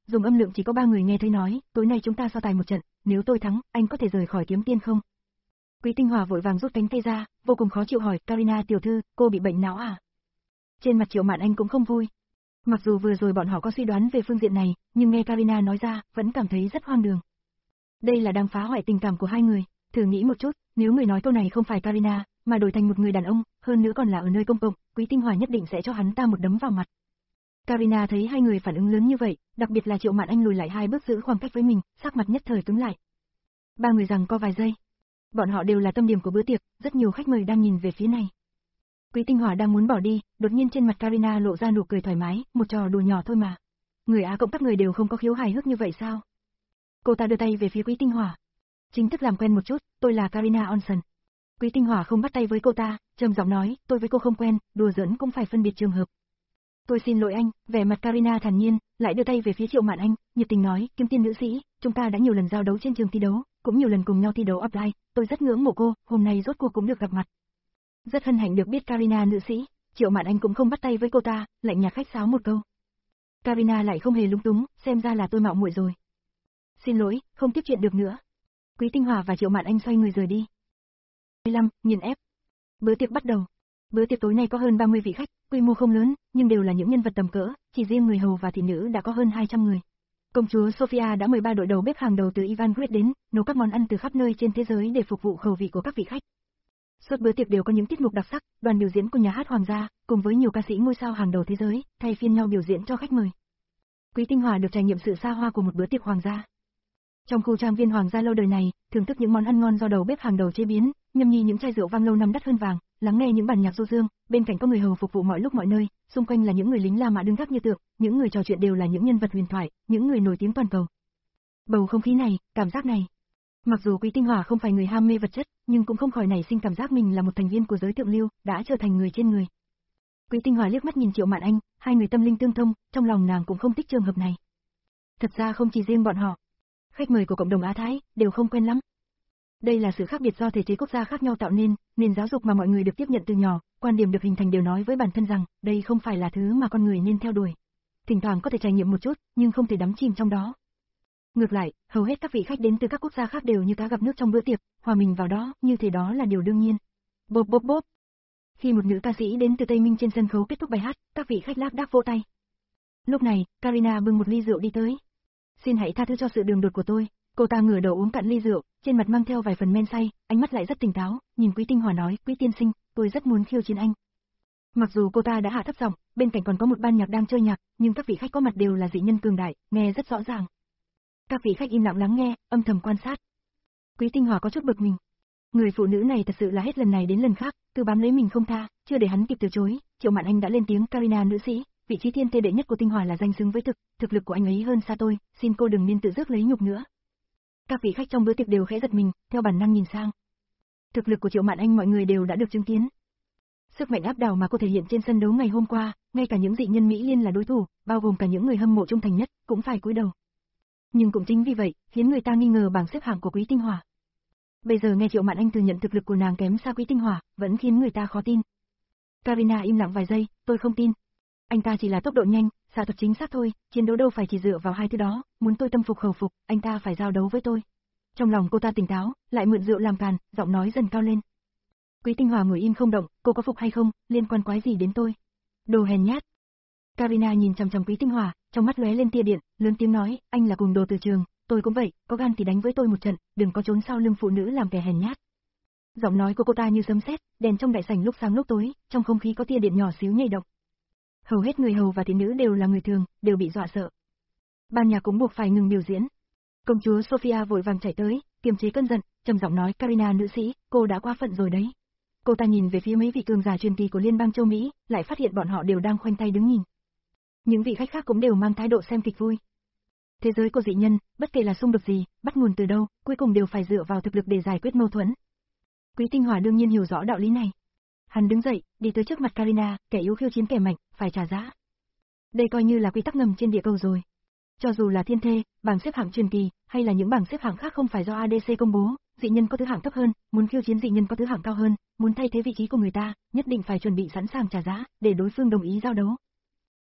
dùng âm lượng chỉ có ba người nghe thấy nói, tối nay chúng ta so tài một trận, nếu tôi thắng, anh có thể rời khỏi kiếm tiên không? Quý Tinh Hòa vội vàng rút cánh tay ra, vô cùng khó chịu hỏi, Karina tiểu thư, cô bị bệnh não à? Trên mặt Triệu Mạn Anh cũng không vui. Mặc dù vừa rồi bọn họ có suy đoán về phương diện này, nhưng nghe Karina nói ra, vẫn cảm thấy rất hoang đường. Đây là đang phá hoại tình cảm của hai người, thử nghĩ một chút, nếu người nói câu này không phải Karina, mà đổi thành một người đàn ông, hơn nữa còn là ở nơi công cộng, Quý Tinh Hòa nhất định sẽ cho hắn ta một đấm vào mặt. Karina thấy hai người phản ứng lớn như vậy, đặc biệt là Triệu Mạn Anh lùi lại hai bước giữ khoảng cách với mình, sắc mặt nhất thời cứng lại. Ba người giằng co vài giây. Bọn họ đều là tâm điểm của bữa tiệc, rất nhiều khách mời đang nhìn về phía này. Quý Tinh Hòa đang muốn bỏ đi, đột nhiên trên mặt Karina lộ ra nụ cười thoải mái, một trò đùa nhỏ thôi mà. Người Á cộng các người đều không có khiếu hài hước như vậy sao? Cô ta đưa tay về phía Quý Tinh Hòa. Chính thức làm quen một chút, tôi là Karina Onson. Quý Tinh Hòa không bắt tay với cô ta, trầm giọng nói, tôi với cô không quen, đùa giỡn cũng phải phân biệt trường hợp. Tôi xin lỗi anh, vẻ mặt Karina thản nhiên, lại đưa tay về phía Triệu Mạn Anh, nhiệt tình nói, kiếm tiên nữ sĩ, chúng ta đã nhiều lần giao đấu trên trường thi đấu, cũng nhiều lần cùng nhau thi đấu offline, tôi rất ngưỡng mộ cô, hôm nay rốt cuộc cũng được gặp mặt. Rất hân hạnh được biết Karina nữ sĩ, Triệu Mạn Anh cũng không bắt tay với cô ta, lạnh nhạt khách sáo một câu. Karina lại không hề lúng túng, xem ra là tôi mạo muội rồi. Xin lỗi, không tiếp chuyện được nữa. Quý Tinh Hòa và Triệu Mạn Anh xoay người rời đi. mười lăm, nghiền ép. Bữa tiệc bắt đầu. Bữa tiệc tối nay có hơn ba mươi vị khách, quy mô không lớn, nhưng đều là những nhân vật tầm cỡ, chỉ riêng người hầu và thị nữ đã có hơn hai trăm người. Công chúa Sophia đã mời ba đội đầu bếp hàng đầu từ Ivan Gret đến, nấu các món ăn từ khắp nơi trên thế giới để phục vụ khẩu vị của các vị khách. Suốt bữa tiệc đều có những tiết mục đặc sắc, đoàn biểu diễn của nhà hát hoàng gia, cùng với nhiều ca sĩ ngôi sao hàng đầu thế giới, thay phiên nhau biểu diễn cho khách mời. Quý Tinh Hòa được trải nghiệm sự xa hoa của một bữa tiệc hoàng gia. Trong khu trang viên hoàng gia lâu đời này, thưởng thức những món ăn ngon do đầu bếp hàng đầu chế biến, nhâm nhi những chai rượu vang lâu năm đắt hơn vàng, lắng nghe những bản nhạc du dương, bên cạnh có người hầu phục vụ mọi lúc mọi nơi, xung quanh là những người lính La Mã đứng gác như tượng, những người trò chuyện đều là những nhân vật huyền thoại, những người nổi tiếng toàn cầu. Bầu không khí này, cảm giác này. Mặc dù Quý Tinh Hòa không phải người ham mê vật chất, nhưng cũng không khỏi nảy sinh cảm giác mình là một thành viên của giới thượng lưu, đã trở thành người trên người. Quý Tinh Hòa liếc mắt nhìn Triệu Mạn Anh, hai người tâm linh tương thông, trong lòng nàng cũng không thích trường hợp này. Thật ra không chỉ riêng bọn họ, khách mời của cộng đồng Á Thái đều không quen lắm. Đây là sự khác biệt do thể chế quốc gia khác nhau tạo nên, nền giáo dục mà mọi người được tiếp nhận từ nhỏ, quan điểm được hình thành đều nói với bản thân rằng, đây không phải là thứ mà con người nên theo đuổi. Thỉnh thoảng có thể trải nghiệm một chút, nhưng không thể đắm chìm trong đó. Ngược lại, hầu hết các vị khách đến từ các quốc gia khác đều như cá gặp nước trong bữa tiệc, hòa mình vào đó, như thế đó là điều đương nhiên. Bốp bốp bốp. Khi một nữ ca sĩ đến từ Tây Minh trên sân khấu kết thúc bài hát, các vị khách lác đác vỗ tay. Lúc này, Karina bưng một ly rượu đi tới. Xin hãy tha thứ cho sự đường đột của tôi. Cô ta ngửa đầu uống cạn ly rượu, trên mặt mang theo vài phần men say, ánh mắt lại rất tỉnh táo, nhìn Quý Tinh Hòa nói, Quý tiên sinh, tôi rất muốn khiêu chiến anh. Mặc dù cô ta đã hạ thấp giọng, bên cạnh còn có một ban nhạc đang chơi nhạc, nhưng các vị khách có mặt đều là dị nhân cường đại, nghe rất rõ ràng. Các vị khách im lặng lắng nghe, âm thầm quan sát. Quý Tinh Hòa có chút bực mình. Người phụ nữ này thật sự là hết lần này đến lần khác, cứ bám lấy mình không tha, chưa để hắn kịp từ chối, Triệu Mạn Anh đã lên tiếng, Karina nữ sĩ, vị trí thiên thê đệ nhất của Tinh Hòa là danh xứng với thực, thực lực của anh ấy hơn xa tôi, xin cô đừng nên tự rước lấy nhục nữa. Các vị khách trong bữa tiệc đều khẽ giật mình, theo bản năng nhìn sang. Thực lực của Triệu Mạn Anh mọi người đều đã được chứng kiến. Sức mạnh áp đảo mà cô thể hiện trên sân đấu ngày hôm qua, ngay cả những dị nhân Mỹ Liên là đối thủ, bao gồm cả những người hâm mộ trung thành nhất, cũng phải cúi đầu. Nhưng cũng chính vì vậy, khiến người ta nghi ngờ bảng xếp hạng của Quý Tinh Hòa. Bây giờ nghe Triệu Mạn Anh thừa nhận thực lực của nàng kém xa Quý Tinh Hòa, vẫn khiến người ta khó tin. Karina im lặng vài giây, tôi không tin. Anh ta chỉ là tốc độ nhanh, xạ thuật chính xác thôi, chiến đấu đâu phải chỉ dựa vào hai thứ đó, muốn tôi tâm phục khẩu phục, anh ta phải giao đấu với tôi. Trong lòng cô ta tỉnh táo, lại mượn rượu làm càn, giọng nói dần cao lên. Quý Tinh Hòa ngồi im không động, cô có phục hay không, liên quan quái gì đến tôi? Đồ hèn nhát. Karina nhìn chằm chằm Quý Tinh Hòa, trong mắt lóe lên tia điện, lớn tiếng nói, anh là cùng đồ từ trường, tôi cũng vậy, có gan thì đánh với tôi một trận, đừng có trốn sau lưng phụ nữ làm kẻ hèn nhát. Giọng nói của cô ta như sấm sét, đèn trong đại sảnh lúc sáng lúc tối, trong không khí có tia điện nhỏ xíu nhảy động. Hầu hết người hầu và thị nữ đều là người thường, đều bị dọa sợ. Ban nhạc cũng buộc phải ngừng biểu diễn. Công chúa Sophia vội vàng chạy tới, kiềm chế cơn giận, trầm giọng nói, Karina nữ sĩ, cô đã quá phận rồi đấy. Cô ta nhìn về phía mấy vị cường giả truyền kỳ của liên bang châu Mỹ, lại phát hiện bọn họ đều đang khoanh tay đứng nhìn. Những vị khách khác cũng đều mang thái độ xem kịch vui. Thế giới của dị nhân, bất kể là xung đột gì, bắt nguồn từ đâu, cuối cùng đều phải dựa vào thực lực để giải quyết mâu thuẫn. Quý Tinh Hòa đương nhiên hiểu rõ đạo lý này. Hắn đứng dậy, đi tới trước mặt Karina, kẻ yếu khiêu chiến kẻ mạnh, phải trả giá. Đây coi như là quy tắc ngầm trên địa cầu rồi. Cho dù là thiên thê, bảng xếp hạng truyền kỳ, hay là những bảng xếp hạng khác không phải do a đê xê công bố, dị nhân có thứ hạng thấp hơn, muốn khiêu chiến dị nhân có thứ hạng cao hơn, muốn thay thế vị trí của người ta, nhất định phải chuẩn bị sẵn sàng trả giá, để đối phương đồng ý giao đấu.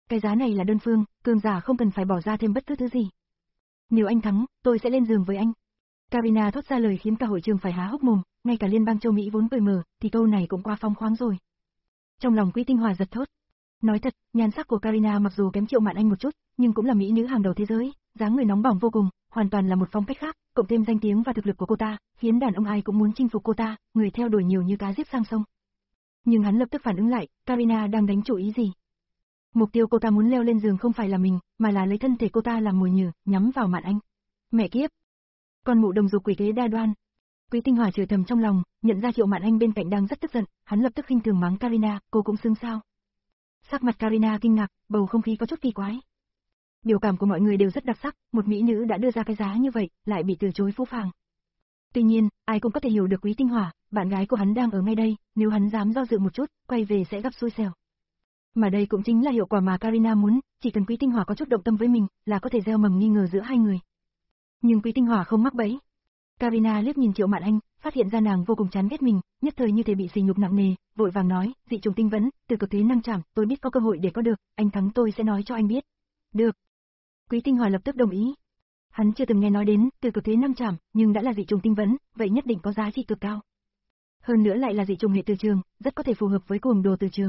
cái giá này là đơn phương, cường giả không cần phải bỏ ra thêm bất cứ thứ gì. Nếu anh thắng, tôi sẽ lên giường với anh. Karina thốt ra lời khiến cả hội trường phải há hốc mồm, ngay cả liên bang châu Mỹ vốn cười mở, thì câu này cũng quá phóng khoáng rồi. Trong lòng Quý Tinh Hòa giật thốt. Nói thật, nhan sắc của Karina mặc dù kém Triệu Mạn Anh một chút, nhưng cũng là mỹ nữ hàng đầu thế giới, dáng người nóng bỏng vô cùng, hoàn toàn là một phong cách khác, cộng thêm danh tiếng và thực lực của cô ta, khiến đàn ông ai cũng muốn chinh phục cô ta, người theo đuổi nhiều như cá giết sang sông. Nhưng hắn lập tức phản ứng lại, Karina đang đánh chủ ý gì? Mục tiêu cô ta muốn leo lên giường không phải là mình, mà là lấy thân thể cô ta làm mồi nhử, nhắm vào Mạn Anh. Mẹ kiếp! Con mụ đồng dục quỷ kế đa đoan. Quý Tinh Hòa chửi thầm trong lòng, nhận ra Triệu Mạn Anh bên cạnh đang rất tức giận, hắn lập tức khinh thường mắng Karina, cô cũng xứng sao? Sắc mặt Karina kinh ngạc, bầu không khí có chút kỳ quái. Biểu cảm của mọi người đều rất đặc sắc, một mỹ nữ đã đưa ra cái giá như vậy, lại bị từ chối phũ phàng. Tuy nhiên, ai cũng có thể hiểu được Quý Tinh Hòa, bạn gái của hắn đang ở ngay đây, nếu hắn dám do dự một chút, quay về sẽ gặp xui xẻo. Mà đây cũng chính là hiệu quả mà Karina muốn, chỉ cần Quý Tinh Hòa có chút động tâm với mình, là có thể gieo mầm nghi ngờ giữa hai người. Nhưng Quý Tinh Hòa không mắc bẫy. Karina liếc nhìn Triệu Mạn Anh, phát hiện ra nàng vô cùng chán ghét mình, nhất thời như thể bị sỉ nhục nặng nề, vội vàng nói, dị trùng tinh vẫn, từ cực thế năng chảm, tôi biết có cơ hội để có được, anh thắng tôi sẽ nói cho anh biết. Được. Quý Tinh Hòa lập tức đồng ý. Hắn chưa từng nghe nói đến từ cực thế năng chảm, nhưng đã là dị trùng tinh vẫn, vậy nhất định có giá trị cực cao. Hơn nữa lại là dị trùng hệ từ trường, rất có thể phù hợp với cuồng đồ từ trường.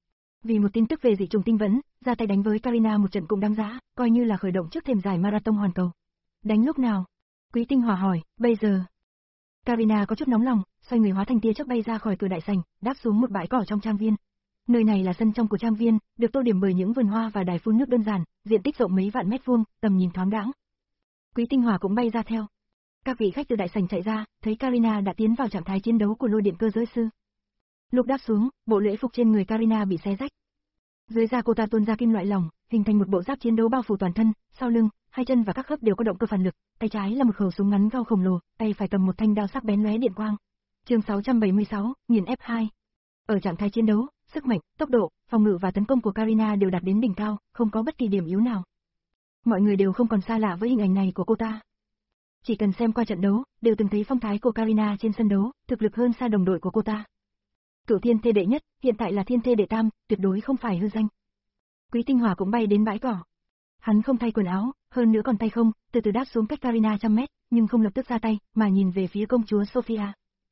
Vì một tin tức về dị trùng tinh vẫn, ra tay đánh với Karina một trận cũng đáng giá, coi như là khởi động trước thềm giải marathon hoàn cầu. Đánh lúc nào? Quý Tinh Hòa hỏi, bây giờ. Karina có chút nóng lòng, xoay người hóa thành tia chớp bay ra khỏi cửa đại sảnh, đáp xuống một bãi cỏ trong trang viên. Nơi này là sân trong của trang viên, được tô điểm bởi những vườn hoa và đài phun nước đơn giản, diện tích rộng mấy vạn mét vuông, tầm nhìn thoáng đãng. Quý Tinh Hòa cũng bay ra theo. Các vị khách từ đại sảnh chạy ra, thấy Karina đã tiến vào trạng thái chiến đấu của lôi điện cơ giới sư. Lúc đáp xuống, bộ lễ phục trên người Karina bị xé rách. Dưới da cô ta tuôn ra kim loại lỏng, hình thành một bộ giáp chiến đấu bao phủ toàn thân, sau lưng, hai chân và các khớp đều có động cơ phản lực, tay trái là một khẩu súng ngắn gao khổng lồ, tay phải cầm một thanh đao sắc bén lóe điện quang. Chương sáu trăm bảy mươi sáu, nghiền ép hai. Ở trạng thái chiến đấu, sức mạnh, tốc độ, phòng ngự và tấn công của Karina đều đạt đến đỉnh cao, không có bất kỳ điểm yếu nào. Mọi người đều không còn xa lạ với hình ảnh này của cô ta. Chỉ cần xem qua trận đấu, đều từng thấy phong thái của Karina trên sân đấu, thực lực hơn xa đồng đội của cô ta. Cửu thiên thê đệ nhất, hiện tại là thiên thê đệ tam, tuyệt đối không phải hư danh. Quý Tinh Hòa cũng bay đến bãi cỏ. Hắn không thay quần áo, hơn nữa còn tay không, từ từ đáp xuống cách Karina trăm mét, nhưng không lập tức ra tay, mà nhìn về phía công chúa Sophia.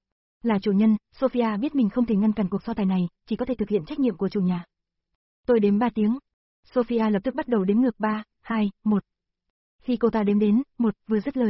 Là chủ nhân, Sophia biết mình không thể ngăn cản cuộc so tài này, chỉ có thể thực hiện trách nhiệm của chủ nhà. Tôi đếm ba tiếng. Sophia lập tức bắt đầu đếm ngược ba, hai, một. Khi cô ta đếm đến, một, vừa dứt lời,